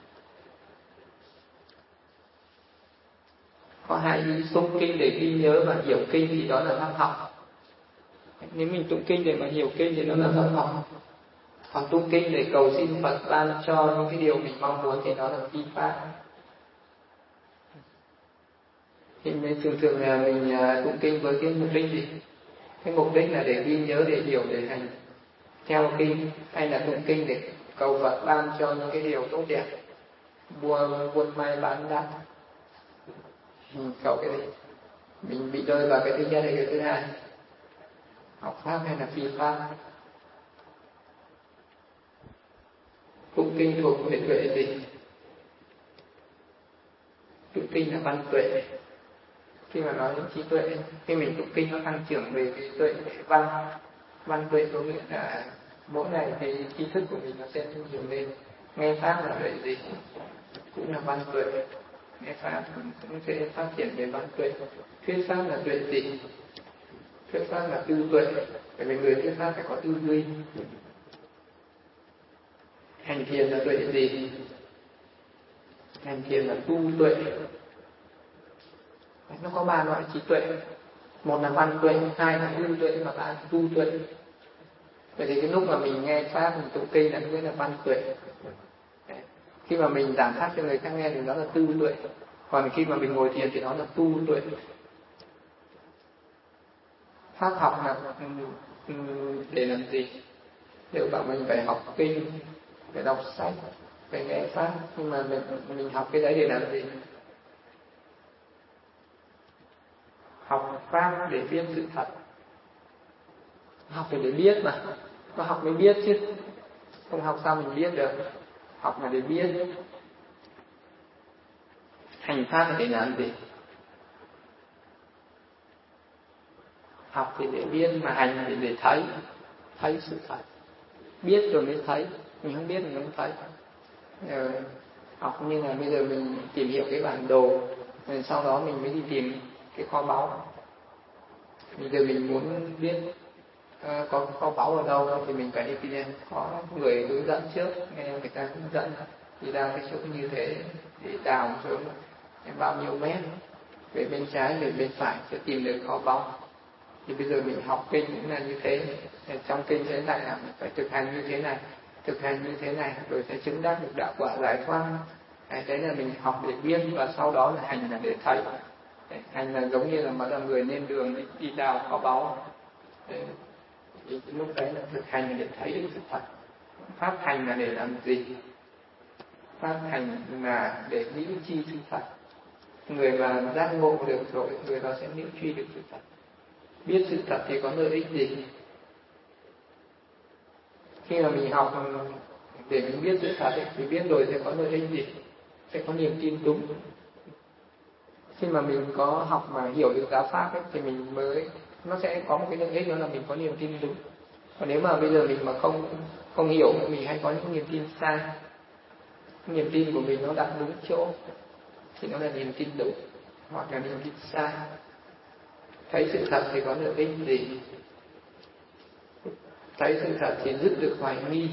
Có hai ý: tụng kinh để ghi nhớ và hiểu kinh thì đó là pháp học. Nếu mình tụng kinh để mà hiểu kinh thì nó là pháp học. Còn tụng kinh để cầu xin Phật ban cho những cái điều mình mong muốn thì nó là phi pháp. Thì mình thường thường là mình tụng kinh với cái mục đích gì? Cái mục đích là để ghi nhớ, để hiểu, để hành theo kinh, hay là tụng kinh để cầu Phật ban cho những cái điều tốt đẹp, buôn buôn may bán đắt. Mình cầu cái gì? Mình bị rơi vào cái thứ nhất hay cái thứ hai? Học pháp hay là phi pháp? Tụng kinh thuộc về tuệ gì? Tụng kinh là văn tuệ. Khi mà nói đến trí tuệ, khi mình tụng kinh nó tăng trưởng về cái tuệ văn. Văn tuệ có nghĩa là mỗi ngày thì tri thức của mình nó sẽ nhiều lên. Nghe pháp là tuệ gì? Cũng là văn tuệ. Nghe pháp cũng sẽ phát triển về văn tuệ. Thuyết pháp là tuệ gì? Thuyết pháp là tư tuệ. Bởi vì người thuyết pháp phải có tư duy. Hành thiền là tuệ gì? Hành thiền là tu tuệ. Nó có ba loại trí tuệ. Một là văn tuệ, hai là tư tuệ, và ba là tu tuệ. Vậy thì cái lúc mà mình nghe pháp, mình tụng kinh là nghĩa là văn tuệ. Khi mà mình giảng pháp cho người khác nghe thì nó là tư tuệ. Còn khi mà mình ngồi thiền thì nó là tu tuệ. Pháp học là để làm gì? Nếu bảo mình phải học kinh, phải đọc sách, phải nghe pháp, nhưng mà mình, mình học cái đấy để làm gì? Học pháp để biết sự thật. Học để biết mà, có học mới biết chứ, không học sao mình biết được. Học là để biết. Hành pháp là để làm gì? Học thì để biết, mà hành thì để thấy, thấy sự thật. Biết rồi mới thấy, mình không biết mình không thấy. Ờ, học như là bây giờ mình tìm hiểu cái bản đồ, rồi sau đó mình mới đi tìm cái kho báu. Bây giờ mình muốn biết uh, có kho báu ở đâu thì mình phải đi tìm, có người hướng dẫn trước, nghe người ta hướng dẫn đi ra cái chỗ như thế để đào xuống bao nhiêu mét, về bên trái về bên phải sẽ tìm được kho báu. Thì bây giờ mình học kinh cũng là như thế. Trong kinh thế này là mình phải thực hành như thế này, thực hành như thế này rồi sẽ chứng đắc được đạo quả giải thoát. Đấy là mình học để biết, và sau đó là hành là để thấy. Hành là giống như là mà là người lên đường đi đào kho báu. Thì lúc đấy là thực hành là để thấy được sự thật. Pháp hành là để làm gì? Pháp hành là để liễu tri sự thật. Người mà giác ngộ được rồi, người đó sẽ liễu tri được sự thật. Biết sự thật thì có lợi ích gì? Khi mà mình học để mình biết sự thật thì biết rồi sẽ có lợi ích gì? Sẽ có niềm tin đúng. Khi mà mình có học mà hiểu được giáo pháp ấy, thì mình mới nó sẽ có một cái lợi ích, đó là mình có niềm tin đúng. Còn nếu mà bây giờ mình mà không không hiểu, mình hay có những niềm tin sai, niềm tin của mình nó đặt đúng chỗ thì nó là niềm tin đúng, hoặc là niềm tin sai. Thấy sự thật thì có lợi ích gì? Thấy sự thật thì dứt được hoài nghi.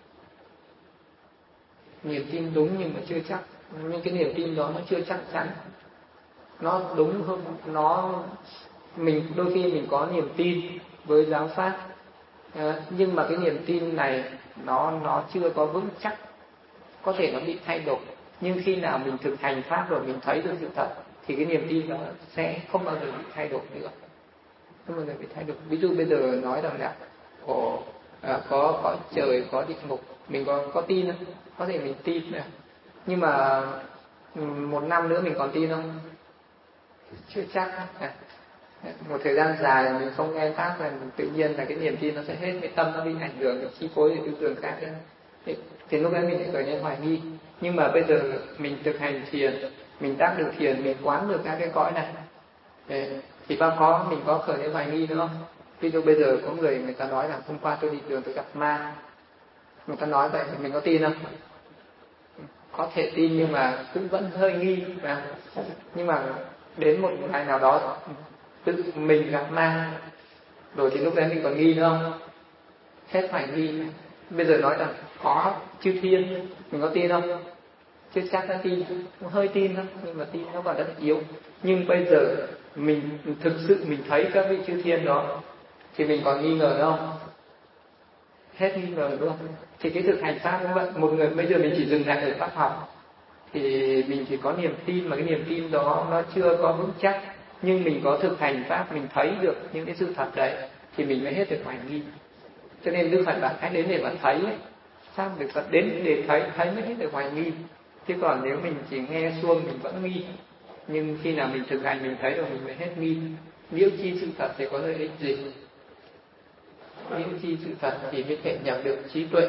Niềm tin đúng nhưng mà chưa chắc, nhưng cái niềm tin đó nó chưa chắc chắn. Nó đúng hơn, nó mình đôi khi mình có niềm tin với giáo pháp, à, nhưng mà cái niềm tin này nó nó chưa có vững chắc, có thể nó bị thay đổi. Nhưng khi nào mình thực hành pháp rồi mình thấy được sự thật thì cái niềm tin đó sẽ không bao giờ bị thay đổi nữa, không bao giờ bị thay đổi. Ví dụ bây giờ nói rằng là ồ, à, có có trời, có địa ngục, mình có có tin không? Có thể mình tin này, nhưng mà một năm nữa mình còn tin không? Chưa chắc. À, một thời gian dài mình không nghe pháp là tự nhiên là cái niềm tin nó sẽ hết, cái tâm nó bị ảnh hưởng, chi phối để tư tưởng khác. Thì, thì lúc đấy mình lại khởi lên hoài nghi. Nhưng mà bây giờ mình thực hành thiền, mình tác được thiền, mình quán được các cái cõi này, thì bao có mình có khởi lên hoài nghi nữa không? Ví dụ bây giờ có người người ta nói là hôm qua tôi đi đường tôi gặp ma, người ta nói vậy thì mình có tin không? Có thể tin nhưng mà cũng vẫn hơi nghi mà. Nhưng mà đến một ngày nào đó tự mình gặp ma rồi thì lúc đấy mình còn nghi nữa không? Hết phải nghi. Bây giờ nói rằng có chư thiên, mình có tin không? Chưa chắc đã tin, cũng hơi tin thôi, nhưng mà tin nó còn rất yếu. Nhưng bây giờ mình thực sự mình thấy các vị chư thiên đó thì mình còn nghi ngờ nữa không? hết nghi ngờ luôn. Thì cái thực hành pháp cũng vậy, một người bây giờ mình chỉ dừng lại ở pháp học thì mình chỉ có niềm tin, mà cái niềm tin đó nó chưa có vững chắc, nhưng mình có thực hành pháp, mình thấy được những cái sự thật đấy thì mình mới hết được hoài nghi. Cho nên Đức Phật bảo hãy đến để mà thấy ấy. Sao Đức Phật đến để thấy, thấy mới hết được hoài nghi. Chứ còn nếu mình chỉ nghe suông mình vẫn nghi, nhưng khi nào mình thực hành mình thấy rồi mình mới hết nghi. Liễu chi sự thật thì có lợi ích gì? Liễu chi sự thật thì mới thể nhập được trí tuệ,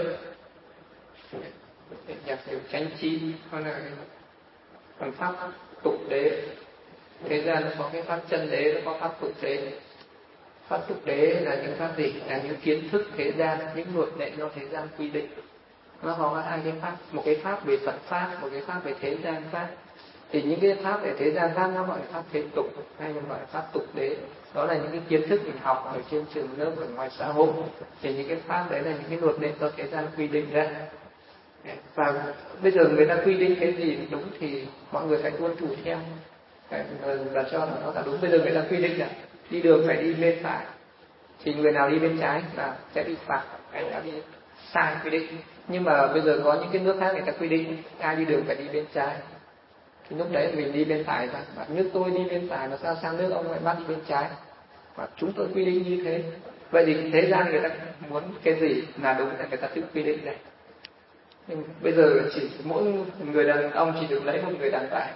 thể nhập được chánh trí. Còn là còn pháp tục đế, thế gian nó có cái pháp chân đế, nó có pháp tục đế. Pháp tục đế là những pháp gì? Là những kiến thức thế gian, những luật lệ do thế gian quy định. Nó có hai cái pháp, một cái pháp về Phật pháp, một cái pháp về thế gian pháp. Thì những cái pháp về thế gian pháp nó gọi là pháp thế tục, hay gọi là pháp tục đế. Đó là những cái kiến thức mình học ở trên trường lớp, ở ngoài xã hội. Thì những cái pháp đấy là những cái luật lệ do thế gian quy định ra. Và bây giờ người ta quy định cái gì đúng thì mọi người phải tuân thủ theo, và cho là nó là đúng. Bây giờ người ta quy định là đi đường phải đi bên phải, thì người nào đi bên trái là sẽ bị phạt, hay là đi sai quy định. Nhưng mà bây giờ có những cái nước khác người ta quy định ai đi đường phải đi bên trái, thì lúc đấy mình đi bên phải thôi. Và nước tôi đi bên phải mà sao sang nước ông lại bắt đi bên trái, và chúng tôi quy định như thế. Vậy thì thế gian người ta muốn cái gì là đúng là người ta tự quy định này. Nhưng bây giờ chỉ mỗi người đàn ông chỉ được lấy một người đàn bà.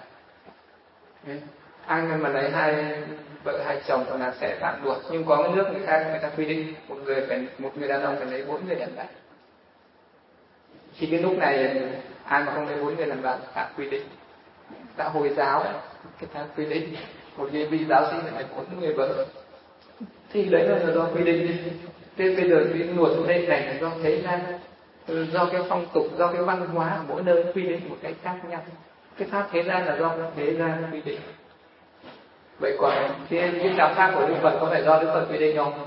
Ai mà lấy hai vợ hai chồng còn là sẽ phạm luật. Nhưng có cái nước người khác người ta quy định một người phải một người đàn ông phải lấy bốn người đàn bà. Thì cái lúc này ai mà không lấy bốn người đàn bà phạm quy định. Đã Hồi giáo cái ta quy định một cái vị giáo sĩ phải lấy bốn người vợ. Thì đấy là do quy định. Thế bây giờ cái luật lệ này là do thế gian, do cái phong tục, do cái văn hóa ở mỗi nơi quy định một cách khác nhau. Cái pháp thế gian là do thế gian quy định. Vậy còn cái cái đạo pháp của Đức Phật có phải do Đức Phật quy định không?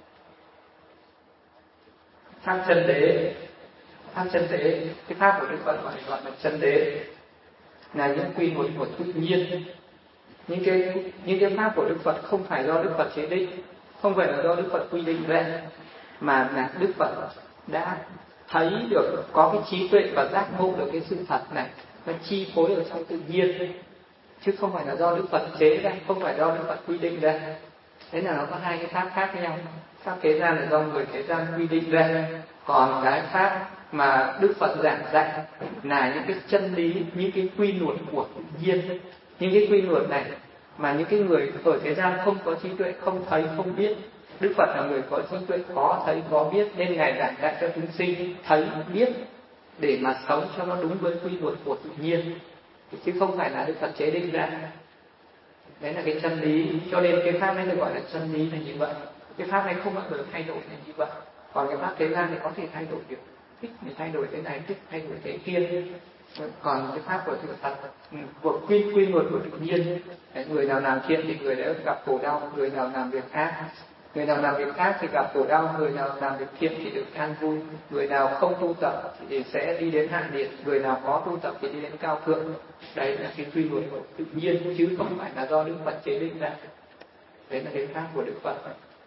Pháp chân đế, pháp chân đế, cái pháp của Đức Phật gọi gọi là chân đế, là những quy luật của tự nhiên. Những cái những cái pháp của Đức Phật không phải do Đức Phật chế định, không phải là do Đức Phật quy định ra, mà là Đức Phật đã thấy được, có cái trí tuệ và giác ngộ được cái sự thật này, nó chi phối ở trong tự nhiên, chứ không phải là do Đức Phật chế ra, không phải do Đức Phật quy định ra. Thế là nó có hai cái pháp khác nhau. Pháp thế gian là do người thế gian quy định ra, còn cái pháp mà Đức Phật giảng dạy là những cái chân lý, những cái quy luật của tự nhiên. Những cái quy luật này mà những cái người ở thế gian không có trí tuệ, không thấy, không biết. Đức Phật là người có trí tuệ, có thấy, có biết, nên Ngài giảng dạy cho chúng sinh thấy, biết để mà sống cho nó đúng với quy luật của tự nhiên, chứ không phải là Đức Phật chế định ra. Đấy là cái chân lý, cho nên cái pháp này được gọi là chân lý là như vậy. Cái pháp này không bao giờ thay đổi là như vậy. Còn cái pháp thế gian thì có thể thay đổi được, thích thì thay đổi thế này, thích thay đổi thế kia. Còn cái pháp của Đức Phật, của quy quy luật của tự nhiên, người nào làm thiện thì người đấy gặp khổ đau, người nào làm việc ác, người nào làm việc ác thì gặp khổ đau, người nào làm việc thiện thì được an vui, người nào không tu tập thì sẽ đi đến hạ liệt, người nào có tu tập thì đi đến cao thượng. Đấy là cái quy luật của tự nhiên, chứ không phải là do Đức Phật chế định ra. Đấy là cái pháp của Đức Phật.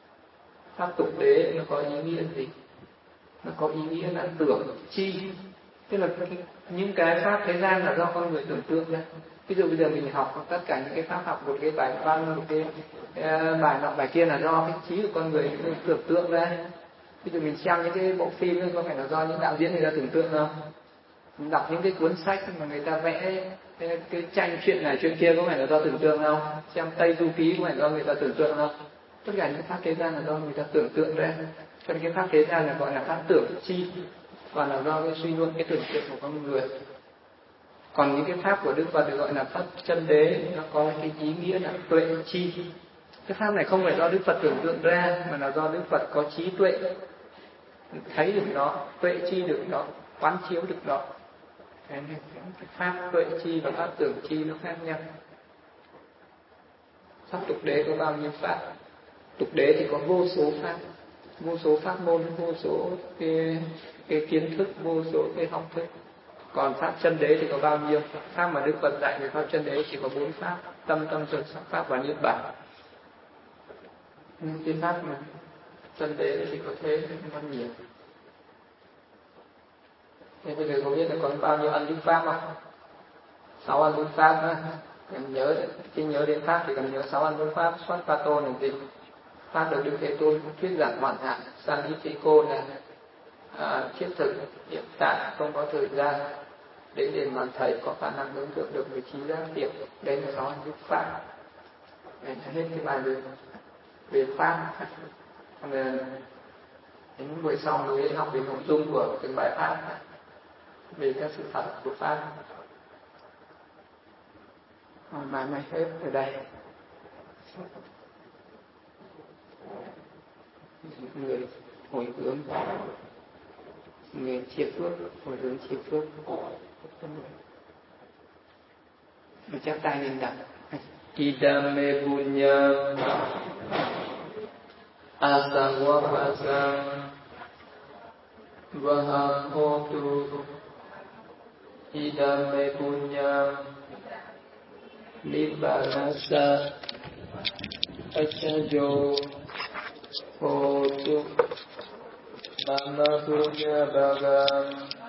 Pháp tục đế nó có ý nghĩa gì? Nó có ý nghĩa là tưởng chi, tức là cái, những cái pháp thế gian là do con người tưởng tượng ra. Ví dụ bây giờ mình học tất cả những cái pháp học, một cái bài văn, một cái uh, bài nọ bài kia là do cái trí của con người tưởng tượng ra. Ví dụ mình xem những cái bộ phim ấy, có phải là do những đạo diễn người ta tưởng tượng không? Mình đọc những cái cuốn sách mà người ta vẽ cái, cái tranh chuyện này chuyện kia, có phải là do tưởng tượng không? Xem Tây Du Ký có phải do người ta tưởng tượng không? Tất cả những pháp thế gian là do người ta tưởng tượng ra. Cho nên cái pháp thế gian là gọi là pháp tưởng chi, còn là do cái suy luận, cái tưởng tượng của con người. Còn những cái pháp của Đức Phật được gọi là pháp chân đế, nó có cái ý nghĩa là tuệ chi. Cái pháp này không phải do Đức Phật tưởng tượng ra, mà là do Đức Phật có trí tuệ, thấy được nó, tuệ chi được nó, quán chiếu được nó. Cái pháp tuệ chi và pháp tưởng chi nó khác nhau. Pháp tục đế có bao nhiêu pháp? Tục đế thì có vô số pháp, vô số pháp môn, vô số cái, cái kiến thức, vô số cái học thức. Còn pháp chân đế thì có bao nhiêu? Pháp mà Đức Phật dạy về pháp chân đế chỉ có bốn pháp: tâm, tâm thực, sắc pháp và niết bàn. Cái pháp mà chân đế thì có thế, không có nhiều. Thế bây giờ có biết là có bao nhiêu ân đức pháp không? Sáu ân đức pháp á. Cần nhớ, khi nhớ đến pháp thì cần nhớ sáu ân đức pháp. Xuất Phát Tôn là gì? Pháp được Đức Thế Tôn thuyết giảng hoàn hảo. Sanghitiko là à, thiết thực, hiện tại, không có thời gian đến để mà thầy có khả năng hướng thượng được vị trí giác tiệm. Đây là sáu ân đức pháp. Đây là hết cái bài về, về pháp. Nên đến buổi sau mới học về nội dung của từng bài pháp, về các sự thật của pháp. Bài này hết ở đây. Người hồi hướng, người chia phước, hồi hướng chia phước. Mình chắp tay lên đọc. Idame punyam asangwapasam vaham hotu. Idame punyam nibbanasa achajo hotu mama punya bagam